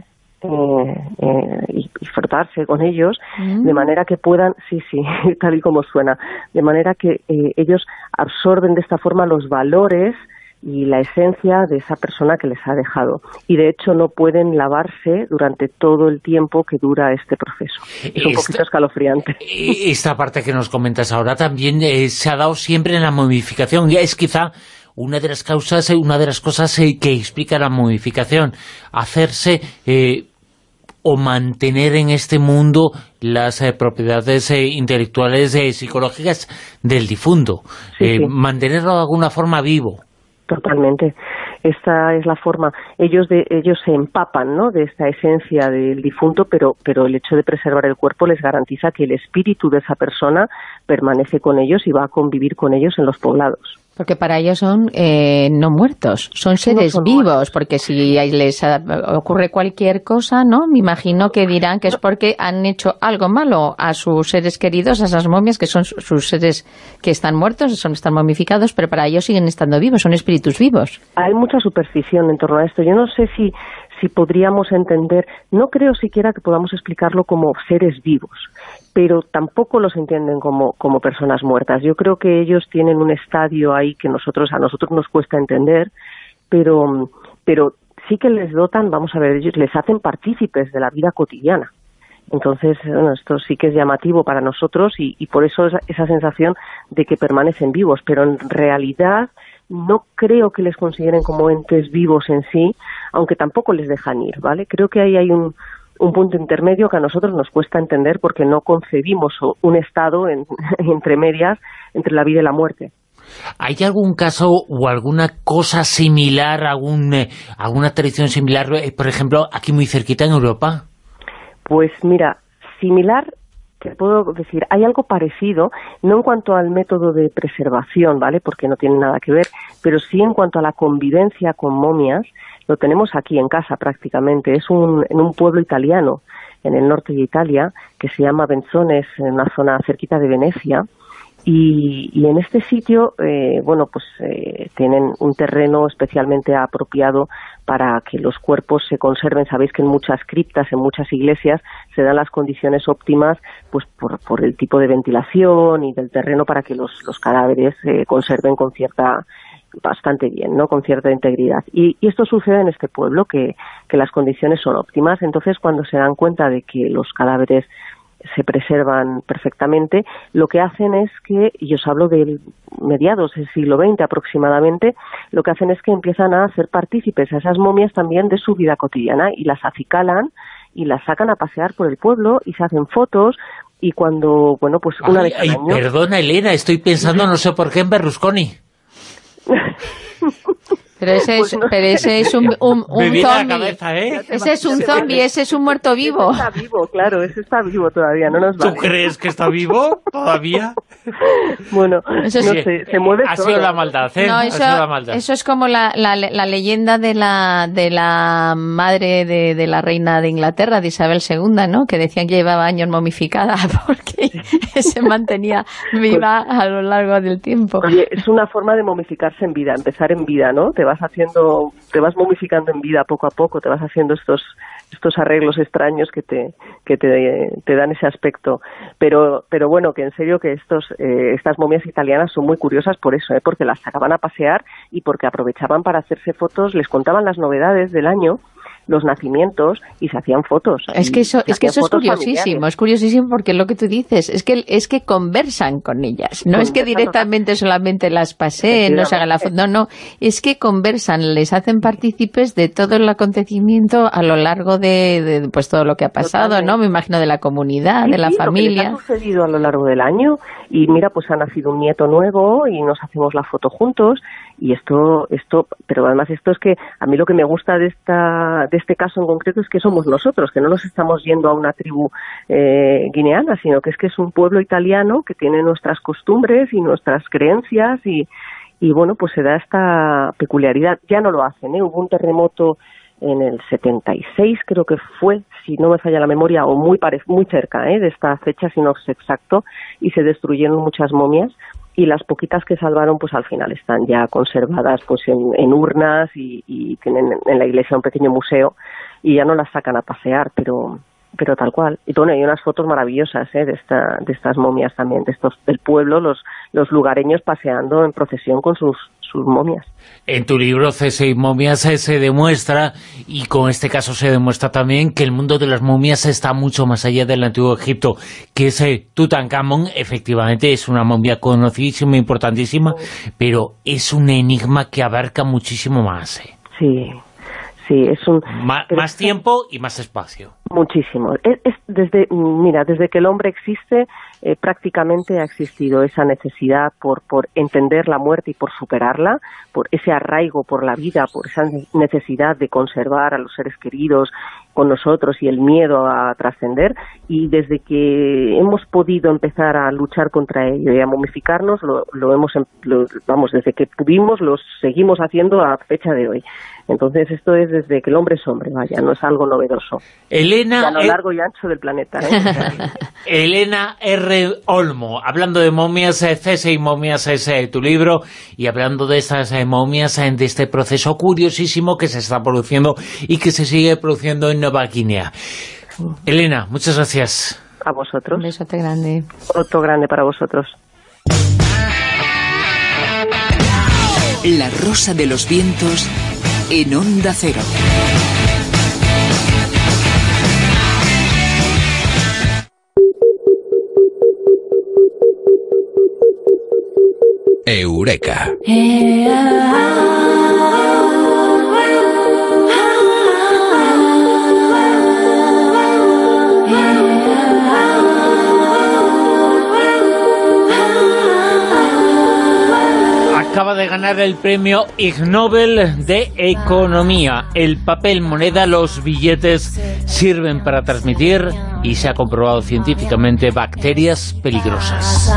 y frotarse con ellos, de manera que puedan, sí, tal y como suena, de manera que ellos absorben de esta forma los valores y la esencia de esa persona que les ha dejado, y de hecho no pueden lavarse durante todo el tiempo que dura este proceso. Es un poquito escalofriante. Esta parte que nos comentas ahora también se ha dado siempre en la momificación, es quizá una de las causas, una de las cosas que explica la momificación, hacerse o mantener en este mundo las propiedades intelectuales psicológicas del difunto, Sí. mantenerlo de alguna forma vivo. Totalmente. Esta es la forma. Ellos se empapan, ¿no?, de esta esencia del difunto, pero el hecho de preservar el cuerpo les garantiza que el espíritu de esa persona permanece con ellos y va a convivir con ellos en los poblados. Porque para ellos son no muertos, son seres vivos, muertos. Porque si les ocurre cualquier cosa, ¿no?, me imagino que dirán que es porque han hecho algo malo a sus seres queridos, a esas momias, que son sus seres que están muertos, están momificados, pero para ellos siguen estando vivos, son espíritus vivos. Hay mucha superstición en torno a esto. Yo no sé si podríamos entender, no creo siquiera que podamos explicarlo como seres vivos, pero tampoco los entienden como personas muertas. Yo creo que ellos tienen un estadio ahí que a nosotros nos cuesta entender, pero sí que les dotan, vamos a ver, ellos les hacen partícipes de la vida cotidiana. Entonces, bueno, esto sí que es llamativo para nosotros y por eso esa sensación de que permanecen vivos, pero en realidad no creo que les consideren como entes vivos en sí, aunque tampoco les dejan ir, ¿vale? Creo que ahí hay un punto intermedio que a nosotros nos cuesta entender porque no concebimos un estado entre medias, entre la vida y la muerte. ¿Hay algún caso o alguna cosa similar, alguna tradición similar, por ejemplo, aquí muy cerquita en Europa? Pues mira, similar, te puedo decir, hay algo parecido, no en cuanto al método de preservación, ¿vale?, porque no tiene nada que ver, pero sí en cuanto a la convivencia con momias. Lo tenemos aquí en casa prácticamente. Es en un pueblo italiano, en el norte de Italia, que se llama Benzones, en una zona cerquita de Venecia. Y en este sitio, tienen un terreno especialmente apropiado para que los cuerpos se conserven. Sabéis que en muchas criptas, en muchas iglesias, se dan las condiciones óptimas pues por el tipo de ventilación y del terreno para que los cadáveres se conserven bastante bien, ¿no?, con cierta integridad. Y esto sucede en este pueblo, que las condiciones son óptimas. Entonces, cuando se dan cuenta de que los cadáveres se preservan perfectamente, lo que hacen es que, y os hablo de mediados del siglo XX aproximadamente, lo que hacen es que empiezan a hacer partícipes a esas momias también de su vida cotidiana y las acicalan y las sacan a pasear por el pueblo y se hacen fotos. Y cuando, una vez al año... Perdona, Elena, estoy pensando, no sé por qué, en Berlusconi. Pero ese es un zombie. Cabeza, ¿eh? Ese es un zombie, ese es un muerto vivo. Ese está vivo, claro, ese está vivo todavía, no nos vale. ¿Tú crees que está vivo todavía? Bueno, eso sí, se mueve ha todo. Sido la maldad, ¿eh? No, eso es como la leyenda de la madre de la reina de Inglaterra, de Isabel II, ¿no?, que decían que llevaba años momificada porque se mantenía viva a lo largo del tiempo. Oye, es una forma de momificarse en vida, empezar en vida, ¿no? Te vas momificando en vida poco a poco, te vas haciendo estos arreglos extraños que te dan ese aspecto. Pero bueno, que en serio que estas momias italianas son muy curiosas por eso, porque las sacaban a pasear y porque aprovechaban para hacerse fotos, les contaban las novedades del año, los nacimientos, y se hacían fotos. Es que eso es curiosísimo, familiares. Es curiosísimo porque lo que tú dices es que conversan con ellas, no es que directamente solamente las paseen, no se hagan la foto, no, es que conversan, les hacen partícipes de todo el acontecimiento a lo largo de pues todo lo que ha pasado. Totalmente. ¿No? Me imagino de la comunidad, de la familia. Lo que les ha sucedido a lo largo del año, y mira, pues ha nacido un nieto nuevo y nos hacemos la foto juntos, y esto, pero además esto es que a mí lo que me gusta de este caso en concreto es que somos nosotros, que no nos estamos yendo a una tribu guineana, sino que es un pueblo italiano que tiene nuestras costumbres y nuestras creencias y bueno, pues se da esta peculiaridad. Ya no lo hacen, hubo un terremoto en el 76, creo que fue, si no me falla la memoria, o muy cerca de esta fecha, si no es exacto, y se destruyeron muchas momias, y las poquitas que salvaron pues al final están ya conservadas pues en urnas y tienen en la iglesia un pequeño museo y ya no las sacan a pasear, pero tal cual. Y bueno, hay unas fotos maravillosas de estas momias también, del pueblo, los lugareños paseando en procesión con sus momias. En tu libro C6 momias se demuestra, y con este caso se demuestra también, que el mundo de las momias está mucho más allá del Antiguo Egipto, que ese Tutankamón efectivamente es una momia conocidísima, importantísima, pero es un enigma que abarca muchísimo más. Sí, es un... Más tiempo y más espacio. Muchísimo. Desde que el hombre existe, prácticamente ha existido esa necesidad por entender la muerte y por superarla, por ese arraigo por la vida, por esa necesidad de conservar a los seres queridos con nosotros y el miedo a trascender, y desde que hemos podido empezar a luchar contra ello y a momificarnos, desde que pudimos, lo seguimos haciendo a fecha de hoy. Entonces esto es desde que el hombre es hombre, vaya, no es algo novedoso. Elena, a lo largo y ancho del planeta. Elena R. Olmo, hablando de momias, C6 momias es tu libro, y hablando de estas momias, de este proceso curiosísimo que se está produciendo y que se sigue produciendo en Nueva Guinea. Elena, muchas gracias. A vosotros. Un besote grande. Otro grande para vosotros. La Rosa de los Vientos en Onda Cero. Eureka. Acaba de ganar el premio Ig Nobel de Economía. El papel moneda, los billetes, sirven para transmitir, y se ha comprobado científicamente, bacterias peligrosas.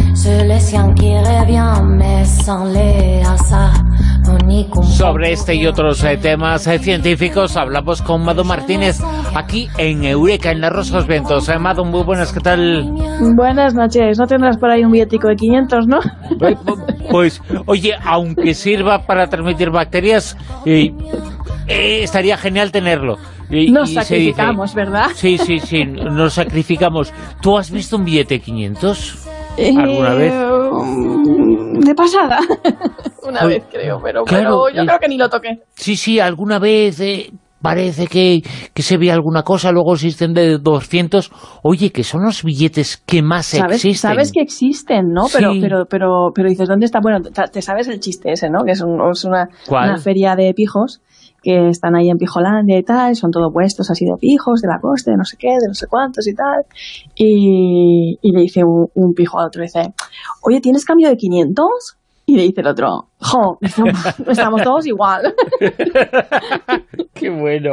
Sobre este y otros temas científicos hablamos con Mado Martínez aquí en Eureka, en La Rosa de los Vientos. Mado, muy buenas, ¿qué tal? Buenas noches. ¿No tendrás por ahí un billetico de 500, no? Pues, oye, aunque sirva para transmitir bacterias, estaría genial tenerlo. Nos sacrificamos, ¿verdad? Sí, nos sacrificamos. ¿Tú has visto un billete de 500 alguna vez? De pasada. Una vez creo, pero claro, yo creo que ni lo toqué. Sí, alguna vez parece que se ve alguna cosa, luego existen de 200. Oye, que son los billetes que más existen. Sabes que existen, ¿no? Sí. Pero dices, ¿dónde está? Bueno, te sabes el chiste ese, ¿no? Que es una feria de pijos que están ahí en Pijolandia y tal, son todo puestos así de pijos, de la costa, de no sé qué, de no sé cuántos y tal. Y le dice un pijo al otro, dice, oye, ¿tienes cambio de 500? Y le dice el otro, jo, estamos todos igual. ¡Qué bueno!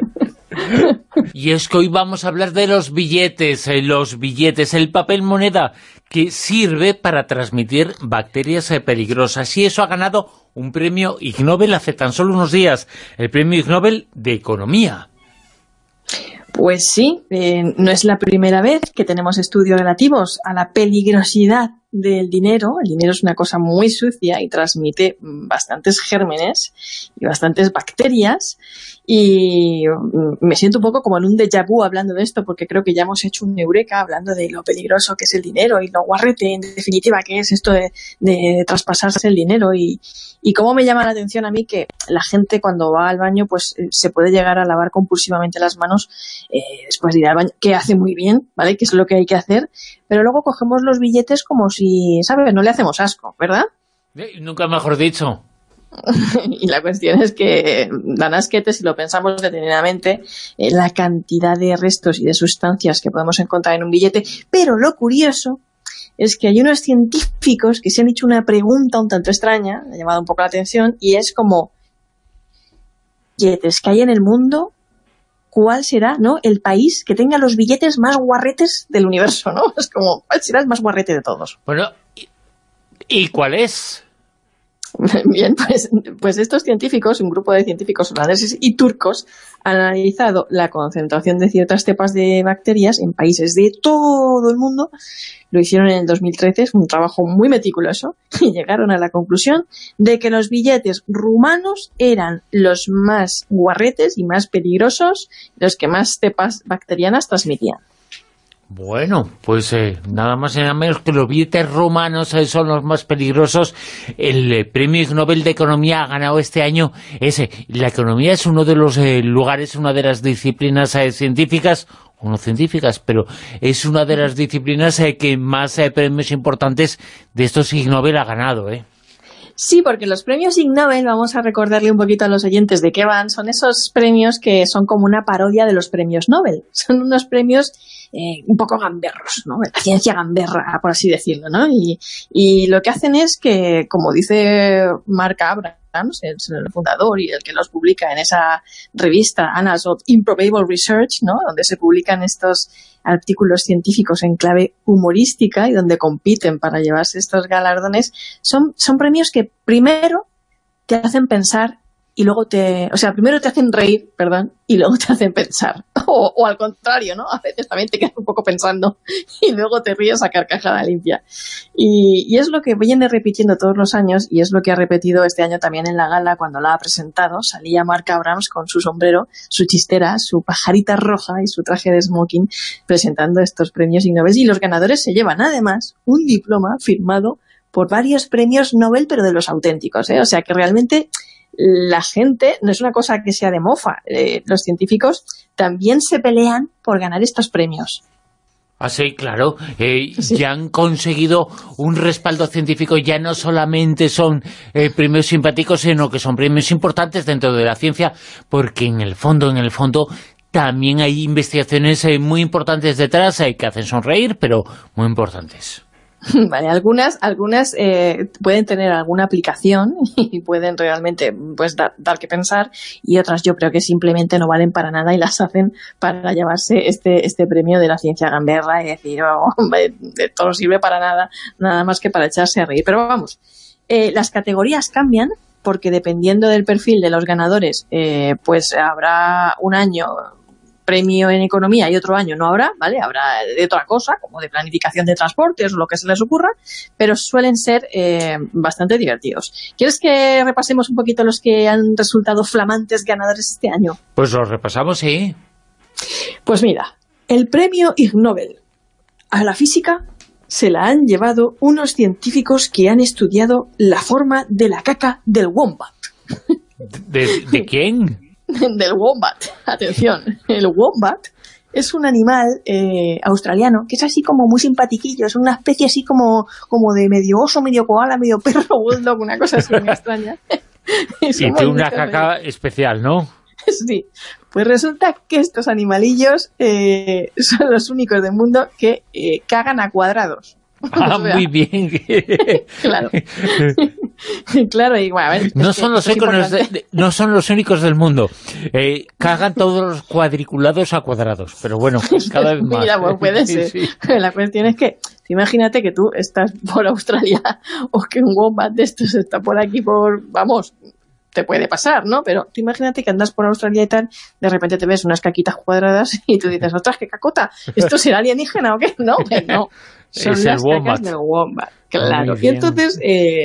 Y es que hoy vamos a hablar de los billetes, el papel moneda, que sirve para transmitir bacterias peligrosas. Y eso ha ganado un premio Ig Nobel hace tan solo unos días, el premio Ig Nobel de Economía. Pues sí, no es la primera vez que tenemos estudios relativos a la peligrosidad del dinero. El dinero es una cosa muy sucia y transmite bastantes gérmenes y bastantes bacterias, y me siento un poco como en un déjà vu hablando de esto, porque creo que ya hemos hecho un eureka hablando de lo peligroso que es el dinero y lo guarrete, en definitiva, que es esto de traspasarse el dinero, y cómo me llama la atención a mí que la gente cuando va al baño pues se puede llegar a lavar compulsivamente las manos después de ir al baño, que hace muy bien, ¿vale? Que es lo que hay que hacer, pero luego cogemos los billetes como si, ¿sabes? No le hacemos asco, ¿verdad? Nunca mejor dicho. Y la cuestión es que dan asquete si lo pensamos detenidamente, la cantidad de restos y de sustancias que podemos encontrar en un billete. Pero lo curioso es que hay unos científicos que se han hecho una pregunta un tanto extraña, me ha llamado un poco la atención, y es como, billetes que hay en el mundo, ¿cuál será, no, el país que tenga los billetes más guarretes del universo, ¿no? Es como, ¿cuál será el más guarrete de todos? Bueno, ¿y cuál es? Bien, pues estos científicos, un grupo de científicos holandeses y turcos, han analizado la concentración de ciertas cepas de bacterias en países de todo el mundo. Lo hicieron en el 2013, es un trabajo muy meticuloso, y llegaron a la conclusión de que los billetes rumanos eran los más guarretes y más peligrosos, los que más cepas bacterianas transmitían. Bueno, pues nada más y nada menos que los billetes rumanos son los más peligrosos. El premio Ig Nobel de Economía ha ganado este año ese. La economía es uno de los lugares, una de las disciplinas científicas, o no científicas, pero es una de las disciplinas que más premios importantes de estos Ig Nobel ha ganado, Sí, porque los premios Ig Nobel, vamos a recordarle un poquito a los oyentes de qué van, son esos premios que son como una parodia de los premios Nobel. Son unos premios un poco gamberros, ¿no? La ciencia gamberra, por así decirlo, ¿no? Y lo que hacen es que, como dice Mark Abrams, el fundador y el que los publica en esa revista Annals of Improbable Research, ¿no? Donde se publican estos artículos científicos en clave humorística y donde compiten para llevarse estos galardones, son premios que primero te hacen pensar y luego primero te hacen reír, y luego te hacen pensar. O al contrario, ¿no? A veces también te quedas un poco pensando y luego te ríes a carcajada limpia. Y es lo que viene repitiendo todos los años y es lo que ha repetido este año también en la gala cuando la ha presentado. Salía Mark Abrams con su sombrero, su chistera, su pajarita roja y su traje de smoking presentando estos premios Ig Nobel. Y los ganadores se llevan además un diploma firmado por varios premios Nobel, pero de los auténticos, O sea que realmente la gente, no es una cosa que sea de mofa, los científicos también se pelean por ganar estos premios. Ah, sí, claro. Ya han conseguido un respaldo científico, ya no solamente son premios simpáticos, sino que son premios importantes dentro de la ciencia, porque en el fondo, también hay investigaciones muy importantes detrás que hacen sonreír, pero muy importantes. Vale, algunas pueden tener alguna aplicación y pueden realmente pues dar que pensar, y otras yo creo que simplemente no valen para nada y las hacen para llevarse este premio de la ciencia gamberra y decir, esto no sirve para nada más que para echarse a reír. Pero vamos, las categorías cambian porque dependiendo del perfil de los ganadores, pues habrá un año premio en economía y otro año no habrá, ¿vale? Habrá de otra cosa, como de planificación de transportes o lo que se les ocurra, pero suelen ser bastante divertidos. ¿Quieres que repasemos un poquito los que han resultado flamantes ganadores este año? Pues los repasamos, sí. Pues mira, el premio Ig Nobel a la física se la han llevado unos científicos que han estudiado la forma de la caca del wombat. ¿De quién? Del wombat, atención, el wombat es un animal australiano que es así como muy simpatiquillo, es una especie así como de medio oso, medio koala, medio perro bulldog, una cosa así muy extraña. Y tiene una caca especial, ¿no? Sí, pues resulta que estos animalillos son los únicos del mundo que cagan a cuadrados. Ah, o sea, muy bien. Claro. Claro, y bueno, a ver, no son los únicos del mundo. Cagan todos los cuadriculados a cuadrados, pero bueno, cada vez más. Mira, pues puede ser. Sí. La cuestión es que, imagínate que tú estás por Australia o que un wombat de estos está por aquí te puede pasar, ¿no? Pero tú imagínate que andas por Australia y tal, de repente te ves unas caquitas cuadradas y tú dices, ostras, qué cacota, ¿esto será alienígena o qué? No, pues no. Son es las cacas del wombat, claro. Y entonces,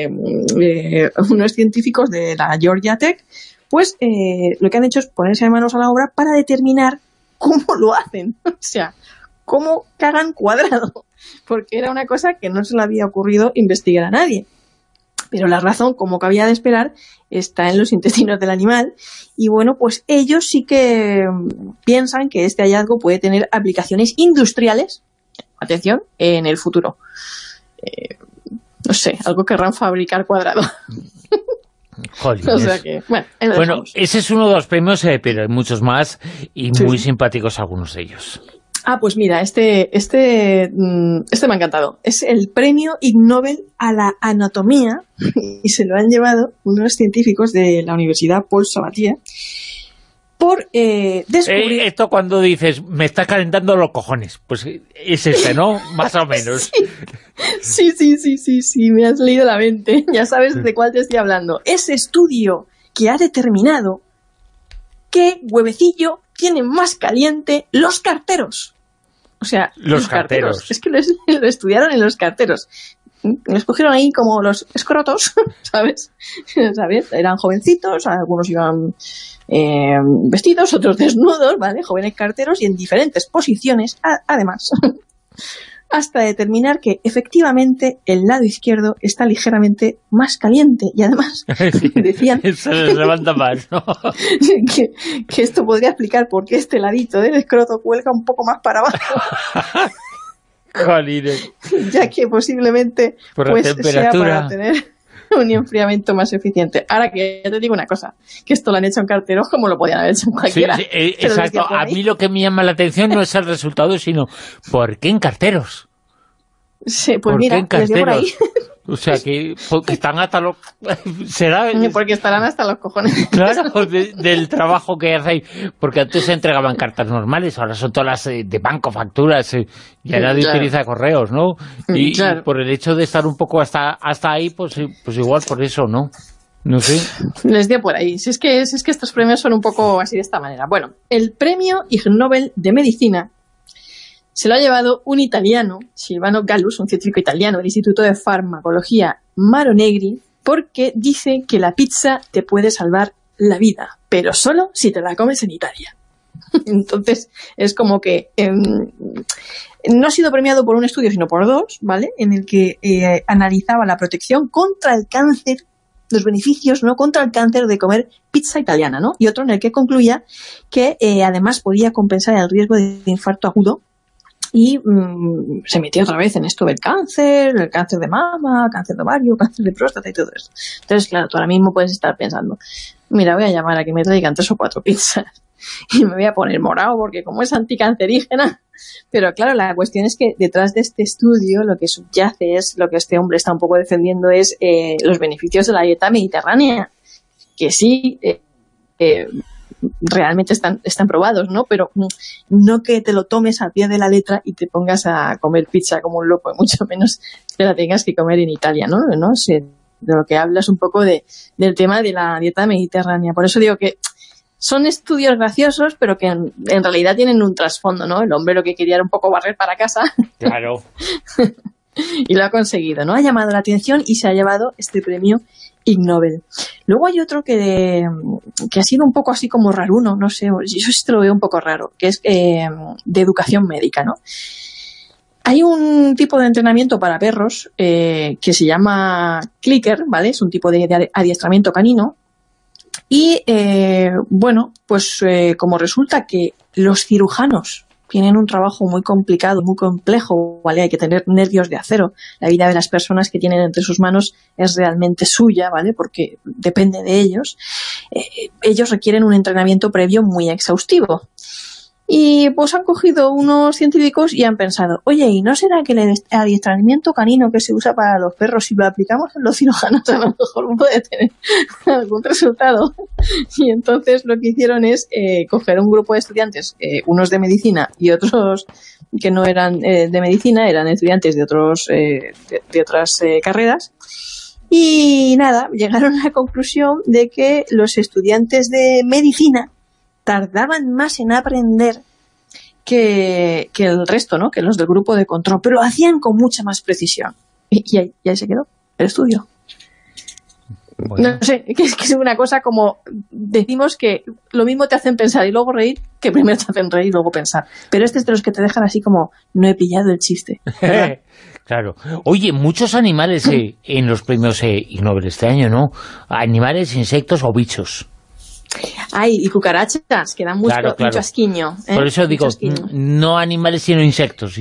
unos científicos de la Georgia Tech, pues lo que han hecho es ponerse manos a la obra para determinar cómo lo hacen. O sea, cómo cagan cuadrado. Porque era una cosa que no se le había ocurrido investigar a nadie. Pero la razón, como cabía de esperar, está en los intestinos del animal. Y bueno, pues ellos sí que piensan que este hallazgo puede tener aplicaciones industriales, atención, en el futuro. No sé, algo querrán fabricar cuadrado. Jolines. O sea que, bueno, ese es uno de los premios, pero hay muchos más y muy simpáticos algunos de ellos. Ah, pues mira, este me ha encantado. Es el premio Ig Nobel a la anatomía y se lo han llevado unos científicos de la Universidad Paul Sabatier por descubrir... Esto cuando dices, me está calentando los cojones, pues es este, ¿no? Más o menos. Sí, me has leído la mente. Ya sabes de cuál te estoy hablando. Ese estudio que ha determinado qué huevecillo tienen más caliente los carteros. O sea, los carteros. Es que lo estudiaron en los carteros. Los cogieron ahí como los escrotos, ¿sabes? Eran jovencitos, algunos iban vestidos, otros desnudos, ¿vale? Jóvenes carteros y en diferentes posiciones, además. hasta determinar que efectivamente el lado izquierdo está ligeramente más caliente y además decían se les levanta más, ¿no? que esto podría explicar por qué este ladito del escroto cuelga un poco más para abajo. Jolines. Ya que posiblemente por la pues temperatura sea para tener un enfriamiento más eficiente. Ahora que ya te digo una cosa, que esto lo han hecho en carteros como lo podían haber hecho en cualquiera. Sí, exacto. A mí lo que me llama la atención no es el resultado, sino ¿por qué en carteros? Sí, pues mira, les dio por ahí. O sea, que están hasta los... ¿Será? Porque estarán hasta los cojones. Claro, del trabajo que hacéis. Porque antes se entregaban cartas normales, ahora son todas las de banco, facturas, ya nadie utiliza correos, ¿no? Y por el hecho de estar un poco hasta ahí, pues igual por eso, ¿no? No sé. Les dio por ahí. Si es que estos premios son un poco así de esta manera. Bueno, el premio Ig Nobel de Medicina se lo ha llevado un italiano, Silvano Gallus, un científico italiano del Instituto de Farmacología Mauro Negri, porque dice que la pizza te puede salvar la vida, pero solo si te la comes en Italia. Entonces, es como que no ha sido premiado por un estudio, sino por dos, ¿vale? En el que analizaba la protección contra el cáncer, los beneficios, ¿no?, contra el cáncer de comer pizza italiana, ¿no? Y otro en el que concluía que además podía compensar el riesgo de infarto agudo. Y se metió otra vez en esto del cáncer, el cáncer de mama, cáncer de ovario, cáncer de próstata y todo eso. Entonces, claro, tú ahora mismo puedes estar pensando, mira, voy a llamar a que me traigan 3 o 4 pizzas y me voy a poner morado porque como es anticancerígena. Pero claro, la cuestión es que detrás de este estudio lo que subyace es, lo que este hombre está un poco defendiendo es los beneficios de la dieta mediterránea, que sí... realmente están probados, ¿no? Pero no que te lo tomes al pie de la letra y te pongas a comer pizza como un loco, mucho menos que la tengas que comer en Italia, ¿no? De lo que hablas un poco del tema de la dieta mediterránea. Por eso digo que son estudios graciosos, pero que en realidad tienen un trasfondo, ¿no? El hombre lo que quería era un poco barrer para casa. Claro. Y lo ha conseguido, ¿no? Ha llamado la atención y se ha llevado este premio Ig Nobel. Luego hay otro que ha sido un poco así como raruno, no sé, yo sí te lo veo un poco raro, que es de educación médica, ¿no? Hay un tipo de entrenamiento para perros que se llama clicker, ¿vale? Es un tipo de adiestramiento canino. Y, bueno, pues como resulta que los cirujanos tienen un trabajo muy complicado, muy complejo, ¿vale? Hay que tener nervios de acero. La vida de las personas que tienen entre sus manos es realmente suya, ¿vale? Porque depende de ellos. Ellos requieren un entrenamiento previo muy exhaustivo. Y pues han cogido unos científicos y han pensado, oye, ¿y no será que el adiestramiento canino que se usa para los perros, si lo aplicamos en los cirujanos, a lo mejor puede tener algún resultado? Y entonces lo que hicieron es coger un grupo de estudiantes, unos de medicina y otros que no eran de medicina, eran estudiantes de otras carreras. Y nada, llegaron a la conclusión de que los estudiantes de medicina tardaban más en aprender que el resto, ¿no? Que los del grupo de control, pero lo hacían con mucha más precisión. Y ahí se quedó el estudio. Bueno. No sé, que es una cosa como decimos que lo mismo te hacen pensar y luego reír, que primero te hacen reír y luego pensar. Pero este es de los que te dejan así como, no he pillado el chiste. Claro. Oye, muchos animales en los premios Ig Nobel este año, ¿no? Animales, insectos o bichos. Ay, y cucarachas, que dan mucho asquiño. Por eso digo, no animales, sino insectos.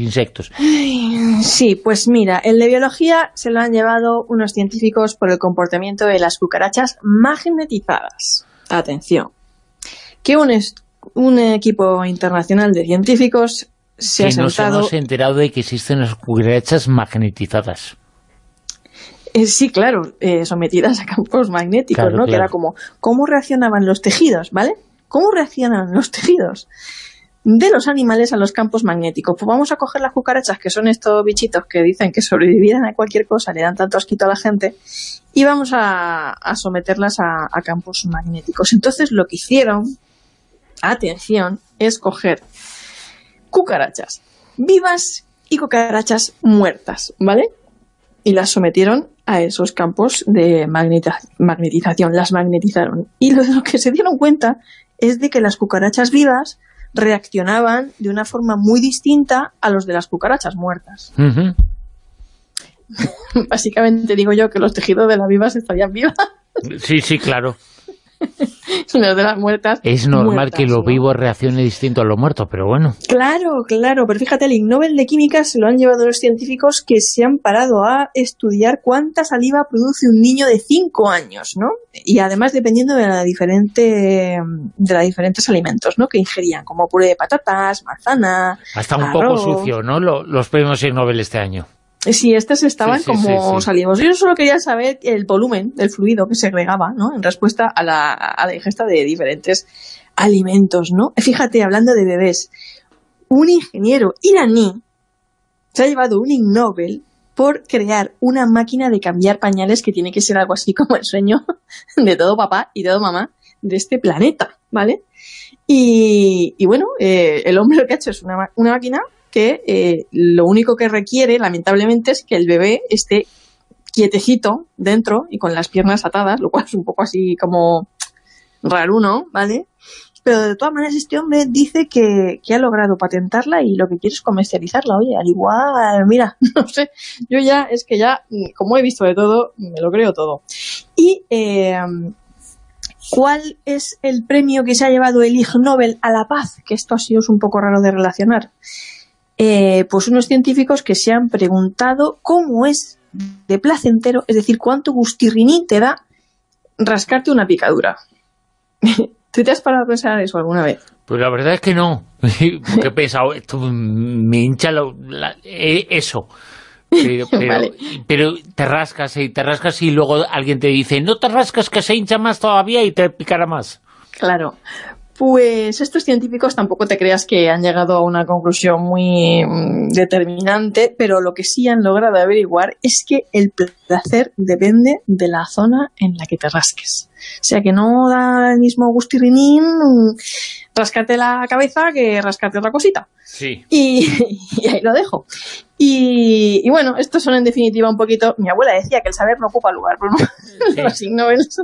Sí, pues mira, el de biología se lo han llevado unos científicos por el comportamiento de las cucarachas magnetizadas. Atención, que un equipo internacional de científicos se ha sentado... Nos hemos enterado de que existen las cucarachas magnetizadas. Sí, claro, sometidas a campos magnéticos, claro, ¿no? Claro. Que era como, ¿cómo reaccionaban los tejidos, ¿vale? ¿Cómo reaccionan los tejidos de los animales a los campos magnéticos? Pues vamos a coger las cucarachas, que son estos bichitos que dicen que sobrevivirán a cualquier cosa, le dan tanto asquito a la gente, y vamos a someterlas a campos magnéticos. Entonces lo que hicieron, atención, es coger cucarachas vivas y cucarachas muertas, ¿vale? Y las sometieron a esos campos de magnetización, las magnetizaron. Y lo que se dieron cuenta es de que las cucarachas vivas reaccionaban de una forma muy distinta a los de las cucarachas muertas. Básicamente digo yo que los tejidos de las vivas estarían vivas. Sí, claro. Los de las muertas. Es normal muertas, que lo ¿no? vivo reaccione distinto a lo muerto, pero bueno. Claro, pero fíjate, el Ig Nobel de Química se lo han llevado los científicos que se han parado a estudiar cuánta saliva produce un niño de 5 años, ¿no? Y además dependiendo de los diferentes alimentos, ¿no? Que ingerían, como puré de patatas, manzana, Hasta un arroz. poco sucio, ¿no? Los premios Ig Nobel este año. Sí, estos estaban Sí. salimos. Yo solo quería saber el volumen del fluido que segregaba, ¿no? En respuesta a la ingesta de diferentes alimentos, ¿no? Fíjate, hablando de bebés, un ingeniero iraní se ha llevado un Ig Nobel por crear una máquina de cambiar pañales que tiene que ser algo así como el sueño de todo papá y todo mamá de este planeta, ¿vale? Y bueno, el hombre lo que ha hecho es una máquina que lo único que requiere, lamentablemente, es que el bebé esté quietecito dentro y con las piernas atadas, lo cual es un poco así como raruno, ¿vale? Pero de todas maneras este hombre dice que ha logrado patentarla y lo que quiere es comercializarla. Oye, al igual, mira, no sé, yo ya, como he visto de todo, me lo creo todo. Y ¿cuál es el premio que se ha llevado el Ig Nobel a la paz? Que esto ha sido un poco raro de relacionar. Pues unos científicos que se han preguntado cómo es de placentero, es decir, cuánto gustirriní te da rascarte una picadura. ¿Tú te has parado a pensar eso alguna vez? Pues la verdad es que no. Porque he pensado, esto me hincha eso. Vale. Pero te rascas y luego alguien te dice, no te rascas que se hincha más todavía y te picará más. Claro. Pues estos científicos tampoco te creas que han llegado a una conclusión muy determinante, pero lo que sí han logrado averiguar es que el placer depende de la zona en la que te rasques. O sea que no da el mismo gustirrinín rascarte la cabeza que rascarte otra cosita. Sí. Y ahí lo dejo. Y bueno, estos son en definitiva un poquito... Mi abuela decía que el saber no ocupa lugar, pero no. Sí. Los Ig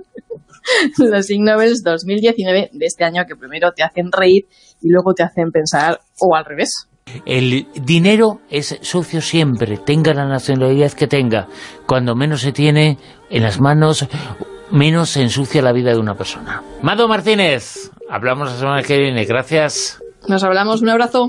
Nobel 2019 de este año, que primero te hacen reír y luego te hacen pensar, o al revés. El dinero es sucio siempre, tenga la nacionalidad que tenga. Cuando menos se tiene en las manos, menos se ensucia la vida de una persona. Mado Martínez, hablamos la semana que viene, gracias. Nos hablamos, un abrazo.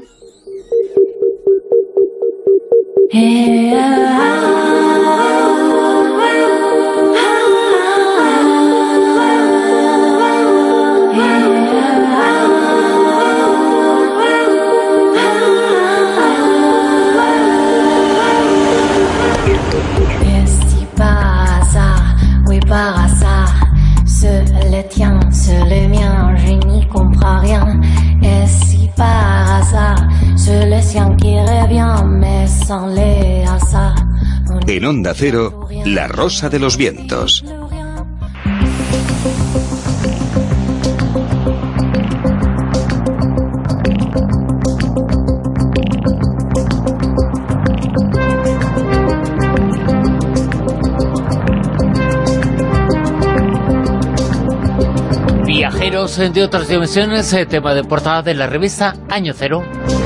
Par hasard, c'est le tien, c'est le mien, je n'y comprends rien. Et si par hasard, c'est le sien qui revient, mais sans les hasards. En Onda Cero, La Rosa de los Vientos. Viajeros de otras dimensiones, tema de portada de la revista Año Cero.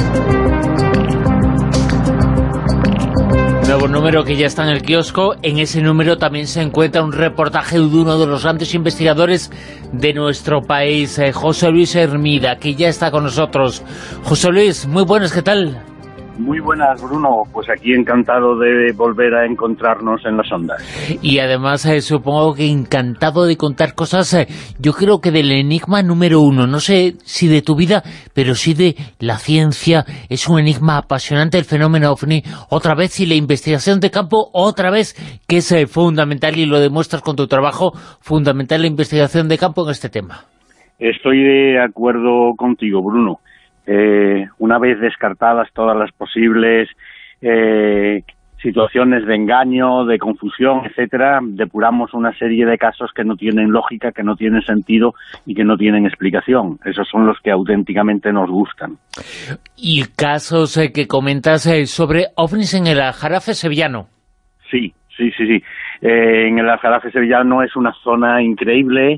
Nuevo número que ya está en el kiosco. En ese número también se encuentra un reportaje de uno de los grandes investigadores de nuestro país, José Luis Hermida, que ya está con nosotros. José Luis, muy buenas, ¿qué tal? Muy buenas, Bruno. Pues aquí encantado de volver a encontrarnos en las ondas. Y además supongo que encantado de contar cosas, yo creo que del enigma número 1. No sé si de tu vida, pero sí de la ciencia. Es un enigma apasionante el fenómeno OVNI. Otra vez, y la investigación de campo, otra vez, que es fundamental, y lo demuestras con tu trabajo, fundamental la investigación de campo en este tema. Estoy de acuerdo contigo, Bruno. Una vez descartadas todas las posibles situaciones de engaño, de confusión, etcétera, depuramos una serie de casos que no tienen lógica, que no tienen sentido y que no tienen explicación. Esos son los que auténticamente nos gustan. Y casos que comentas sobre ovnis en el Aljarafe sevillano. Sí. En el Aljarafe sevillano es una zona increíble,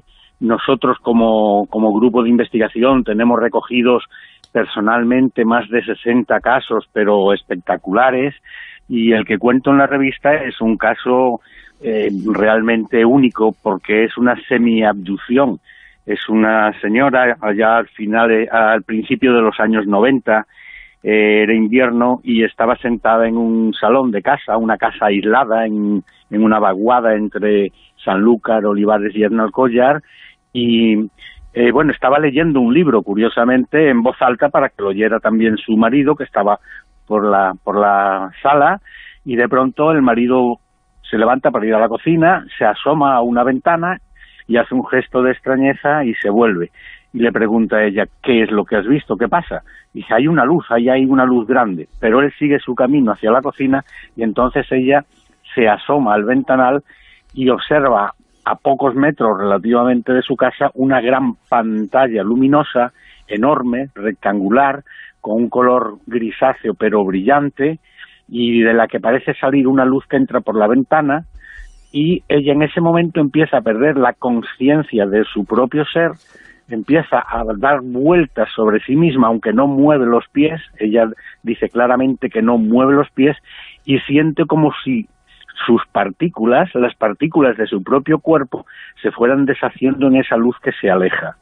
Nosotros como grupo de investigación tenemos recogidos personalmente más de 60 casos, pero espectaculares, y el que cuento en la revista es un caso realmente único porque es una semi-abducción. Es una señora allá al principio de los años 90, era invierno y estaba sentada en un salón de casa, una casa aislada en una vaguada entre Sanlúcar, Olivares y Hernalcollar, y estaba leyendo un libro, curiosamente, en voz alta para que lo oyera también su marido, que estaba por la sala, y de pronto el marido se levanta para ir a la cocina, se asoma a una ventana y hace un gesto de extrañeza y se vuelve. Y le pregunta a ella, ¿qué es lo que has visto? ¿Qué pasa? Y dice, hay una luz, ahí hay una luz grande. Pero él sigue su camino hacia la cocina y entonces ella se asoma al ventanal y observa a pocos metros relativamente de su casa una gran pantalla luminosa, enorme, rectangular, con un color grisáceo pero brillante, y de la que parece salir una luz que entra por la ventana, y ella en ese momento empieza a perder la conciencia de su propio ser, empieza a dar vueltas sobre sí misma, aunque no mueve los pies. Ella dice claramente que no mueve los pies, y siente como si sus partículas, las partículas de su propio cuerpo, se fueran deshaciendo en esa luz que se aleja.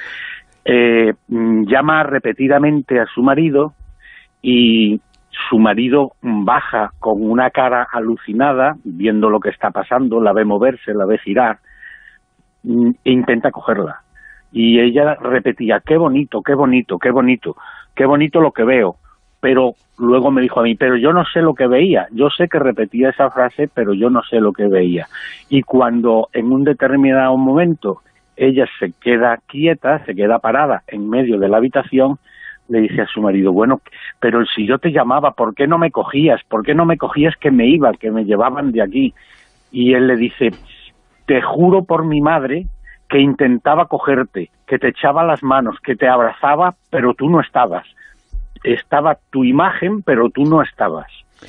Llama repetidamente a su marido y su marido baja con una cara alucinada, viendo lo que está pasando, la ve moverse, la ve girar, e intenta cogerla. Y ella repetía, qué bonito, qué bonito, qué bonito, qué bonito lo que veo. Pero luego me dijo a mí, pero yo no sé lo que veía. Yo sé que repetía esa frase, pero yo no sé lo que veía. Y cuando en un determinado momento ella se queda quieta, se queda parada en medio de la habitación, le dice a su marido, bueno, pero si yo te llamaba, ¿por qué no me cogías? ¿Por qué no me cogías que me iba, que me llevaban de aquí? Y él le dice, te juro por mi madre que intentaba cogerte, que te echaba las manos, que te abrazaba, pero tú no estabas. Estaba tu imagen, pero tú no estabas.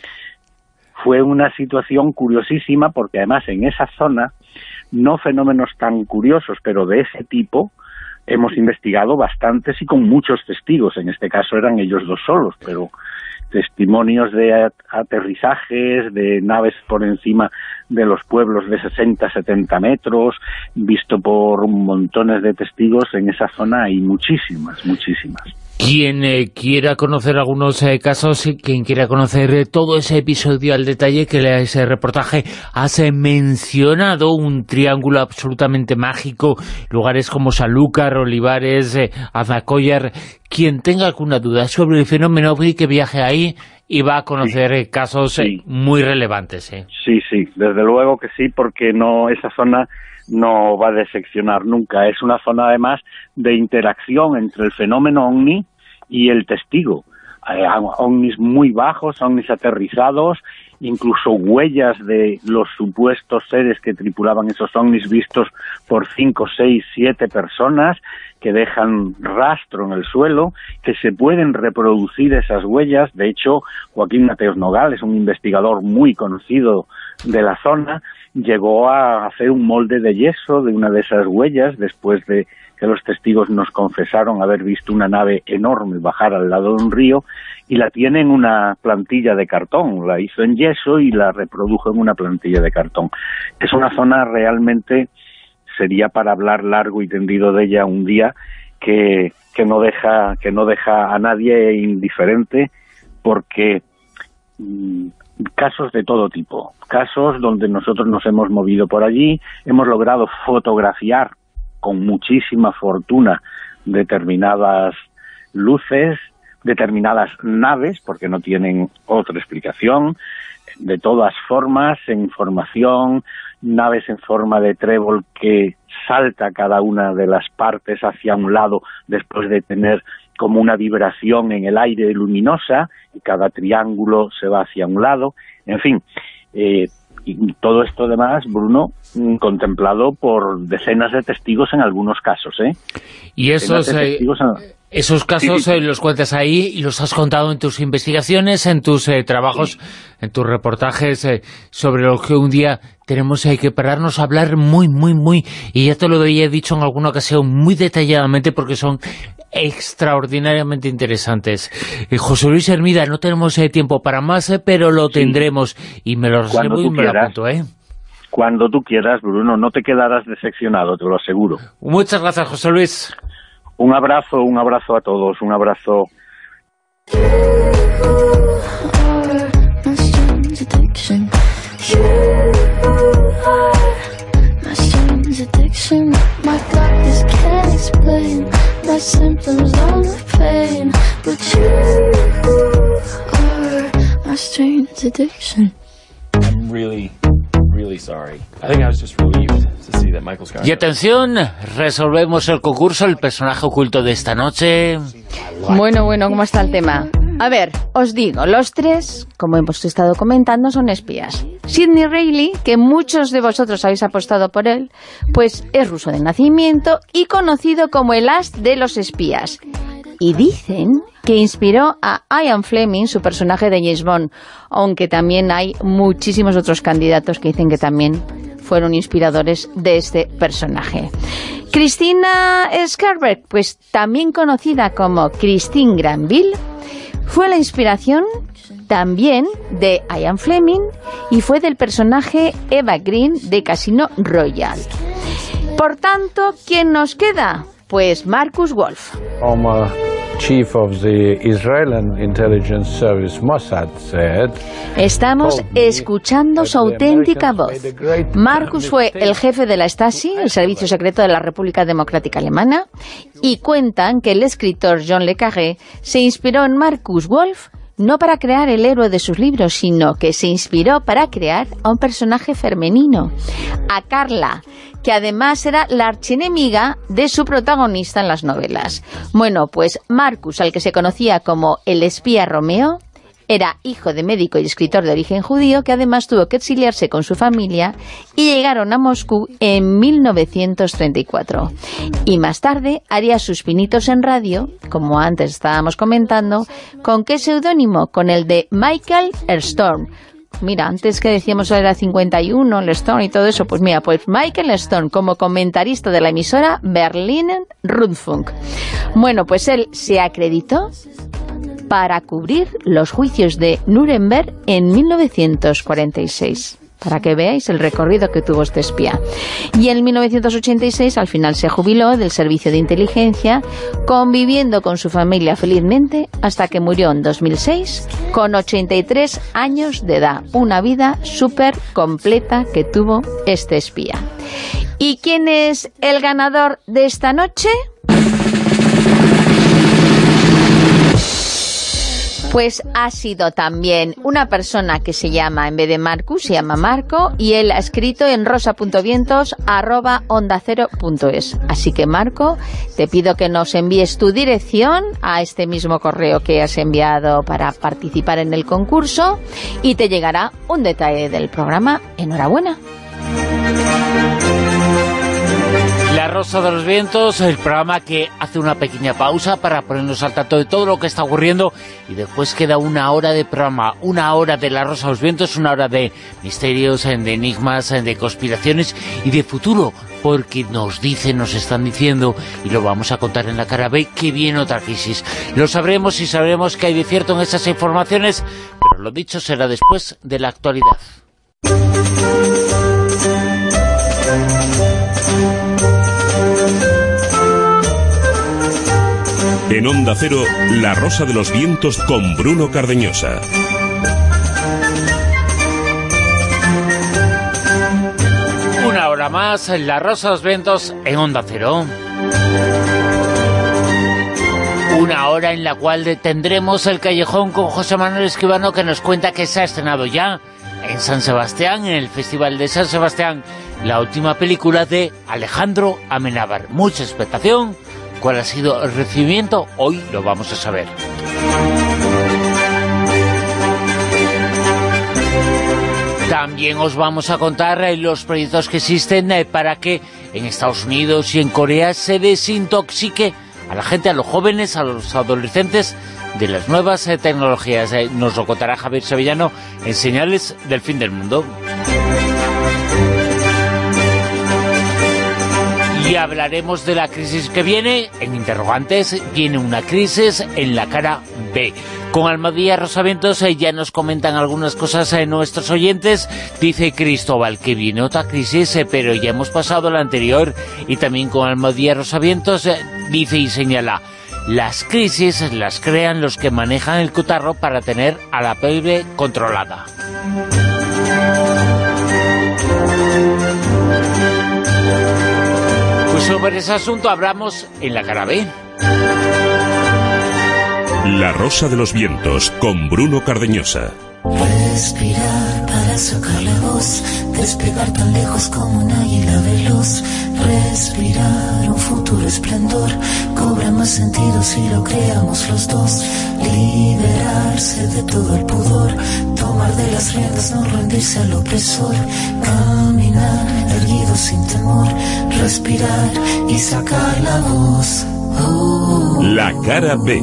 Fue una situación curiosísima porque además en esa zona, no fenómenos tan curiosos, pero de ese tipo, hemos investigado bastantes y con muchos testigos. En este caso eran ellos dos solos, pero testimonios de aterrizajes, de naves por encima de los pueblos de 60, 70 metros, visto por montones de testigos. En esa zona hay muchísimas, muchísimas. Quien quiera conocer algunos casos, quien quiera conocer todo ese episodio al detalle que lea ese reportaje, has mencionado un triángulo absolutamente mágico, lugares como Sanlúcar, Olivares, Hernalcollar. Quien tenga alguna duda sobre el fenómeno OVNI, que viaje ahí y va a conocer casos muy relevantes. Sí, desde luego que sí, porque esa zona no va a decepcionar nunca. Es una zona además de interacción entre el fenómeno OVNI y el testigo. OVNIs muy bajos, OVNIs aterrizados, incluso huellas de los supuestos seres que tripulaban esos OVNIs vistos por 5, 6, 7 personas que dejan rastro en el suelo, que se pueden reproducir esas huellas. De hecho, Joaquín Mateos Nogales, un investigador muy conocido de la zona, llegó a hacer un molde de yeso de una de esas huellas después de que los testigos nos confesaron haber visto una nave enorme bajar al lado de un río, y la tiene en una plantilla de cartón. La hizo en yeso y la reprodujo en una plantilla de cartón. Es una zona realmente, sería para hablar largo y tendido de ella un día, que no deja a nadie indiferente, porque casos de todo tipo, casos donde nosotros nos hemos movido por allí, hemos logrado fotografiar con muchísima fortuna determinadas luces, determinadas naves, porque no tienen otra explicación, de todas formas, en formación, naves en forma de trébol que salta cada una de las partes hacia un lado después de tener como una vibración en el aire luminosa, y cada triángulo se va hacia un lado. En fin, y todo esto además, Bruno, contemplado por decenas de testigos en algunos casos, Y esos Esos casos los cuentas ahí y los has contado en tus investigaciones, en tus trabajos, en tus reportajes sobre lo que un día tenemos que pararnos a hablar muy, y ya te lo había dicho en alguna ocasión, muy detalladamente, porque son extraordinariamente interesantes. José Luis Hermida, no tenemos tiempo para más, pero lo tendremos, y me lo reservo y me lo apunto, Cuando tú quieras, Bruno, no te quedarás decepcionado, te lo aseguro. Muchas gracias, José Luis. Un abrazo a todos, un abrazo. Y atención, resolvemos el concurso, el personaje oculto de esta noche. Bueno, ¿cómo está el tema? A ver, os digo, los tres, como hemos estado comentando, son espías. Sidney Reilly, que muchos de vosotros habéis apostado por él, pues es ruso de nacimiento y conocido como el as de los espías. Y dicen que inspiró a Ian Fleming, su personaje de James Bond, aunque también hay muchísimos otros candidatos que dicen que también fueron inspiradores de este personaje. Christina Scarberg, pues también conocida como Christine Granville, fue la inspiración también de Ian Fleming y fue del personaje Eva Green de Casino Royale. Por tanto, ¿quién nos queda? Pues Markus Wolf. Chief of the Israeli Intelligence Service Mossad said, estamos escuchando su auténtica voz. Markus fue el jefe de la Stasi, el servicio secreto de la República Democrática Alemana, y cuentan que el escritor John le Carré se inspiró en Markus Wolf no para crear el héroe de sus libros, sino que se inspiró para crear a un personaje femenino, a Carla, que además era la archienemiga de su protagonista en las novelas. Bueno, pues Markus, al que se conocía como el espía Romeo, era hijo de médico y escritor de origen judío que además tuvo que exiliarse con su familia y llegaron a Moscú en 1934. Y más tarde haría sus pinitos en radio, como antes estábamos comentando, ¿con qué seudónimo? Con el de Michael Stone. Mira, antes que decíamos era 51, el Stone y todo eso, pues mira, pues Michael Stone como comentarista de la emisora Berliner Rundfunk. Bueno, pues él se acreditó para cubrir los juicios de Nuremberg en 1946. Para que veáis el recorrido que tuvo este espía. Y en 1986 al final se jubiló del servicio de inteligencia, conviviendo con su familia felizmente hasta que murió en 2006 con 83 años de edad. Una vida súper completa que tuvo este espía. ¿Y quién es el ganador de esta noche? Pues ha sido también una persona que se llama, en vez de Marcus, se llama Marco, y él ha escrito en rosa.vientos@ondacero.es. Así que, Marco, te pido que nos envíes tu dirección a este mismo correo que has enviado para participar en el concurso y te llegará un detalle del programa. Enhorabuena. La Rosa de los Vientos, el programa que hace una pequeña pausa para ponernos al tanto de todo lo que está ocurriendo y después queda una hora de programa, una hora de La Rosa de los Vientos, una hora de misterios, de enigmas, de conspiraciones y de futuro, porque nos están diciendo, y lo vamos a contar en la cara B, que viene otra crisis. Lo sabremos y sabremos que hay de cierto en esas informaciones, pero lo dicho será después de la actualidad. En Onda Cero, La Rosa de los Vientos con Bruno Cardeñosa. Una hora más, La Rosa de los Vientos en Onda Cero. Una hora en la cual tendremos el callejón con José Manuel Escribano, que nos cuenta que se ha estrenado ya en San Sebastián, en el Festival de San Sebastián, la última película de Alejandro Amenábar. Mucha expectación. ¿Cuál ha sido el recibimiento? Hoy lo vamos a saber. También os vamos a contar los proyectos que existen para que en Estados Unidos y en Corea se desintoxique a la gente, a los jóvenes, a los adolescentes de las nuevas tecnologías. Nos lo contará Javier Sevillano en Señales del Fin del Mundo. Y hablaremos de la crisis que viene. En Interrogantes viene una crisis en la cara B. Con Almadía Rosavientos ya nos comentan algunas cosas nuestros oyentes. Dice Cristóbal que viene otra crisis, pero ya hemos pasado la anterior. Y también con Almadía Rosavientos dice y señala: las crisis las crean los que manejan el cotarro para tener a la plebe controlada. Pues sobre ese asunto hablamos en la cara B. La Rosa de los Vientos, con Bruno Cardeñosa. Respirar para sacar la voz, despegar tan lejos como un águila veloz. Respirar un futuro esplendor, cobra más sentido si lo creamos los dos. Liberarse de todo el pudor, tomar de las riendas, no rendirse al opresor. Caminar erguido sin temor, respirar y sacar la voz. La cara B.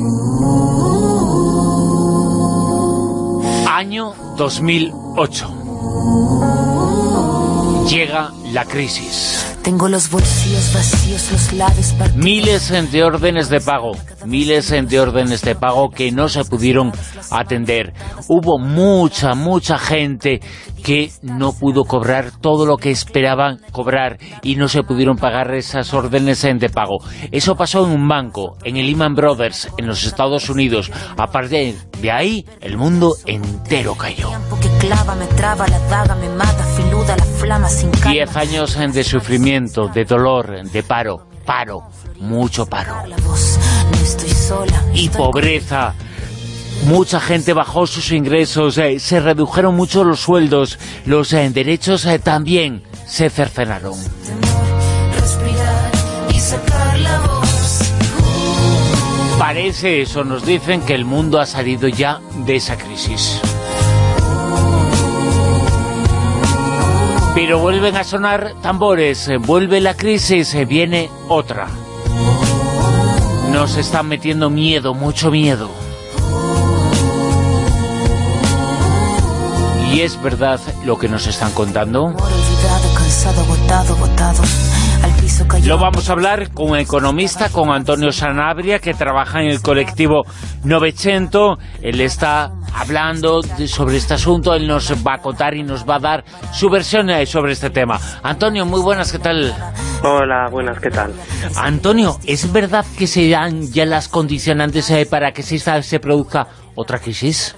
Año 2008. Llega la crisis. Tengo los bolsillos vacíos, los labios partidos. Miles de órdenes de pago que no se pudieron atender. Hubo mucha gente que no pudo cobrar todo lo que esperaban cobrar y no se pudieron pagar esas órdenes de pago. Eso pasó en un banco, en el Lehman Brothers, en los Estados Unidos. A partir de ahí, el mundo entero cayó. 10 años de sufrimiento, de dolor, de paro, mucho paro. Y pobreza. Mucha gente bajó sus ingresos, se redujeron mucho los sueldos, los derechos también se cercenaron. Parece, eso nos dicen, que el mundo ha salido ya de esa crisis. Pero vuelven a sonar tambores, vuelve la crisis, viene otra. Nos están metiendo miedo, mucho miedo. ¿Y es verdad lo que nos están contando? Lo vamos a hablar con un economista, con Antonio Sanabria, que trabaja en el colectivo Novecento. Él está hablando sobre este asunto, él nos va a contar y nos va a dar su versión sobre este tema. Antonio, muy buenas, ¿qué tal? Hola, buenas, ¿qué tal? Antonio, ¿es verdad que se dan ya las condicionantes para que se produzca otra crisis?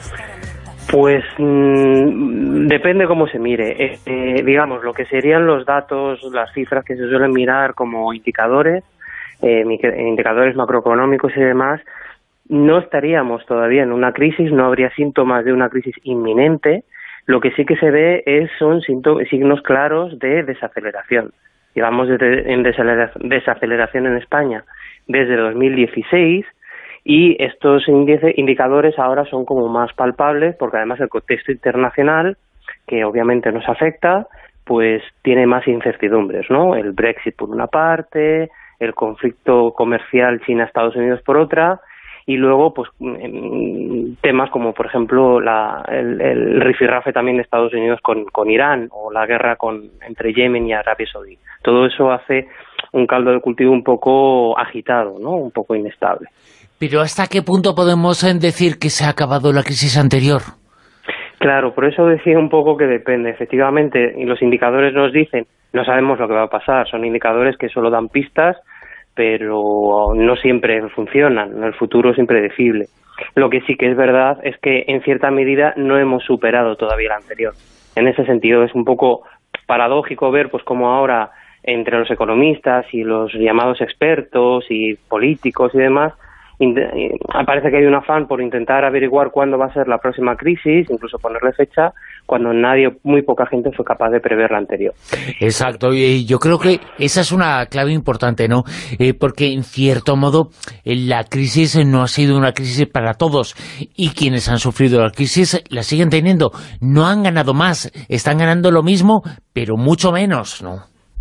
Pues depende cómo se mire. Digamos, lo que serían los datos, las cifras que se suelen mirar como indicadores, indicadores macroeconómicos y demás, no estaríamos todavía en una crisis, no habría síntomas de una crisis inminente. Lo que sí que se ve son signos claros de desaceleración. Llevamos en desaceleración en España desde 2016, y estos indicadores ahora son como más palpables, porque además el contexto internacional, que obviamente nos afecta, pues tiene más incertidumbres, ¿no? El Brexit por una parte, el conflicto comercial China-Estados Unidos por otra, y luego pues temas como por ejemplo el rifirrafe también de Estados Unidos con Irán, o la guerra entre Yemen y Arabia Saudí. Todo eso hace un caldo de cultivo un poco agitado, ¿no? Un poco inestable. Pero ¿hasta qué punto podemos decir que se ha acabado la crisis anterior? Claro, por eso decía un poco que depende. Efectivamente, y los indicadores nos dicen, no sabemos lo que va a pasar, son indicadores que solo dan pistas, pero no siempre funcionan, el futuro es impredecible. Lo que sí que es verdad es que en cierta medida no hemos superado todavía el anterior. En ese sentido es un poco paradójico ver pues cómo ahora entre los economistas y los llamados expertos y políticos y demás, parece que hay un afán por intentar averiguar cuándo va a ser la próxima crisis, incluso ponerle fecha, cuando muy poca gente fue capaz de prever la anterior. Exacto, y yo creo que esa es una clave importante, ¿no? Porque en cierto modo la crisis no ha sido una crisis para todos, y quienes han sufrido la crisis la siguen teniendo. No han ganado más, están ganando lo mismo, pero mucho menos, ¿no?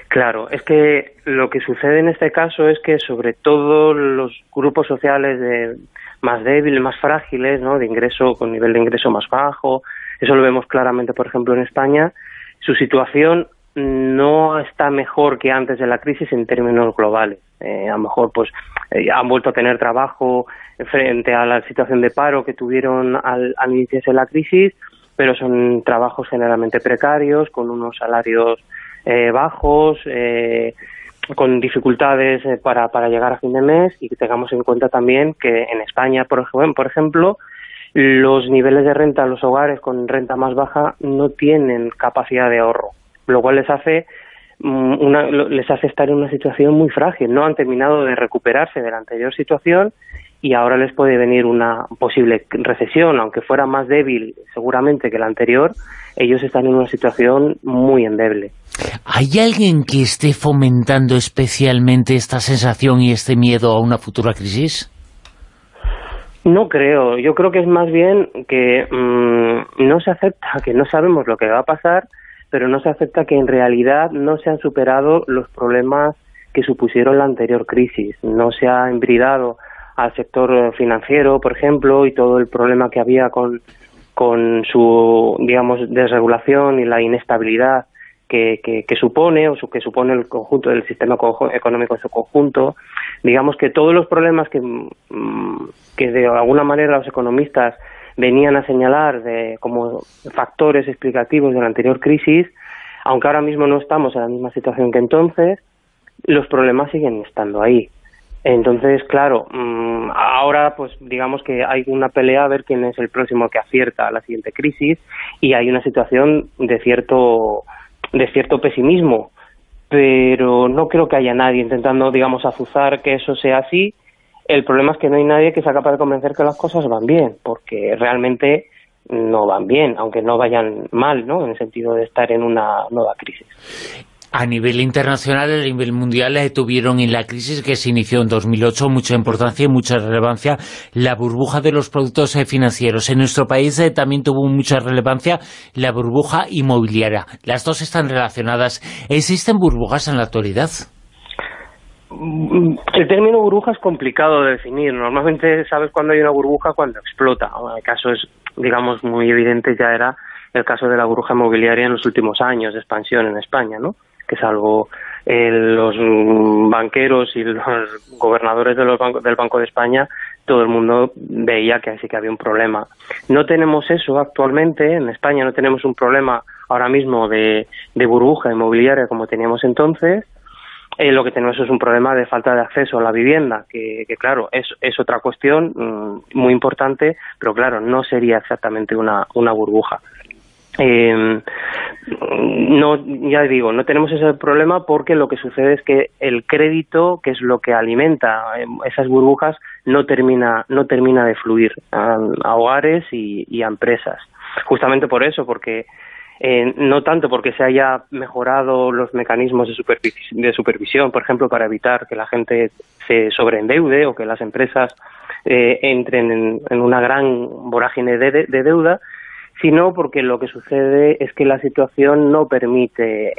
Claro, es que lo que sucede en este caso es que sobre todo los grupos sociales más débiles, más frágiles, ¿no?, de ingreso, con nivel de ingreso más bajo, eso lo vemos claramente, por ejemplo, en España, su situación no está mejor que antes de la crisis en términos globales. A lo mejor pues han vuelto a tener trabajo frente a la situación de paro que tuvieron al iniciarse la crisis, pero son trabajos generalmente precarios, con unos salarios bajos, con dificultades para llegar a fin de mes, y que tengamos en cuenta también que en España, por ejemplo, los niveles de renta, los hogares con renta más baja no tienen capacidad de ahorro, lo cual les hace estar en una situación muy frágil. No han terminado de recuperarse de la anterior situación y ahora les puede venir una posible recesión, aunque fuera más débil seguramente que la anterior. Ellos están en una situación muy endeble. ¿Hay alguien que esté fomentando especialmente esta sensación y este miedo a una futura crisis? No creo. Yo creo que es más bien que no se acepta, que no sabemos lo que va a pasar, pero no se acepta que en realidad no se han superado los problemas que supusieron la anterior crisis. No se ha embridado al sector financiero, por ejemplo, y todo el problema que había con su, digamos, desregulación y la inestabilidad que supone, que supone el conjunto del sistema económico en su conjunto. Digamos que todos los problemas que de alguna manera los economistas venían a señalar como factores explicativos de la anterior crisis, aunque ahora mismo no estamos en la misma situación que entonces, los problemas siguen estando ahí. Entonces, claro, ahora pues digamos que hay una pelea a ver quién es el próximo que acierta a la siguiente crisis, y hay una situación de cierto pesimismo, pero no creo que haya nadie intentando, digamos, azuzar que eso sea así. El problema es que no hay nadie que sea capaz de convencer que las cosas van bien, porque realmente no van bien, aunque no vayan mal, ¿no?, en el sentido de estar en una nueva crisis. A nivel internacional, a nivel mundial, tuvieron en la crisis que se inició en 2008 mucha importancia y mucha relevancia la burbuja de los productos financieros. En nuestro país también tuvo mucha relevancia la burbuja inmobiliaria. Las dos están relacionadas. ¿Existen burbujas en la actualidad? El término burbuja es complicado de definir. Normalmente sabes cuándo hay una burbuja, cuando explota. El caso es, digamos, muy evidente, ya era el caso de la burbuja inmobiliaria en los últimos años de expansión en España, ¿no?, que salvo los banqueros y los gobernadores del Banco de España, todo el mundo veía que sí que había un problema. No tenemos eso actualmente, en España no tenemos un problema ahora mismo de burbuja inmobiliaria como teníamos entonces. Lo que tenemos es un problema de falta de acceso a la vivienda, que claro, es otra cuestión muy importante, pero claro, no sería exactamente una burbuja. No, ya digo, no tenemos ese problema porque lo que sucede es que el crédito, que es lo que alimenta esas burbujas, no termina de fluir a hogares y a empresas. Justamente por eso, porque no tanto porque se haya mejorado los mecanismos de supervisión, por ejemplo, para evitar que la gente se sobreendeude o que las empresas entren en una gran vorágine de deuda, sino porque lo que sucede es que la situación no permite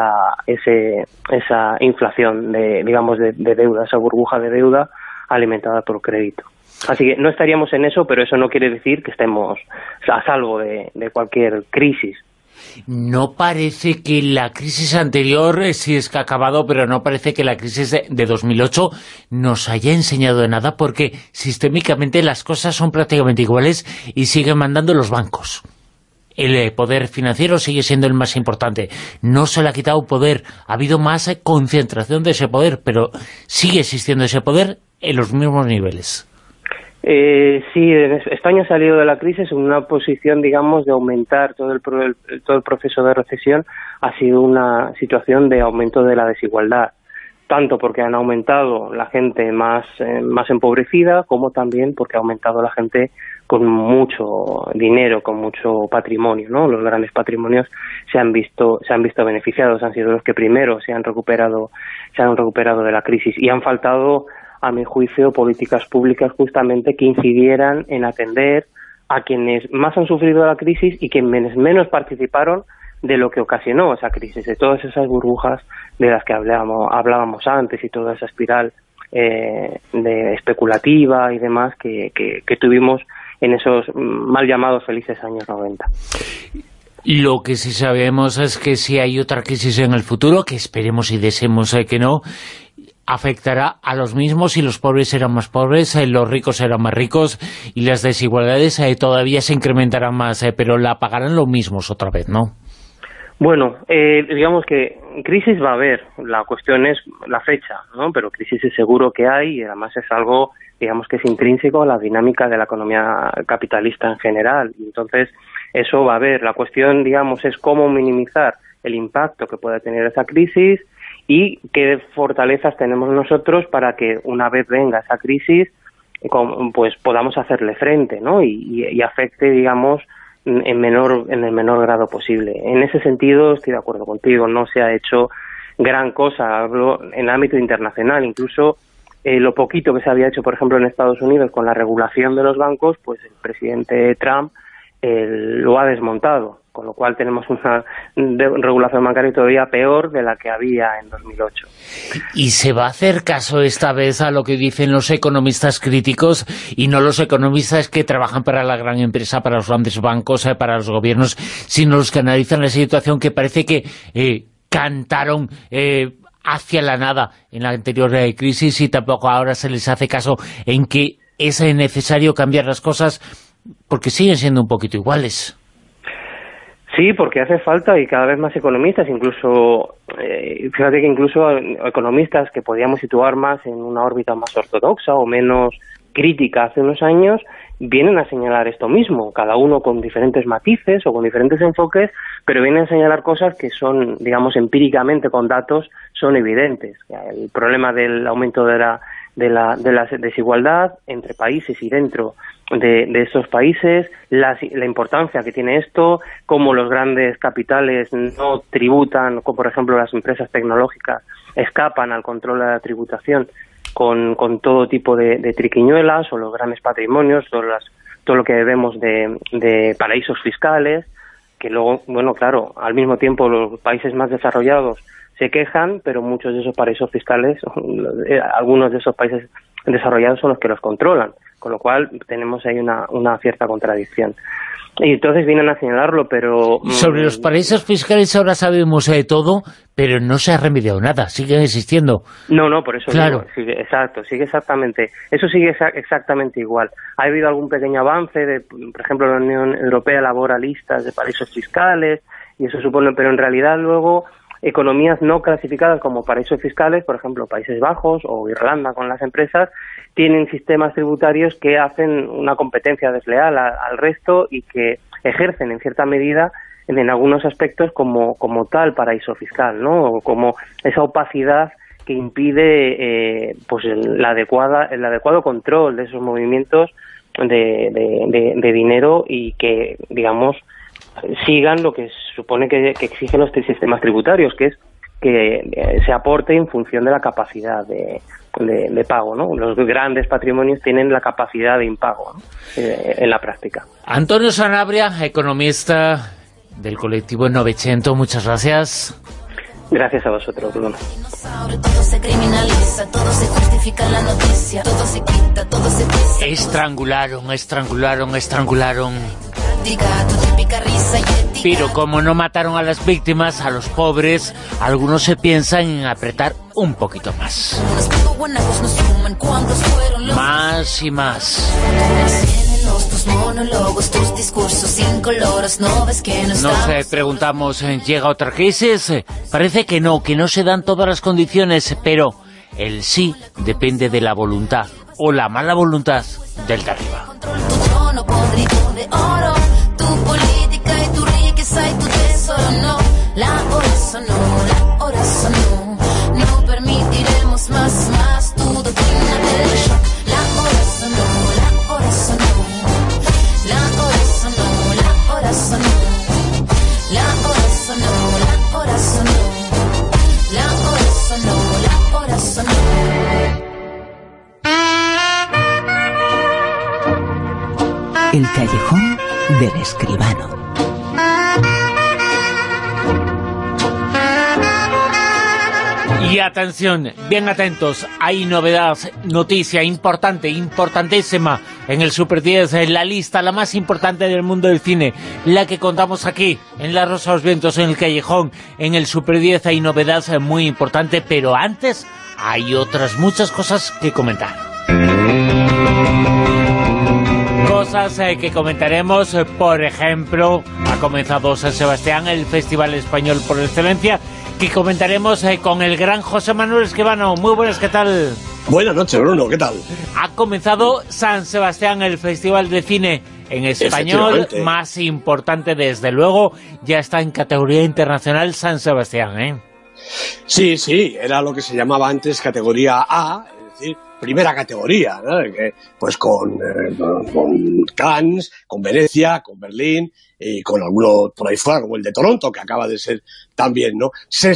esa inflación de deuda, esa burbuja de deuda alimentada por crédito. Así que no estaríamos en eso, pero eso no quiere decir que estemos a salvo de cualquier crisis. No parece que la crisis anterior, sí es que ha acabado, pero no parece que la crisis de 2008 nos haya enseñado de nada, porque sistémicamente las cosas son prácticamente iguales y siguen mandando los bancos. El poder financiero sigue siendo el más importante. No se le ha quitado poder. Ha habido más concentración de ese poder, pero sigue existiendo ese poder en los mismos niveles. Sí, España ha salido de la crisis en una posición, digamos, de aumentar todo el proceso de recesión. Ha sido una situación de aumento de la desigualdad, tanto porque han aumentado la gente más empobrecida, como también porque ha aumentado la gente con mucho dinero, con mucho patrimonio, ¿no? Los grandes patrimonios se han visto beneficiados, han sido los que primero se han recuperado de la crisis, y han faltado, a mi juicio, políticas públicas justamente que incidieran en atender a quienes más han sufrido la crisis y quienes menos participaron de lo que ocasionó esa crisis, de todas esas burbujas de las que hablábamos antes y toda esa espiral de especulativa y demás que tuvimos en esos mal llamados felices años 90. Lo que sí sabemos es que si hay otra crisis en el futuro, que esperemos y deseemos que no, afectará a los mismos y los pobres serán más pobres, los ricos serán más ricos y las desigualdades todavía se incrementarán más, pero la pagarán los mismos otra vez, ¿no? Bueno, digamos que crisis va a haber, la cuestión es la fecha, ¿no? Pero crisis es seguro que hay y además es algo, digamos, que es intrínseco a la dinámica de la economía capitalista en general. Y entonces, eso va a haber. La cuestión, digamos, es cómo minimizar el impacto que pueda tener esa crisis y qué fortalezas tenemos nosotros para que una vez venga esa crisis, pues podamos hacerle frente, ¿no? Y afecte, digamos, en el menor grado posible. En ese sentido estoy de acuerdo contigo, no se ha hecho gran cosa, hablo en el ámbito internacional, incluso lo poquito que se había hecho, por ejemplo, en Estados Unidos con la regulación de los bancos, pues el presidente Trump lo ha desmontado, con lo cual tenemos una regulación bancaria todavía peor de la que había en 2008. ¿Y se va a hacer caso esta vez a lo que dicen los economistas críticos y no los economistas que trabajan para la gran empresa, para los grandes bancos, para los gobiernos, sino los que analizan la situación que parece que cantaron hacia la nada en la anterior crisis y tampoco ahora se les hace caso en que es necesario cambiar las cosas porque siguen siendo un poquito iguales? Sí, porque hace falta y cada vez más economistas, incluso, fíjate que incluso economistas que podíamos situar más en una órbita más ortodoxa o menos crítica hace unos años, vienen a señalar esto mismo, cada uno con diferentes matices o con diferentes enfoques, pero vienen a señalar cosas que son, digamos, empíricamente con datos, son evidentes. El problema del aumento de la desigualdad entre países y dentro de esos países, la importancia que tiene esto, cómo los grandes capitales no tributan, como por ejemplo las empresas tecnológicas escapan al control de la tributación con todo tipo de triquiñuelas, o los grandes patrimonios, todo lo que vemos de paraísos fiscales, que luego, bueno, claro, al mismo tiempo los países más desarrollados se quejan, pero muchos de esos paraísos fiscales, algunos de esos países desarrollados son los que los controlan, con lo cual tenemos ahí una cierta contradicción. Y entonces vienen a señalarlo, pero... Sobre los paraísos fiscales ahora sabemos de todo, pero no se ha remediado nada, siguen existiendo. No, por eso claro. Digo, sigue exactamente, eso sigue exactamente igual. Ha habido algún pequeño avance, por ejemplo, la Unión Europea elabora listas de paraísos fiscales, y eso supone, pero en realidad luego economías no clasificadas como paraísos fiscales, por ejemplo, Países Bajos o Irlanda con las empresas, tienen sistemas tributarios que hacen una competencia desleal al resto y que ejercen en cierta medida en algunos aspectos como tal paraíso fiscal, ¿no? O como esa opacidad que impide pues el adecuado control de esos movimientos de dinero y que, digamos, sigan lo que supone que exigen los sistemas tributarios, que es que se aporte en función de la capacidad de pago, ¿no? Los grandes patrimonios tienen la capacidad de impago, ¿no? En la práctica. Antonio Sanabria, economista del colectivo Novecento, muchas gracias. Gracias a vosotros, Bruno. Todo se criminaliza, todo se justifica en la noticia, todo se quita, todo se pisa. Estrangularon. Pero como no mataron a las víctimas, a los pobres, algunos se piensan en apretar un poquito más. Más y más. Nos preguntamos, ¿llega otra crisis? Parece que no se dan todas las condiciones, pero el sí depende de la voluntad o la mala voluntad del de arriba. No permitiremos más tu doctrina del shock. La hora sonó. El callejón del escribano. Y atención, bien atentos, hay novedad, noticia importante, importantísima en el Super 10, en la lista, la más importante del mundo del cine, la que contamos aquí, en La Rosa de los Vientos, en el Callejón, en el Super 10 hay novedad muy importante, pero antes hay otras muchas cosas que comentar. Cosas que comentaremos, por ejemplo, ha comenzado San Sebastián, el festival español por excelencia, que comentaremos con el gran José Manuel Escribano. Muy buenas, ¿qué tal? Buenas noches, Bruno, ¿qué tal? Ha comenzado San Sebastián, el festival de cine en español más importante, desde luego, ya está en categoría internacional San Sebastián, ¿eh? Sí, era lo que se llamaba antes categoría A, es decir, primera categoría, ¿no? Pues con Cannes, con Venecia, con Berlín y con alguno por ahí fuera, como el de Toronto, que acaba de ser también, ¿no?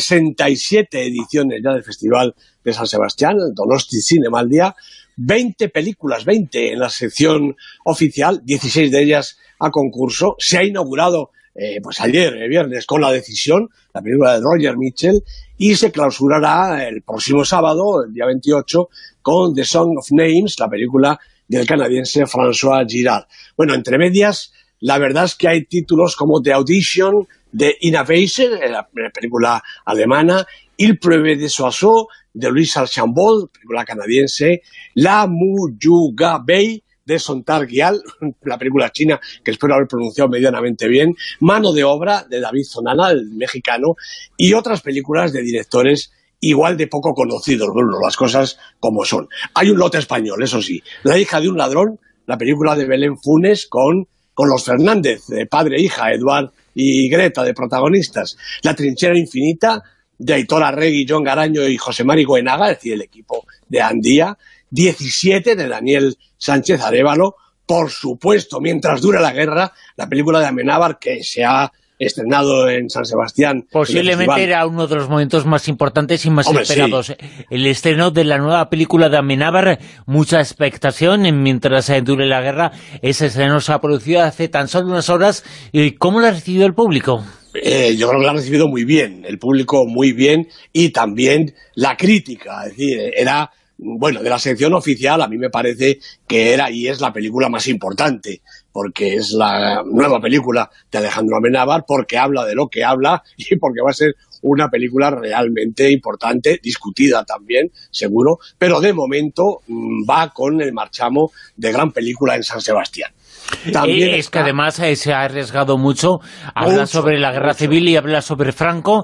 67 ediciones ya del Festival de San Sebastián, el Donosti Cinema al día, 20 películas, 20 en la sección oficial, 16 de ellas a concurso. Se ha inaugurado pues ayer, viernes, con La Decisión, la película de Roger Mitchell, y se clausurará el próximo sábado, el día 28, con The Song of Names, la película del canadiense François Girard. Bueno, entre medias, la verdad es que hay títulos como The Audition, The Innovation, la película alemana, Il Pleuve des Oiseaux, de Louis Archambault, película canadiense, La Muyugabei, de Sontar Gyal, la película china, que espero haber pronunciado medianamente bien, Mano de obra, de David Zonana, el mexicano, y otras películas de directores igual de poco conocidos, Bruno, las cosas como son. Hay un lote español, eso sí, La hija de un ladrón, la película de Belén Funes con los Fernández, de padre e hija, Eduard y Greta, de protagonistas, La trinchera infinita, de Aitor Arregui, John Garaño y José Mari Goenaga, es decir, el equipo de Andía, 17 de Daniel Sánchez Arévalo, por supuesto, Mientras dure la guerra, la película de Amenábar que se ha estrenado en San Sebastián. Posiblemente era uno de los momentos más importantes y más esperados. Sí. El estreno de la nueva película de Amenábar, mucha expectación en Mientras dure la guerra. Ese estreno se ha producido hace tan solo unas horas. ¿Cómo lo ha recibido el público? Yo creo que lo ha recibido muy bien, el público muy bien, y también la crítica, es decir, era... Bueno, de la sección oficial a mí me parece que era y es la película más importante, porque es la nueva película de Alejandro Amenábar, porque habla de lo que habla y porque va a ser una película realmente importante, discutida también, seguro, pero de momento va con el marchamo de gran película en San Sebastián. También es que además se ha arriesgado mucho, habla sobre la guerra civil y habla sobre Franco,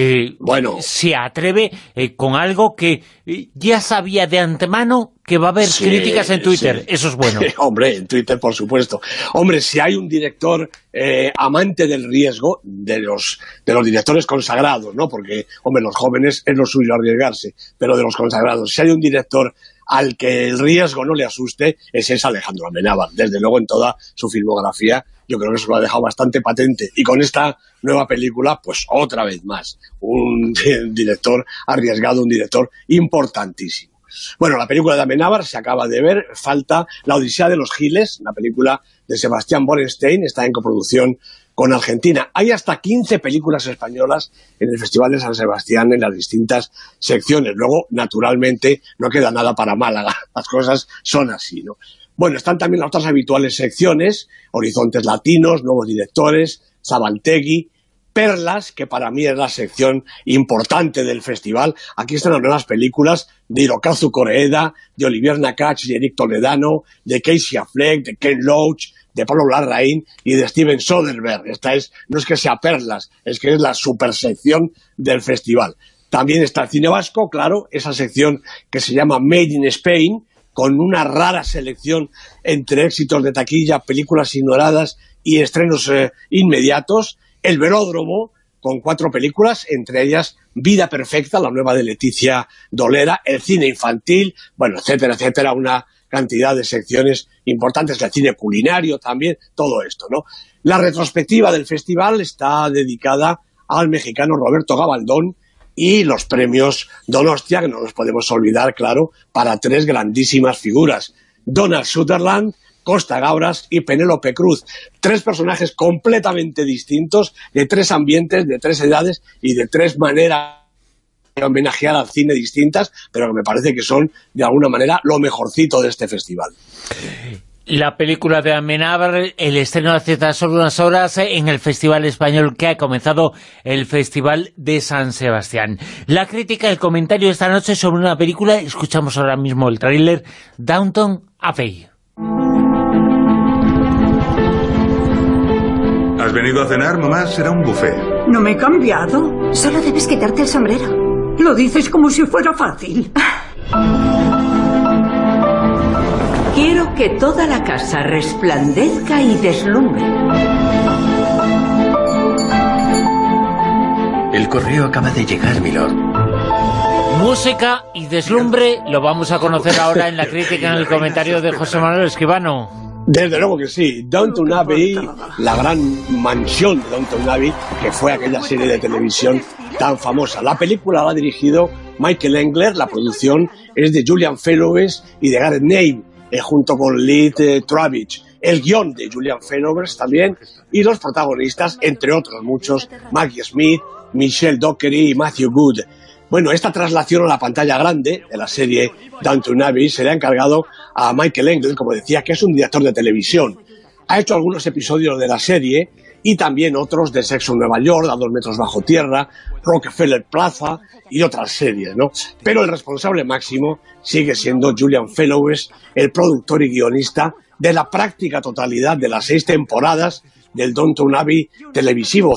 se atreve con algo que ya sabía de antemano que va a haber críticas en Twitter, eso es bueno. Hombre, en Twitter por supuesto. Hombre, si hay un director amante del riesgo, de los directores consagrados, ¿no? Porque, hombre, los jóvenes es lo suyo arriesgarse, pero de los consagrados, si hay un director al que el riesgo no le asuste, ese es Alejandro Amenábar. Desde luego en toda su filmografía yo creo que eso lo ha dejado bastante patente. Y con esta nueva película, pues otra vez más, un director arriesgado, un director importantísimo. Bueno, la película de Amenábar se acaba de ver, falta La Odisea de los Giles, la película de Sebastián Borenstein, está en coproducción con Argentina. Hay hasta 15 películas españolas en el Festival de San Sebastián en las distintas secciones. Luego, naturalmente, no queda nada para Málaga. Las cosas son así, ¿no? Bueno, están también las otras habituales secciones, Horizontes Latinos, Nuevos Directores, Sabantegui, Perlas, que para mí es la sección importante del festival. Aquí están las nuevas películas de Hirokazu Koreeda, de Olivier Nakache y Eric Toledano, de Casey Affleck, de Ken Loach, de Pablo Larraín y de Steven Soderbergh. Esta no es que sea Perlas, es que es la supersección del festival. También está el cine vasco, claro, esa sección que se llama Made in Spain, con una rara selección entre éxitos de taquilla, películas ignoradas y estrenos inmediatos. El Velódromo, con 4 películas, entre ellas Vida Perfecta, la nueva de Leticia Dolera, el cine infantil, bueno, etcétera, etcétera, una cantidad de secciones importantes, el cine culinario también, todo esto, ¿no? La retrospectiva del festival está dedicada al mexicano Roberto Gabaldón y los premios Donostia, que no nos podemos olvidar, claro, para 3 grandísimas figuras, Donald Sutherland, Costa Gabras y Penélope Cruz. 3 personajes completamente distintos, de 3 ambientes, de 3 edades y de 3 maneras homenajear al cine distintas, pero que me parece que son, de alguna manera, lo mejorcito de este festival. La película de Amenábar, el estreno hace tan solo unas horas en el Festival Español que ha comenzado el Festival de San Sebastián. La crítica, el comentario esta noche sobre una película, escuchamos ahora mismo el tráiler, Downton Abbey. ¿Has venido a cenar, mamá? Será un buffet. No me he cambiado. Solo debes quitarte el sombrero. Lo dices como si fuera fácil. Quiero que toda la casa resplandezca y deslumbre. El correo acaba de llegar, milord. Música y deslumbre lo vamos a conocer ahora en la crítica, en el comentario de José Manuel Escribano. Desde luego que sí. Downton Abbey, la gran mansión de Downton Abbey, que fue aquella serie de televisión tan famosa. La película la ha dirigido Michael Engler, la producción es de Julian Fellowes y de Gareth Name, junto con Lee Travich. El guión de Julian Fellowes también, y los protagonistas, entre otros muchos, Maggie Smith, Michelle Dockery y Matthew Good. Bueno, esta traslación a la pantalla grande de la serie Downton Abbey se le ha encargado a Michael Engler, como decía, que es un director de televisión. Ha hecho algunos episodios de la serie y también otros de Sexo en Nueva York, A 2 metros bajo tierra, Rockefeller Plaza y otras series, ¿no? Pero el responsable máximo sigue siendo Julian Fellowes, el productor y guionista de la práctica totalidad de las 6 temporadas del Downton Abbey televisivo,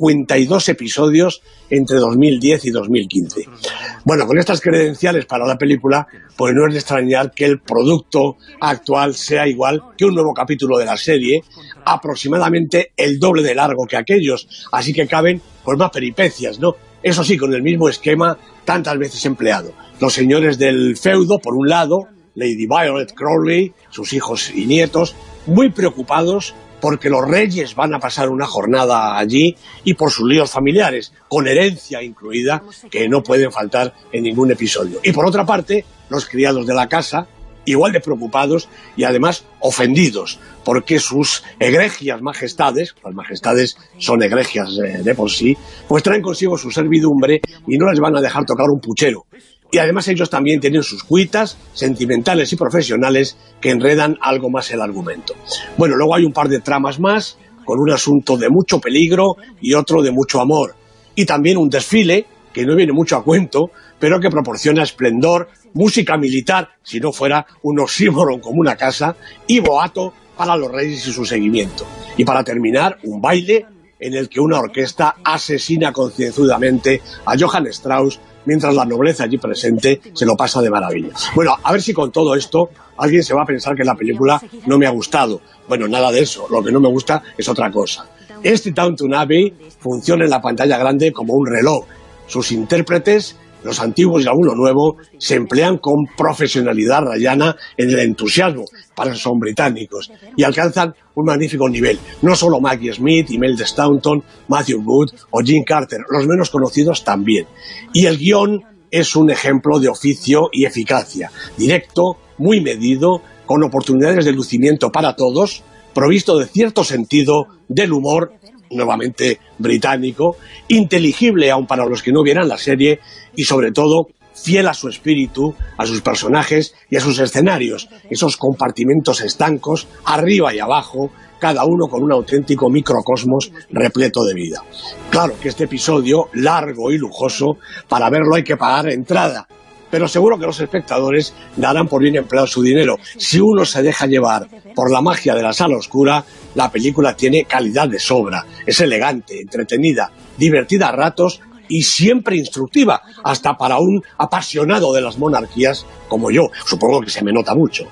52 episodios entre 2010 y 2015. Bueno, con estas credenciales para la película, pues no es de extrañar que el producto actual sea igual que un nuevo capítulo de la serie, aproximadamente el doble de largo que aquellos, así que caben pues más peripecias, ¿no? Eso sí, con el mismo esquema tantas veces empleado. Los señores del feudo, por un lado, Lady Violet Crowley, sus hijos y nietos, muy preocupados porque los reyes van a pasar una jornada allí y por sus líos familiares, con herencia incluida, que no pueden faltar en ningún episodio. Y por otra parte, los criados de la casa, igual de preocupados y además ofendidos, porque sus egregias majestades, las majestades son egregias de por sí, pues traen consigo su servidumbre y no les van a dejar tocar un puchero. Y además ellos también tienen sus cuitas sentimentales y profesionales que enredan algo más el argumento. Bueno, luego hay un par de tramas más, con un asunto de mucho peligro y otro de mucho amor. Y también un desfile, que no viene mucho a cuento, pero que proporciona esplendor, música militar, si no fuera un oxímoron como una casa, y boato para los reyes y su seguimiento. Y para terminar, un baile en el que una orquesta asesina concienzudamente a Johann Strauss, mientras la nobleza allí presente se lo pasa de maravilla. Bueno, a ver si con todo esto alguien se va a pensar que la película no me ha gustado. Bueno, nada de eso. Lo que no me gusta es otra cosa. Este Downton Abbey funciona en la pantalla grande como un reloj. Sus intérpretes, los antiguos y alguno nuevo, se emplean con profesionalidad rayana en el entusiasmo, para eso son británicos, y alcanzan un magnífico nivel. No solo Maggie Smith, Imelda Staunton, Matthew Good o Jim Carter, los menos conocidos también. Y el guión es un ejemplo de oficio y eficacia, directo, muy medido, con oportunidades de lucimiento para todos, provisto de cierto sentido del humor, nuevamente británico, inteligible aun para los que no vieran la serie y sobre todo fiel a su espíritu, a sus personajes y a sus escenarios, esos compartimentos estancos, arriba y abajo, cada uno con un auténtico microcosmos repleto de vida. Claro que este episodio, largo y lujoso, para verlo hay que pagar entrada, pero seguro que los espectadores darán por bien empleado su dinero. Si uno se deja llevar por la magia de la sala oscura, la película tiene calidad de sobra, es elegante, entretenida, divertida a ratos y siempre instructiva, hasta para un apasionado de las monarquías como yo. Supongo que se me nota mucho.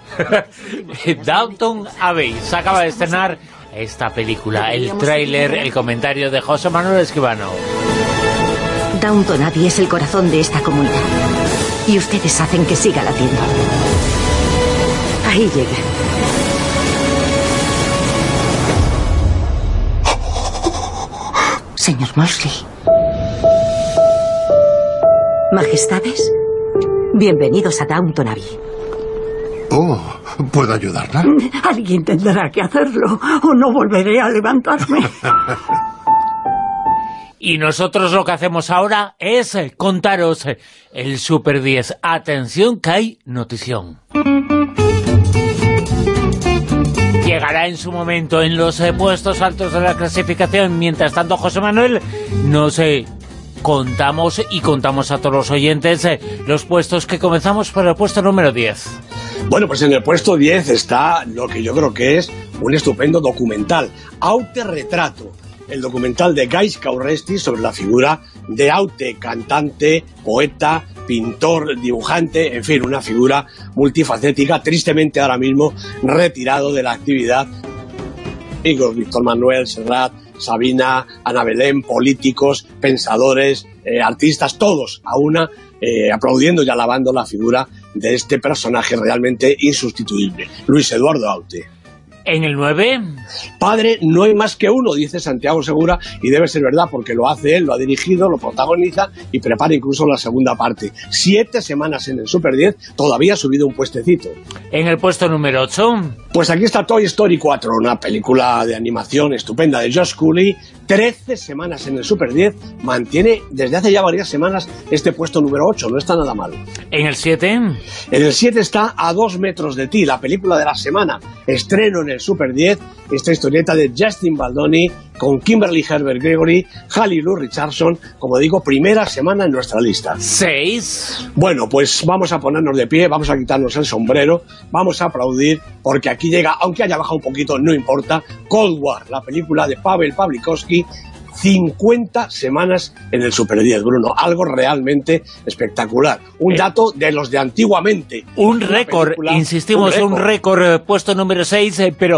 Downton Abbey, se acaba de estrenar esta película, el tráiler, el comentario de José Manuel Escribano. Downton Abbey es el corazón de esta comunidad y ustedes hacen que siga latiendo. Ahí llegan. Señor Mosley. Majestades, bienvenidos a Downton Abbey. Oh, ¿puedo ayudarla? Alguien tendrá que hacerlo o no volveré a levantarme. Y nosotros lo que hacemos ahora es contaros el Super 10. Atención que hay notición. Llegará en su momento en los puestos altos de la clasificación. Mientras tanto, José Manuel, nos contamos a todos los oyentes los puestos, que comenzamos por el puesto número 10. Bueno, pues en el puesto 10 está lo que yo creo que es un estupendo documental, Autorretrato, el documental de Gais Cauresti sobre la figura de Aute, cantante, poeta, pintor, dibujante, en fin, una figura multifacética, tristemente ahora mismo retirado de la actividad. Amigos, Víctor Manuel, Serrat, Sabina, Ana Belén, políticos, pensadores, artistas, todos a una, aplaudiendo y alabando la figura de este personaje realmente insustituible, Luis Eduardo Aute. En el 9... Padre, no hay más que uno, dice Santiago Segura, y debe ser verdad, porque lo hace él, lo ha dirigido, lo protagoniza y prepara incluso la segunda parte. 7 semanas en el Super 10, todavía ha subido un puestecito. En el puesto número 8... Pues aquí está Toy Story 4, una película de animación estupenda de Josh Cooley. 13 semanas en el Super 10, mantiene desde hace ya varias semanas este puesto número 8, no está nada mal. En el 7... En el 7 está A 2 metros de ti, la película de la semana, estreno en el Super 10, esta historieta de Justin Baldoni con Kimberly Herbert Gregory, Haley Lou Richardson, como digo, primera semana en nuestra lista. 6. Bueno, pues vamos a ponernos de pie, vamos a quitarnos el sombrero, vamos a aplaudir, porque aquí llega, aunque haya bajado un poquito, no importa, Cold War, la película de Pavel Pawlikowski. 50 semanas en el Super 10, Bruno, algo realmente espectacular, un dato de los de antiguamente. Un récord, insistimos, un récord, puesto número 6, pero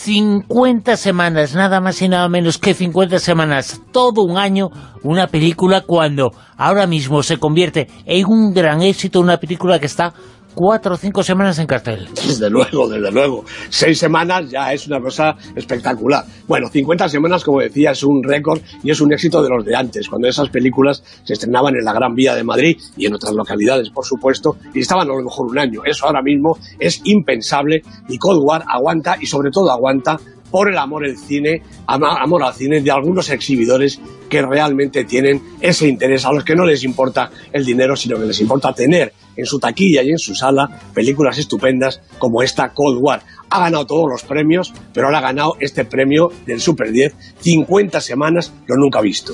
50 semanas, nada más y nada menos que 50 semanas, todo un año, una película, cuando ahora mismo se convierte en un gran éxito, una película que está 4 o 5 semanas en cartel. Desde luego. 6 semanas ya es una cosa espectacular. Bueno, 50 semanas, como decía, es un récord y es un éxito de los de antes, cuando esas películas se estrenaban en la Gran Vía de Madrid y en otras localidades, por supuesto, y estaban a lo mejor un año. Eso ahora mismo es impensable, y Cold War aguanta, y sobre todo aguanta por el amor al cine de algunos exhibidores que realmente tienen ese interés, a los que no les importa el dinero, sino que les importa tener en su taquilla y en su sala películas estupendas como esta Cold War. Ha ganado todos los premios, pero ahora ha ganado este premio del Super 10, 50 semanas, lo nunca visto.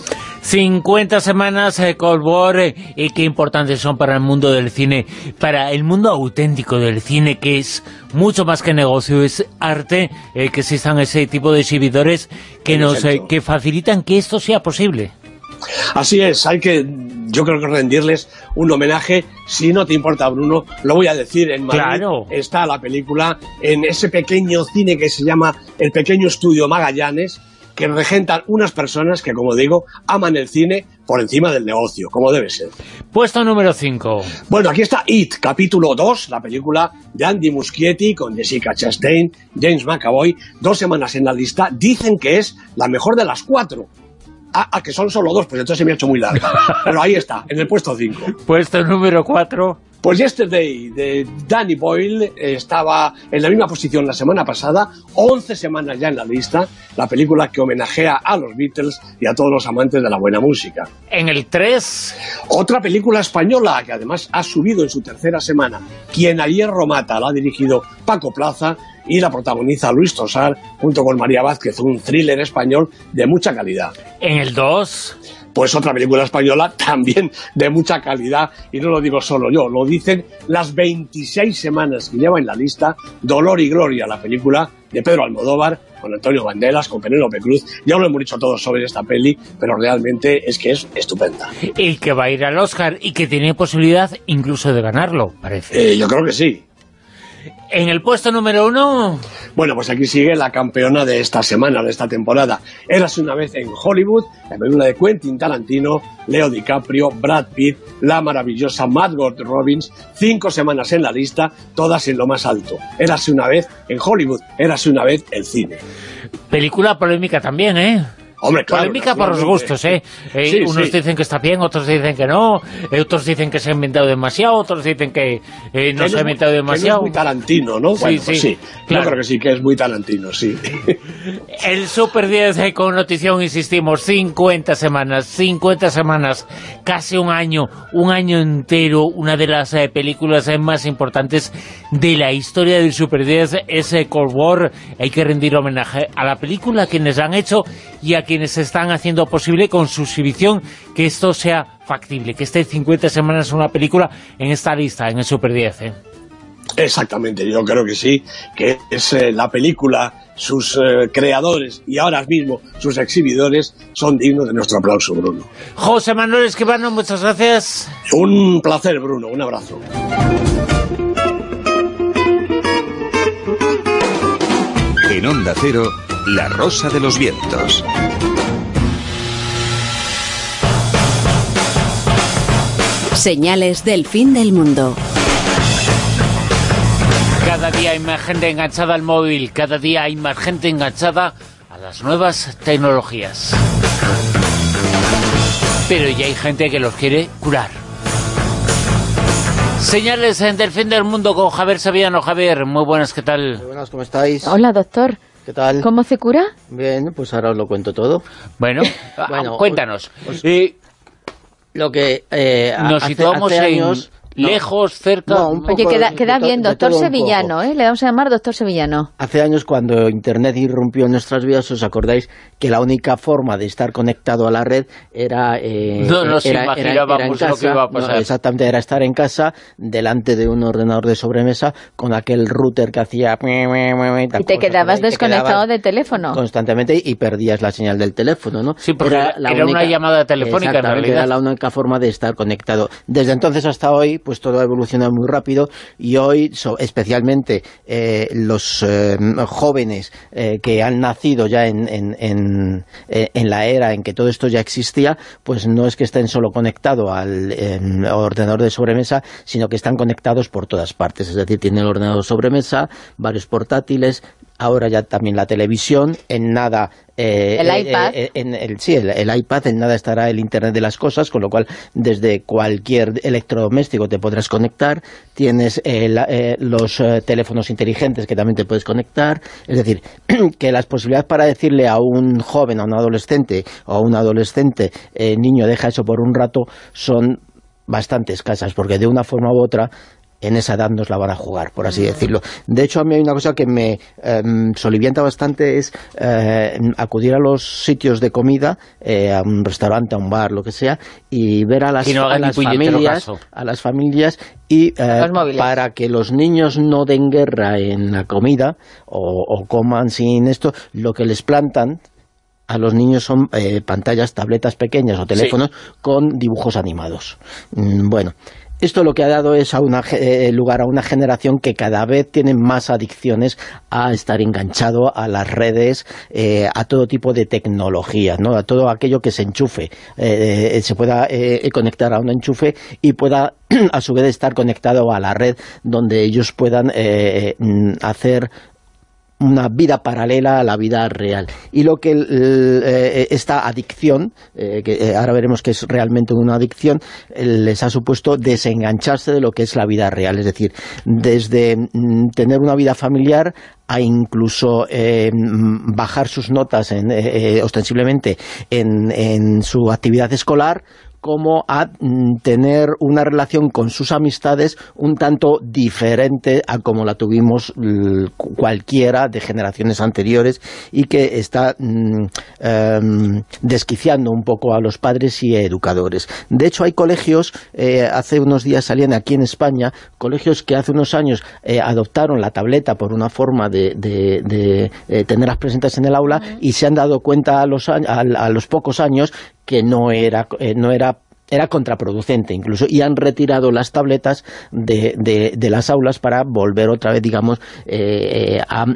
50 semanas Cold War, y qué importantes son para el mundo del cine, para el mundo auténtico del cine, que es mucho más que negocio, es arte, que existan ese tipo de exhibidores que facilitan que esto sea posible. Así es, yo creo que rendirles un homenaje. Si no te importa, Bruno, lo voy a decir, en Madrid claro. Está la película en ese pequeño cine que se llama el Pequeño Estudio Magallanes, que regentan unas personas que, como digo, aman el cine por encima del negocio, como debe ser. Puesto número 5. Bueno, aquí está It, capítulo 2, la película de Andy Muschietti con Jessica Chastain, James McAvoy, 2 semanas en la lista. Dicen que es la mejor de las 4. Que son solo 2, pues entonces se me ha hecho muy larga. Pero ahí está, en el puesto 5. Puesto número 4. Pues Yesterday, de Danny Boyle, estaba en la misma posición la semana pasada, 11 semanas ya en la lista, la película que homenajea a los Beatles y a todos los amantes de la buena música. En el 3... Otra película española que además ha subido en su tercera semana, Quien a hierro mata, la ha dirigido Paco Plaza y la protagoniza Luis Tosar junto con María Vázquez, un thriller español de mucha calidad. En el 2... Pues otra película española también de mucha calidad, y no lo digo solo yo, lo dicen las 26 semanas que lleva en la lista, Dolor y Gloria, la película de Pedro Almodóvar, con Antonio Banderas, con Penélope Cruz. Ya lo hemos dicho todos sobre esta peli, pero realmente es que es estupenda. Y que va a ir al Oscar, y que tiene posibilidad incluso de ganarlo, parece. Yo creo que sí. En el puesto número 1... Bueno, pues aquí sigue la campeona de esta semana, de esta temporada. Érase una vez en Hollywood, la película de Quentin Tarantino, Leo DiCaprio, Brad Pitt, la maravillosa Margot Robbins, 5 semanas en la lista, todas en lo más alto. Érase una vez en Hollywood, érase una vez el cine. Película polémica también, ¿eh? Hombre, claro, polémica por los gustos, ¿eh? Sí, unos dicen que está bien, otros dicen que no, otros dicen que se ha inventado demasiado, otros dicen que no se ha inventado demasiado. Que no es muy Tarantino, ¿no? Bueno, sí, pues sí, claro. Yo creo que sí, que es muy Tarantino, sí. El Super 10 con notición, insistimos, 50 semanas, casi un año entero, una de las películas más importantes de la historia del Super 10 es Cold War. Hay que rendir homenaje a la película, a quienes la han hecho y a quienes están haciendo posible con su exhibición que esto sea factible, que esté 50 semanas una película en esta lista, en el Super 10. Exactamente, yo creo que sí, que es la película, sus creadores y ahora mismo sus exhibidores son dignos de nuestro aplauso, Bruno. José Manuel Escribano, muchas gracias. Un placer, Bruno, un abrazo. En Onda Cero, La Rosa de los Vientos. Señales del fin del mundo. Cada día hay más gente enganchada al móvil, cada día hay más gente enganchada a las nuevas tecnologías. Pero ya hay gente que los quiere curar. Señales del fin del mundo con Javier Sevillano. Javier, muy buenas, ¿qué tal? Muy buenas, ¿cómo estáis? Hola, doctor. ¿Qué tal? ¿Cómo se cura? Bien, pues ahora os lo cuento todo. Bueno, cuéntanos. Lo que nos situamos hace años... Lejos, cerca... No, un poco Oye, queda bien, doctor Sevillano, ¿eh? Le vamos a llamar doctor Sevillano. Hace años, cuando Internet irrumpió en nuestras vidas, ¿os acordáis que la única forma de estar conectado a la red era no nos imaginábamos lo que iba a pasar. No, exactamente, era estar en casa, delante de un ordenador de sobremesa, con aquel router que hacía... Y te quedabas desconectado del teléfono. Constantemente, y perdías la señal del teléfono, ¿no? Sí, porque era una llamada telefónica, en realidad. Era la única forma de estar conectado. Desde entonces hasta hoy, pues todo ha evolucionado muy rápido, y hoy especialmente los jóvenes que han nacido ya en la era en que todo esto ya existía, pues no es que estén solo conectados al ordenador de sobremesa, sino que están conectados por todas partes. Es decir, tienen el ordenador de sobremesa, varios portátiles, ahora ya también la televisión, en nada... el iPad. El iPad, en nada estará el Internet de las cosas, con lo cual desde cualquier electrodoméstico te podrás conectar. Tienes los teléfonos inteligentes que también te puedes conectar. Es decir, que las posibilidades para decirle a un joven, a un adolescente o a un adolescente, niño, deja eso por un rato, son bastante escasas, porque de una forma u otra en esa edad nos la van a jugar, por así decirlo. De hecho, a mí hay una cosa que me solivianta bastante, es acudir a los sitios de comida, a un restaurante, a un bar, lo que sea, y ver a las familias y para que los niños no den guerra en la comida o coman sin esto, lo que les plantan a los niños son pantallas, tabletas pequeñas o teléfonos con dibujos animados. Bueno, esto lo que ha dado es lugar a una generación que cada vez tiene más adicciones a estar enganchado a las redes, a todo tipo de tecnología, ¿no? A todo aquello que se enchufe, se pueda conectar a un enchufe y pueda a su vez estar conectado a la red, donde ellos puedan hacer una vida paralela a la vida real. Y lo que esta adicción, que ahora veremos que es realmente una adicción, les ha supuesto desengancharse de lo que es la vida real. Es decir, desde tener una vida familiar a incluso bajar sus notas ostensiblemente en su actividad escolar, como a tener una relación con sus amistades un tanto diferente a como la tuvimos cualquiera de generaciones anteriores, y que está desquiciando un poco a los padres y educadores. De hecho, hay colegios, hace unos días salían aquí en España, colegios que hace unos años adoptaron la tableta por una forma de tenerlas presentes en el aula, y se han dado cuenta a los pocos años que no era era contraproducente incluso, y han retirado las tabletas de las aulas para volver otra vez, digamos, a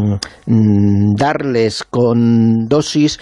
darles con dosis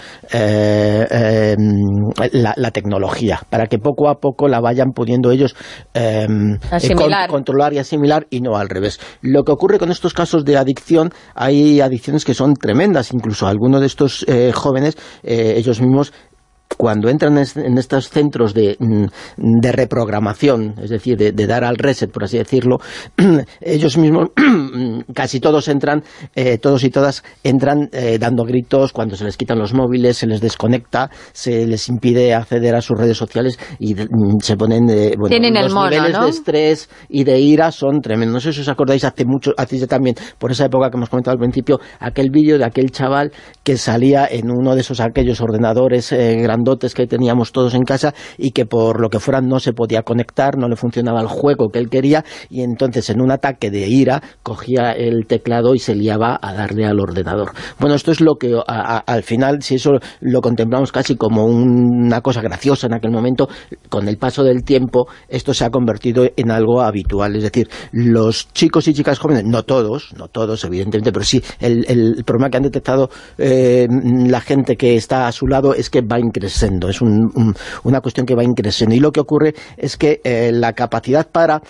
la tecnología, para que poco a poco la vayan pudiendo ellos controlar y asimilar, y no al revés. Lo que ocurre con estos casos de adicción, hay adicciones que son tremendas, incluso algunos de estos jóvenes, ellos mismos, cuando entran en estos centros de reprogramación, es decir, de dar al reset, por así decirlo, ellos mismos, casi todos entran, todos y todas entran dando gritos cuando se les quitan los móviles, se les desconecta, se les impide acceder a sus redes sociales y se ponen... Tienen los el mono, niveles, ¿no?, de estrés y de ira son tremendos. No sé si os acordáis, hace también, por esa época que hemos comentado al principio, aquel vídeo de aquel chaval que salía en uno de aquellos ordenadores grandotes que teníamos todos en casa, y que por lo que fuera no se podía conectar, no le funcionaba el juego que él quería, y entonces en un ataque de ira cogía el teclado y se liaba a darle al ordenador. Bueno, esto es lo que al final, si eso lo contemplamos casi como una cosa graciosa en aquel momento, con el paso del tiempo esto se ha convertido en algo habitual. Es decir, los chicos y chicas jóvenes, no todos evidentemente, pero sí el problema que han detectado la gente que está a su lado es que va increciendo. Es una cuestión que va increciendo, y lo que ocurre es que la capacidad para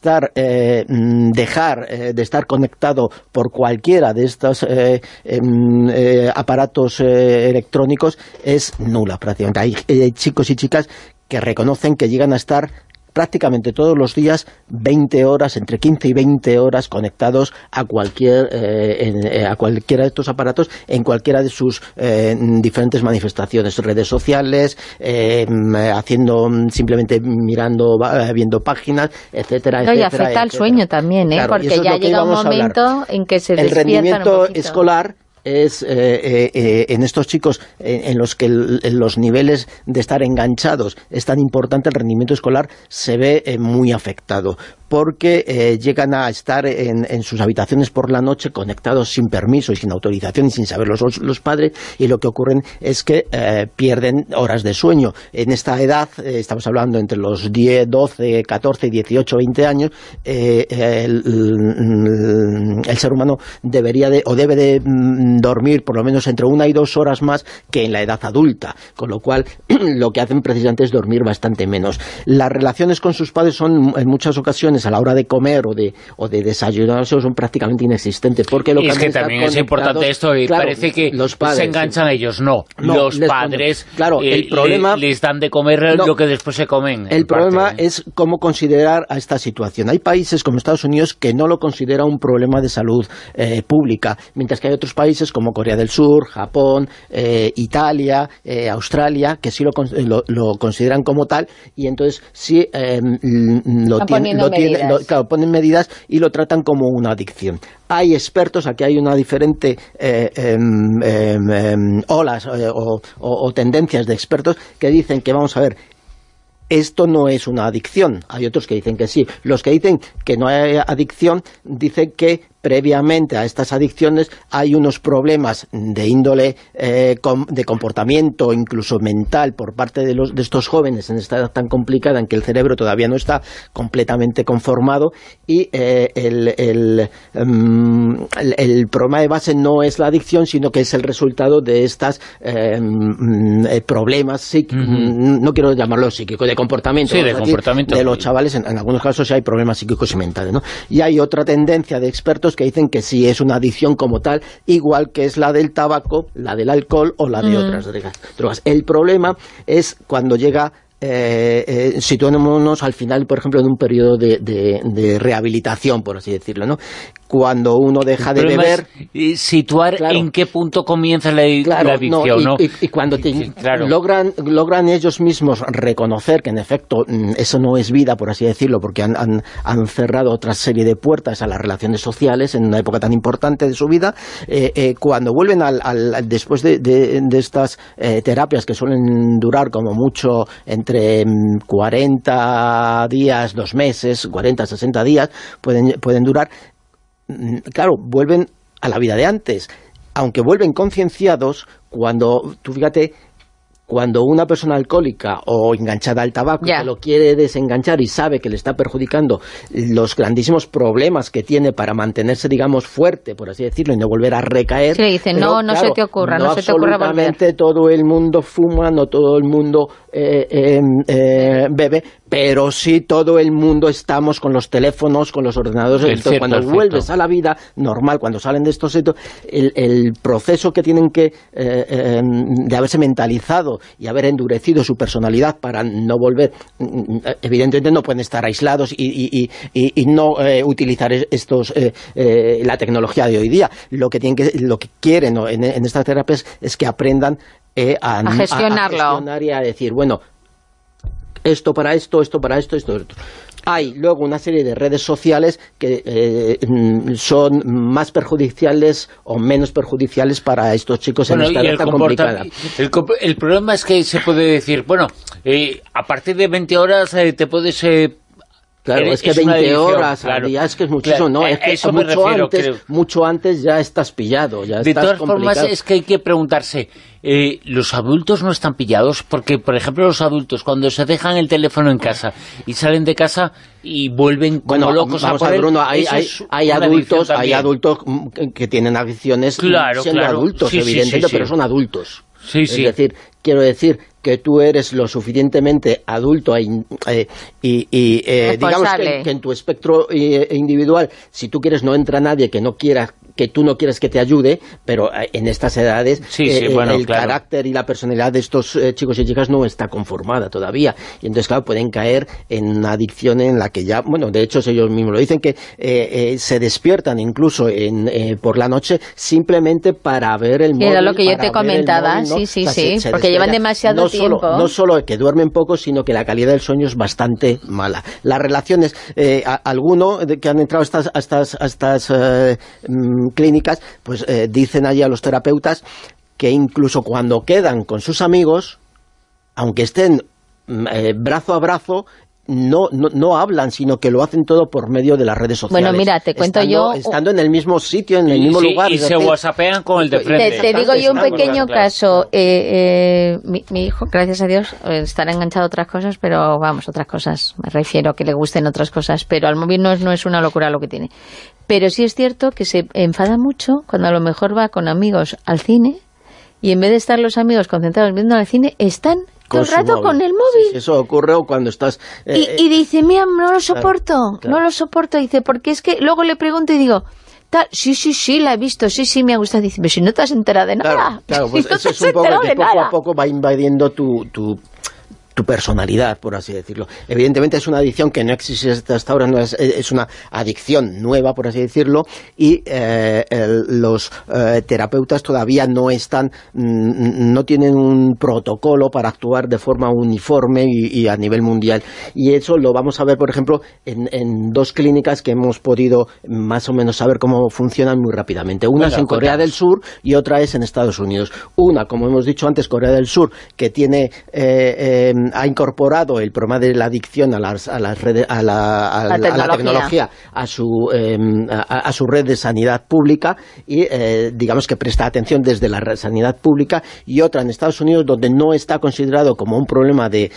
dejar de estar conectado por cualquiera de estos aparatos electrónicos es nula prácticamente. Hay chicos y chicas que reconocen que llegan a estar prácticamente todos los días 20 horas, entre 15 y 20 horas conectados a cualquiera de estos aparatos, en cualquiera de sus diferentes manifestaciones, redes sociales, simplemente viendo páginas, etcétera, etcétera. Y afecta al sueño también, claro, porque ya llega un momento en que se despiertan. El rendimiento un poquito escolar es en estos chicos en los que los niveles de estar enganchados es tan importante, el rendimiento escolar se ve muy afectado, porque llegan a estar en sus habitaciones por la noche conectados sin permiso y sin autorización y sin saber los padres, y lo que ocurren es que pierden horas de sueño. En esta edad, estamos hablando entre los 10, 12, 14, 18, 20 años, el ser humano debe de dormir por lo menos entre 1 y 2 horas más que en la edad adulta, con lo cual lo que hacen precisamente es dormir bastante menos. Las relaciones con sus padres son en muchas ocasiones a la hora de comer o de desayunar son prácticamente inexistentes, porque lo que también es importante esto, y claro, parece que los padres, se enganchan ellos, los padres el problema, les dan de comer lo que después se comen. El problema es cómo considerar a esta situación. Hay países como Estados Unidos que no lo considera un problema de salud pública, mientras que hay otros países como Corea del Sur, Japón, Italia, Australia, que sí lo consideran como tal, y entonces sí ponen medidas y lo tratan como una adicción. Hay expertos, aquí hay una diferente olas o tendencias de expertos que dicen que, vamos a ver, esto no es una adicción. Hay otros que dicen que sí. Los que dicen que no hay adicción dicen que previamente a estas adicciones hay unos problemas de índole de comportamiento, incluso mental, por parte de estos jóvenes en esta edad tan complicada en que el cerebro todavía no está completamente conformado, y el problema de base no es la adicción, sino que es el resultado de estos problemas psíquicos, no quiero llamarlo psíquico, de comportamiento, sí, de comportamiento de los chavales. En algunos casos hay problemas psíquicos y mentales, ¿no? Y hay otra tendencia de expertos que dicen que sí es una adicción como tal, igual que es la del tabaco, la del alcohol o la de otras drogas. El problema es cuando llega, situémonos al final, por ejemplo, en un periodo de rehabilitación, por así decirlo, ¿no? Cuando uno deja de beber... situar en qué punto comienza la adicción, ¿no? Y cuando logran ellos mismos reconocer que en efecto eso no es vida, por así decirlo, porque han cerrado otra serie de puertas a las relaciones sociales en una época tan importante de su vida, cuando vuelven después de estas terapias que suelen durar como mucho entre 40 días, 2 meses, 40, 60 días, pueden durar. Claro, vuelven a la vida de antes, aunque vuelven concienciados. Cuando tú fíjate Cuando una persona alcohólica o enganchada al tabaco se lo quiere desenganchar y sabe que le está perjudicando los grandísimos problemas que tiene para mantenerse, digamos, fuerte, por así decirlo, y no volver a recaer. Sí, le dicen, no se te ocurra, no se te ocurra volver. Absolutamente todo el mundo fuma, no todo el mundo bebe, pero sí todo el mundo estamos con los teléfonos, con los ordenadores. Entonces, cuando vuelves a la vida normal, cuando salen de estos sitios, el proceso que tienen que de haberse mentalizado y haber endurecido su personalidad para no volver, evidentemente no pueden estar aislados y no utilizar la tecnología de hoy día. Lo que quieren en estas terapias es que aprendan a gestionarlo, a gestionar y a decir, bueno, esto para esto, esto para esto, esto para esto. Hay luego una serie de redes sociales que son más perjudiciales o menos perjudiciales para estos chicos en esta edad tan complicada. El problema es que se puede decir, bueno, a partir de 20 horas te puedes... Claro, es que 20 horas al día es que es muchísimo, ¿no? Es que eso mucho antes ya estás pillado, ya de estás todas complicado. Formas, es que hay que preguntarse, ¿los adultos no están pillados? Porque, por ejemplo, los adultos, cuando se dejan el teléfono en casa y salen de casa y vuelven como locos a por él, Bruno, hay adultos que tienen adicciones siendo adultos, evidentemente, pero son adultos. Es decir, quiero decir que tú eres lo suficientemente adulto digamos que en tu espectro individual, si tú quieres, no entra nadie que tú no quieres que te ayude, pero en estas edades carácter y la personalidad de estos chicos y chicas no está conformada todavía, y entonces claro, pueden caer en una adicción en la que ya, bueno, de hecho ellos mismos lo dicen, que se despiertan incluso por la noche simplemente para ver el móvil. Era lo que yo te comentaba, móvil, ¿no? Sí, porque llevan demasiado tiempo. No solo que duermen poco, sino que la calidad del sueño es bastante mala. Las relaciones, alguno que han entrado a estas clínicas, pues dicen allí a los terapeutas que incluso cuando quedan con sus amigos, aunque estén brazo a brazo, no hablan, sino que lo hacen todo por medio de las redes sociales. Bueno, mira, te cuento estando en el mismo sitio, en el mismo lugar. Y se whatsappean con el de frente. Te digo yo un pequeño caso. Mi hijo, gracias a Dios, estará enganchado a otras cosas, pero vamos, otras cosas. Me refiero a que le gusten otras cosas, pero al móvil no es una locura lo que tiene. Pero sí es cierto que se enfada mucho cuando a lo mejor va con amigos al cine y en vez de estar los amigos concentrados viendo al cine, están todo el rato con el móvil. Sí, eso ocurre cuando estás... y dice, mira, no lo soporto, no lo soporto. Dice, porque es que luego le pregunto y digo, sí, la he visto, sí, me ha gustado. Dice, pero si no te has enterado de nada. Claro, pues eso es un poco que poco a poco va invadiendo tu personalidad, por así decirlo. Evidentemente es una adicción que no existe hasta ahora, es una adicción nueva, por así decirlo, y los terapeutas todavía no tienen un protocolo para actuar de forma uniforme y a nivel mundial. Y eso lo vamos a ver, por ejemplo, en dos clínicas que hemos podido más o menos saber cómo funcionan muy rápidamente. Una es en Corea del Sur y otra es en Estados Unidos. Una, como hemos dicho antes, Corea del Sur, que tiene... ha incorporado el problema de la adicción a las redes, a la tecnología, a su red de sanidad pública y digamos que presta atención desde la sanidad pública, y otra en Estados Unidos donde no está considerado como un problema de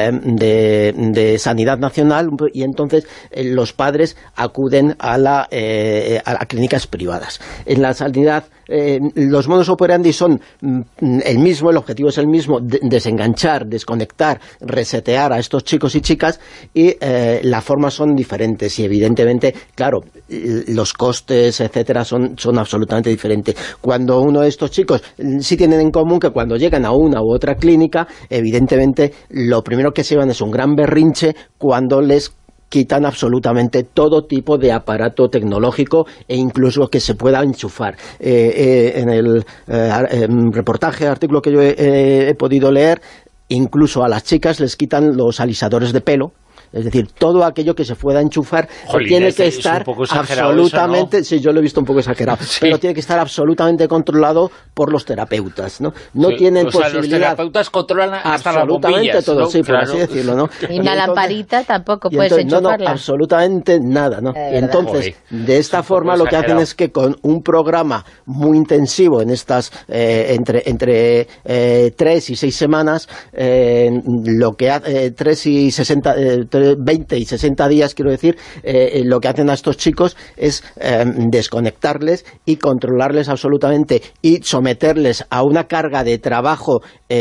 sanidad nacional, y entonces los padres acuden a clínicas privadas. En la sanidad los modus operandi son el mismo, el objetivo es el mismo, desenganchar, desconectar, resetear a estos chicos y chicas, y las formas son diferentes y evidentemente, claro, los costes, etcétera, son absolutamente diferentes. Cuando uno de estos chicos sí tienen en común que cuando llegan a una u otra clínica, evidentemente lo primero que se llevan es un gran berrinche cuando les quitan absolutamente todo tipo de aparato tecnológico e incluso que se pueda enchufar. En el reportaje, artículo que yo he podido leer, incluso a las chicas les quitan los alisadores de pelo, Es decir, todo aquello que se pueda enchufar tiene que estar absolutamente... Eso, ¿no? Sí, yo lo he visto un poco exagerado, sí. Pero tiene que estar absolutamente controlado por los terapeutas, ¿no? No tienen posibilidad... Los terapeutas controlan hasta las bombillas, todo, ¿no? sí, por así decirlo, ¿no? Y una lamparita tampoco puedes enchufarla. No, absolutamente nada, ¿no? Entonces, de esta forma lo que hacen es que con un programa muy intensivo en estas entre 3 y 6 semanas, lo que hace 20 y 60 días, quiero decir, lo que hacen a estos chicos es desconectarles y controlarles absolutamente y someterles a una carga de trabajo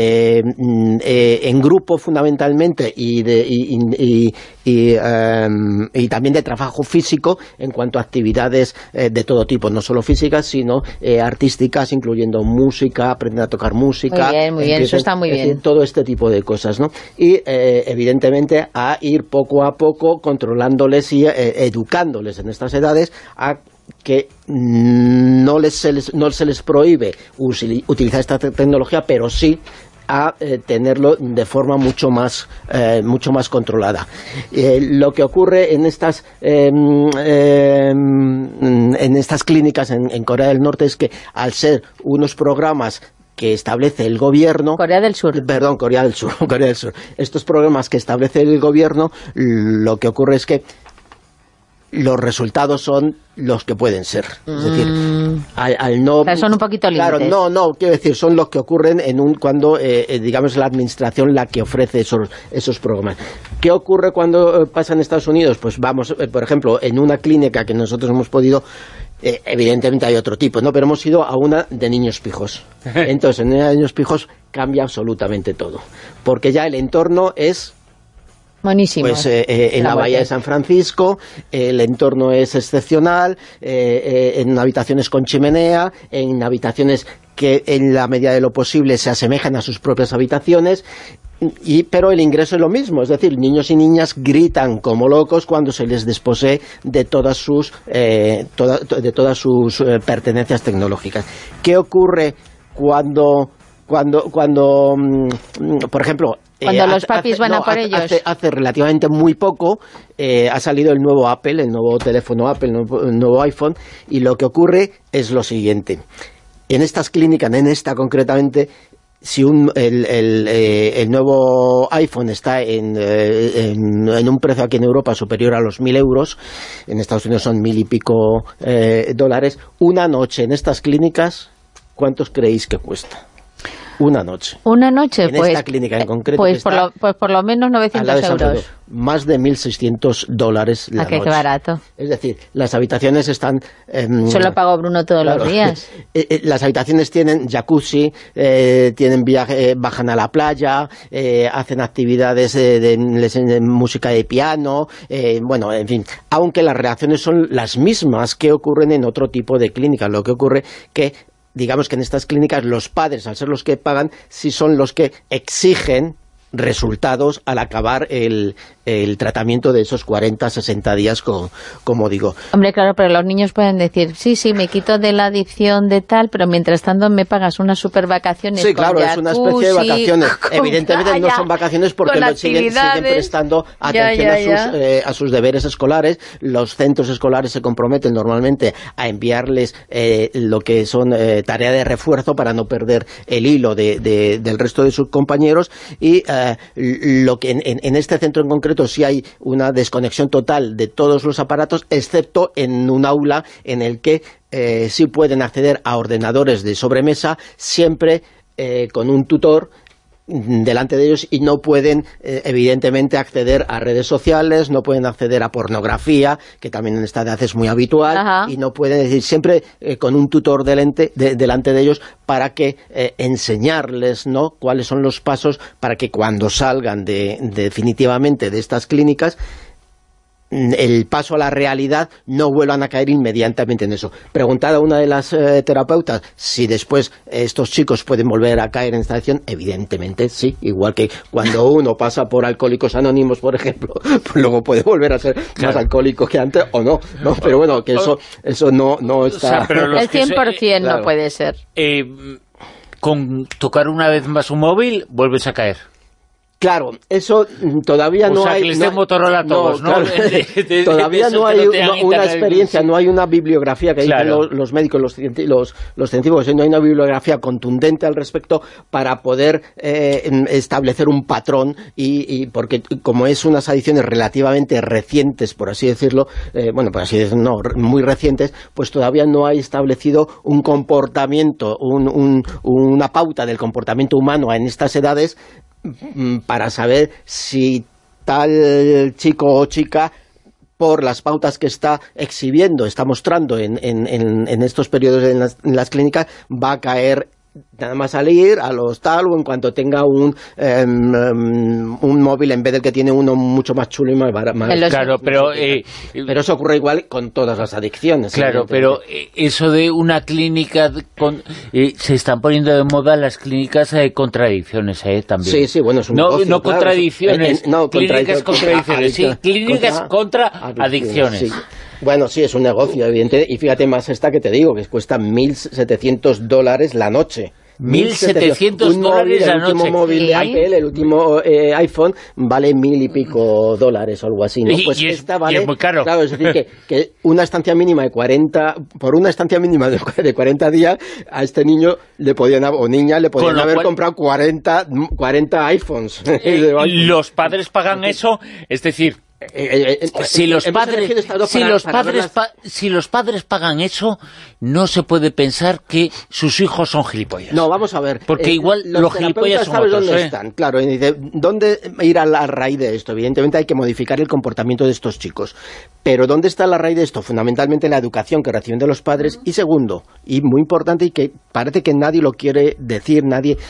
en grupo fundamentalmente y también de trabajo físico en cuanto a actividades de todo tipo, no solo físicas sino artísticas, incluyendo música, aprender a tocar música, muy bien, eso está muy bien, todo este tipo de cosas, ¿no? Y evidentemente a ir poco a poco controlándoles y educándoles en estas edades a que no se les prohíbe utilizar esta tecnología, pero sí a tenerlo de forma mucho más controlada. Lo que ocurre en estas clínicas en Corea del Norte es que al ser unos programas que establece el gobierno... Corea del Sur. Estos programas que establece el gobierno, lo que ocurre es que los resultados son los que pueden ser. Es decir, al no... Pero son un poquito límites. Claro, quiero decir, son los que ocurren cuando, digamos, la administración la que ofrece esos programas. ¿Qué ocurre cuando pasa en Estados Unidos? Pues vamos, por ejemplo, en una clínica que nosotros hemos podido... evidentemente hay otro tipo, ¿no? Pero hemos ido a una de niños pijos. Entonces, en una de niños pijos cambia absolutamente todo. Porque ya el entorno es... Buenísimo. Pues en la bahía de San Francisco, el entorno es excepcional, en habitaciones con chimenea, en habitaciones que en la medida de lo posible se asemejan a sus propias habitaciones, pero el ingreso es lo mismo, es decir, niños y niñas gritan como locos cuando se les desposee de todas sus pertenencias tecnológicas. ¿Qué ocurre cuando por ejemplo, cuando los papis van a por ellos? Hace relativamente muy poco ha salido el nuevo Apple, el nuevo teléfono Apple, el nuevo iPhone, y lo que ocurre es lo siguiente. En estas clínicas, en esta concretamente, si el nuevo iPhone está en un precio aquí en Europa superior a los 1.000 euros, en Estados Unidos son 1.000 y pico dólares, una noche en estas clínicas, ¿cuántos creéis que cuesta? Una noche. Una noche, en esta clínica en concreto. Pues por lo menos 900 euros. Más de $1.600 la noche. Qué barato. Es decir, las habitaciones están... Solo pago Bruno todos los días. Las habitaciones tienen jacuzzi, tienen bajan a la playa, hacen actividades de música de piano, bueno, en fin. Aunque las reacciones son las mismas que ocurren en otro tipo de clínicas. Lo que ocurre que... digamos que en estas clínicas los padres, al ser los que pagan, sí son los que exigen resultados al acabar el tratamiento de esos 40, 60 días, como digo. Hombre, claro, pero los niños pueden decir, sí, me quito de la adicción de tal, pero mientras tanto me pagas unas super vacaciones. Sí, claro, es una especie de vacaciones. Evidentemente no son vacaciones porque siguen prestando atención a sus deberes escolares. Los centros escolares se comprometen normalmente a enviarles lo que son tarea de refuerzo para no perder el hilo del resto de sus compañeros, y lo que en este centro en concreto sí hay una desconexión total de todos los aparatos, excepto en un aula en el que sí pueden acceder a ordenadores de sobremesa, siempre con un tutor delante de ellos, y no pueden evidentemente acceder a redes sociales, no pueden acceder a pornografía, que también en esta edad es muy habitual. Ajá. Y no pueden decir, siempre con un tutor delante de ellos para que enseñarles, ¿no?, cuáles son los pasos para que cuando salgan definitivamente de estas clínicas, el paso a la realidad, no vuelvan a caer inmediatamente en eso. Preguntada a una de las terapeutas si después estos chicos pueden volver a caer en esta adicción, evidentemente sí, igual que cuando uno pasa por Alcohólicos Anónimos, por ejemplo, pues luego puede volver a ser más alcohólico que antes, o no, pero bueno, que eso no está... O sea, pero el 100% no puede ser. Con tocar una vez más un móvil, vuelves a caer. Claro, eso todavía no hay... O sea, que les den Motorola a todos, ¿no? Claro, todavía no hay una experiencia, no hay una bibliografía que dicen los médicos, los científicos, no hay una bibliografía contundente al respecto para poder establecer un patrón y porque como es unas adicciones relativamente recientes, por así decirlo, muy recientes, pues todavía no hay establecido un comportamiento, una pauta del comportamiento humano en estas edades para saber si tal chico o chica, por las pautas que está exhibiendo, está mostrando en estos periodos en las clínicas, va a caer nada más salir a los tal, o en cuanto tenga un móvil en vez del que tiene uno mucho más chulo y más barato. Claro, pero eso ocurre igual con todas las adicciones. Claro, pero eso de una clínica se están poniendo de moda las clínicas contra adicciones, también. Sí, bueno, es un negocio, no contra adicciones, clínicas contra adicciones, sí, clínicas contra adicciones. Sí. Bueno, sí, es un negocio, evidentemente, y fíjate más esta que te digo, que cuesta $1.700 la noche. $1.700 la noche. El último móvil de Apple, el último iPhone, vale $1.000 y pico o algo así, ¿no? Pues esta vale, y es muy caro. Claro, es decir, que una estancia mínima de 40, por una estancia mínima de 40 días, a este niño le podían, o niña, le podían haber comprado 40 iPhones. Los padres pagan eso, es decir... Si los padres pagan eso, no se puede pensar que sus hijos son gilipollas. No, vamos a ver. Porque igual los gilipollas son otros. ¿Dónde están? Claro, ¿dónde ir a la raíz de esto? Evidentemente hay que modificar el comportamiento de estos chicos. Pero ¿dónde está la raíz de esto? Fundamentalmente la educación que reciben de los padres. Y segundo, y muy importante, y que parece que nadie lo quiere decir,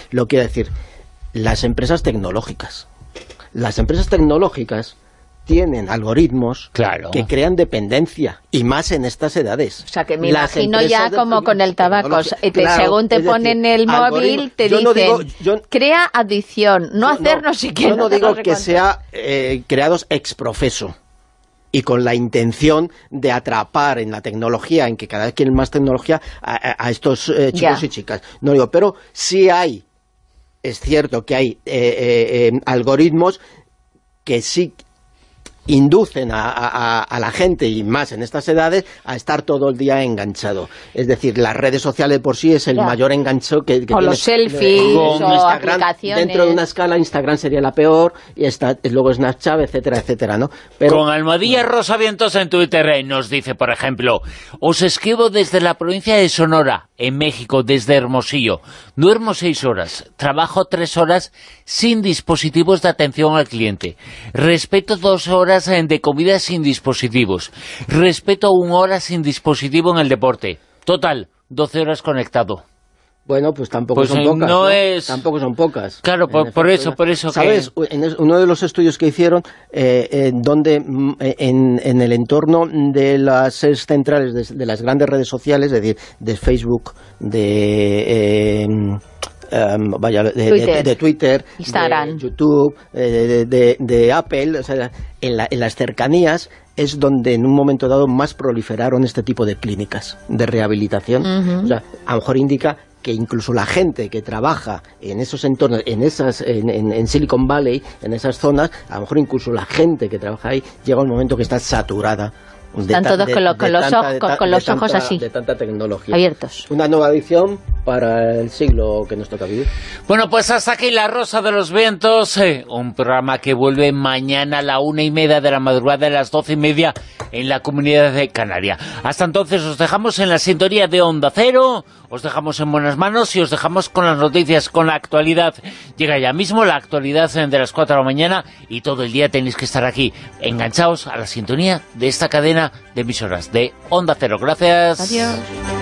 las empresas tecnológicas. Las empresas tecnológicas tienen algoritmos que crean dependencia, y más en estas edades. O sea, que me imagino ya como con el tabaco, según te ponen el móvil, te dicen, crea adicción, no sé qué. Yo no digo que sea creados ex profeso, y con la intención de atrapar en la tecnología, en que cada vez quieren más tecnología, a estos chicos y chicas. No digo, pero sí es cierto que hay algoritmos que sí inducen a la gente, y más en estas edades, a estar todo el día enganchado. Es decir, las redes sociales por sí es el mayor engancho que o los selfies, o Instagram, aplicaciones. Dentro de una escala, Instagram sería la peor, y luego Snapchat, etcétera, etcétera, ¿no? Pero, con Almohadilla Rosavientos en Twitter nos dice, por ejemplo, os escribo desde la provincia de Sonora, en México, desde Hermosillo. Duermo 6 horas, trabajo 3 horas sin dispositivos de atención al cliente. Respeto 2 horas de comida sin dispositivos. Respeto 1 hora sin dispositivo en el deporte. Total, 12 horas conectado. Bueno, pues tampoco son pocas, ¿no? Tampoco son pocas. Claro, por eso. ¿Sabes? Uno de los estudios que hicieron, donde en el entorno de las sedes centrales de las grandes redes sociales, es decir, de Facebook, de Twitter, Instagram, de YouTube, de Apple, o sea, en las cercanías es donde en un momento dado más proliferaron este tipo de clínicas de rehabilitación. O sea, a lo mejor indica que incluso la gente que trabaja en esos entornos, en Silicon Valley, en esas zonas, a lo mejor incluso la gente que trabaja ahí llega un momento que está saturada. Están todos con los ojos así, de tanta tecnología, abiertos. Una nueva edición para el siglo que nos toca vivir. Bueno, pues hasta aquí La Rosa de los Vientos, un programa que vuelve mañana a la 1:30 de la madrugada, a las 12:30 en la Comunidad de Canaria. Hasta entonces os dejamos en la sintonía de Onda Cero, os dejamos en buenas manos y os dejamos con las noticias, con la actualidad. Llega ya mismo la actualidad de las 4 de la mañana y todo el día tenéis que estar aquí, enganchaos a la sintonía de esta cadena de emisoras de Onda Cero. Gracias. Adiós.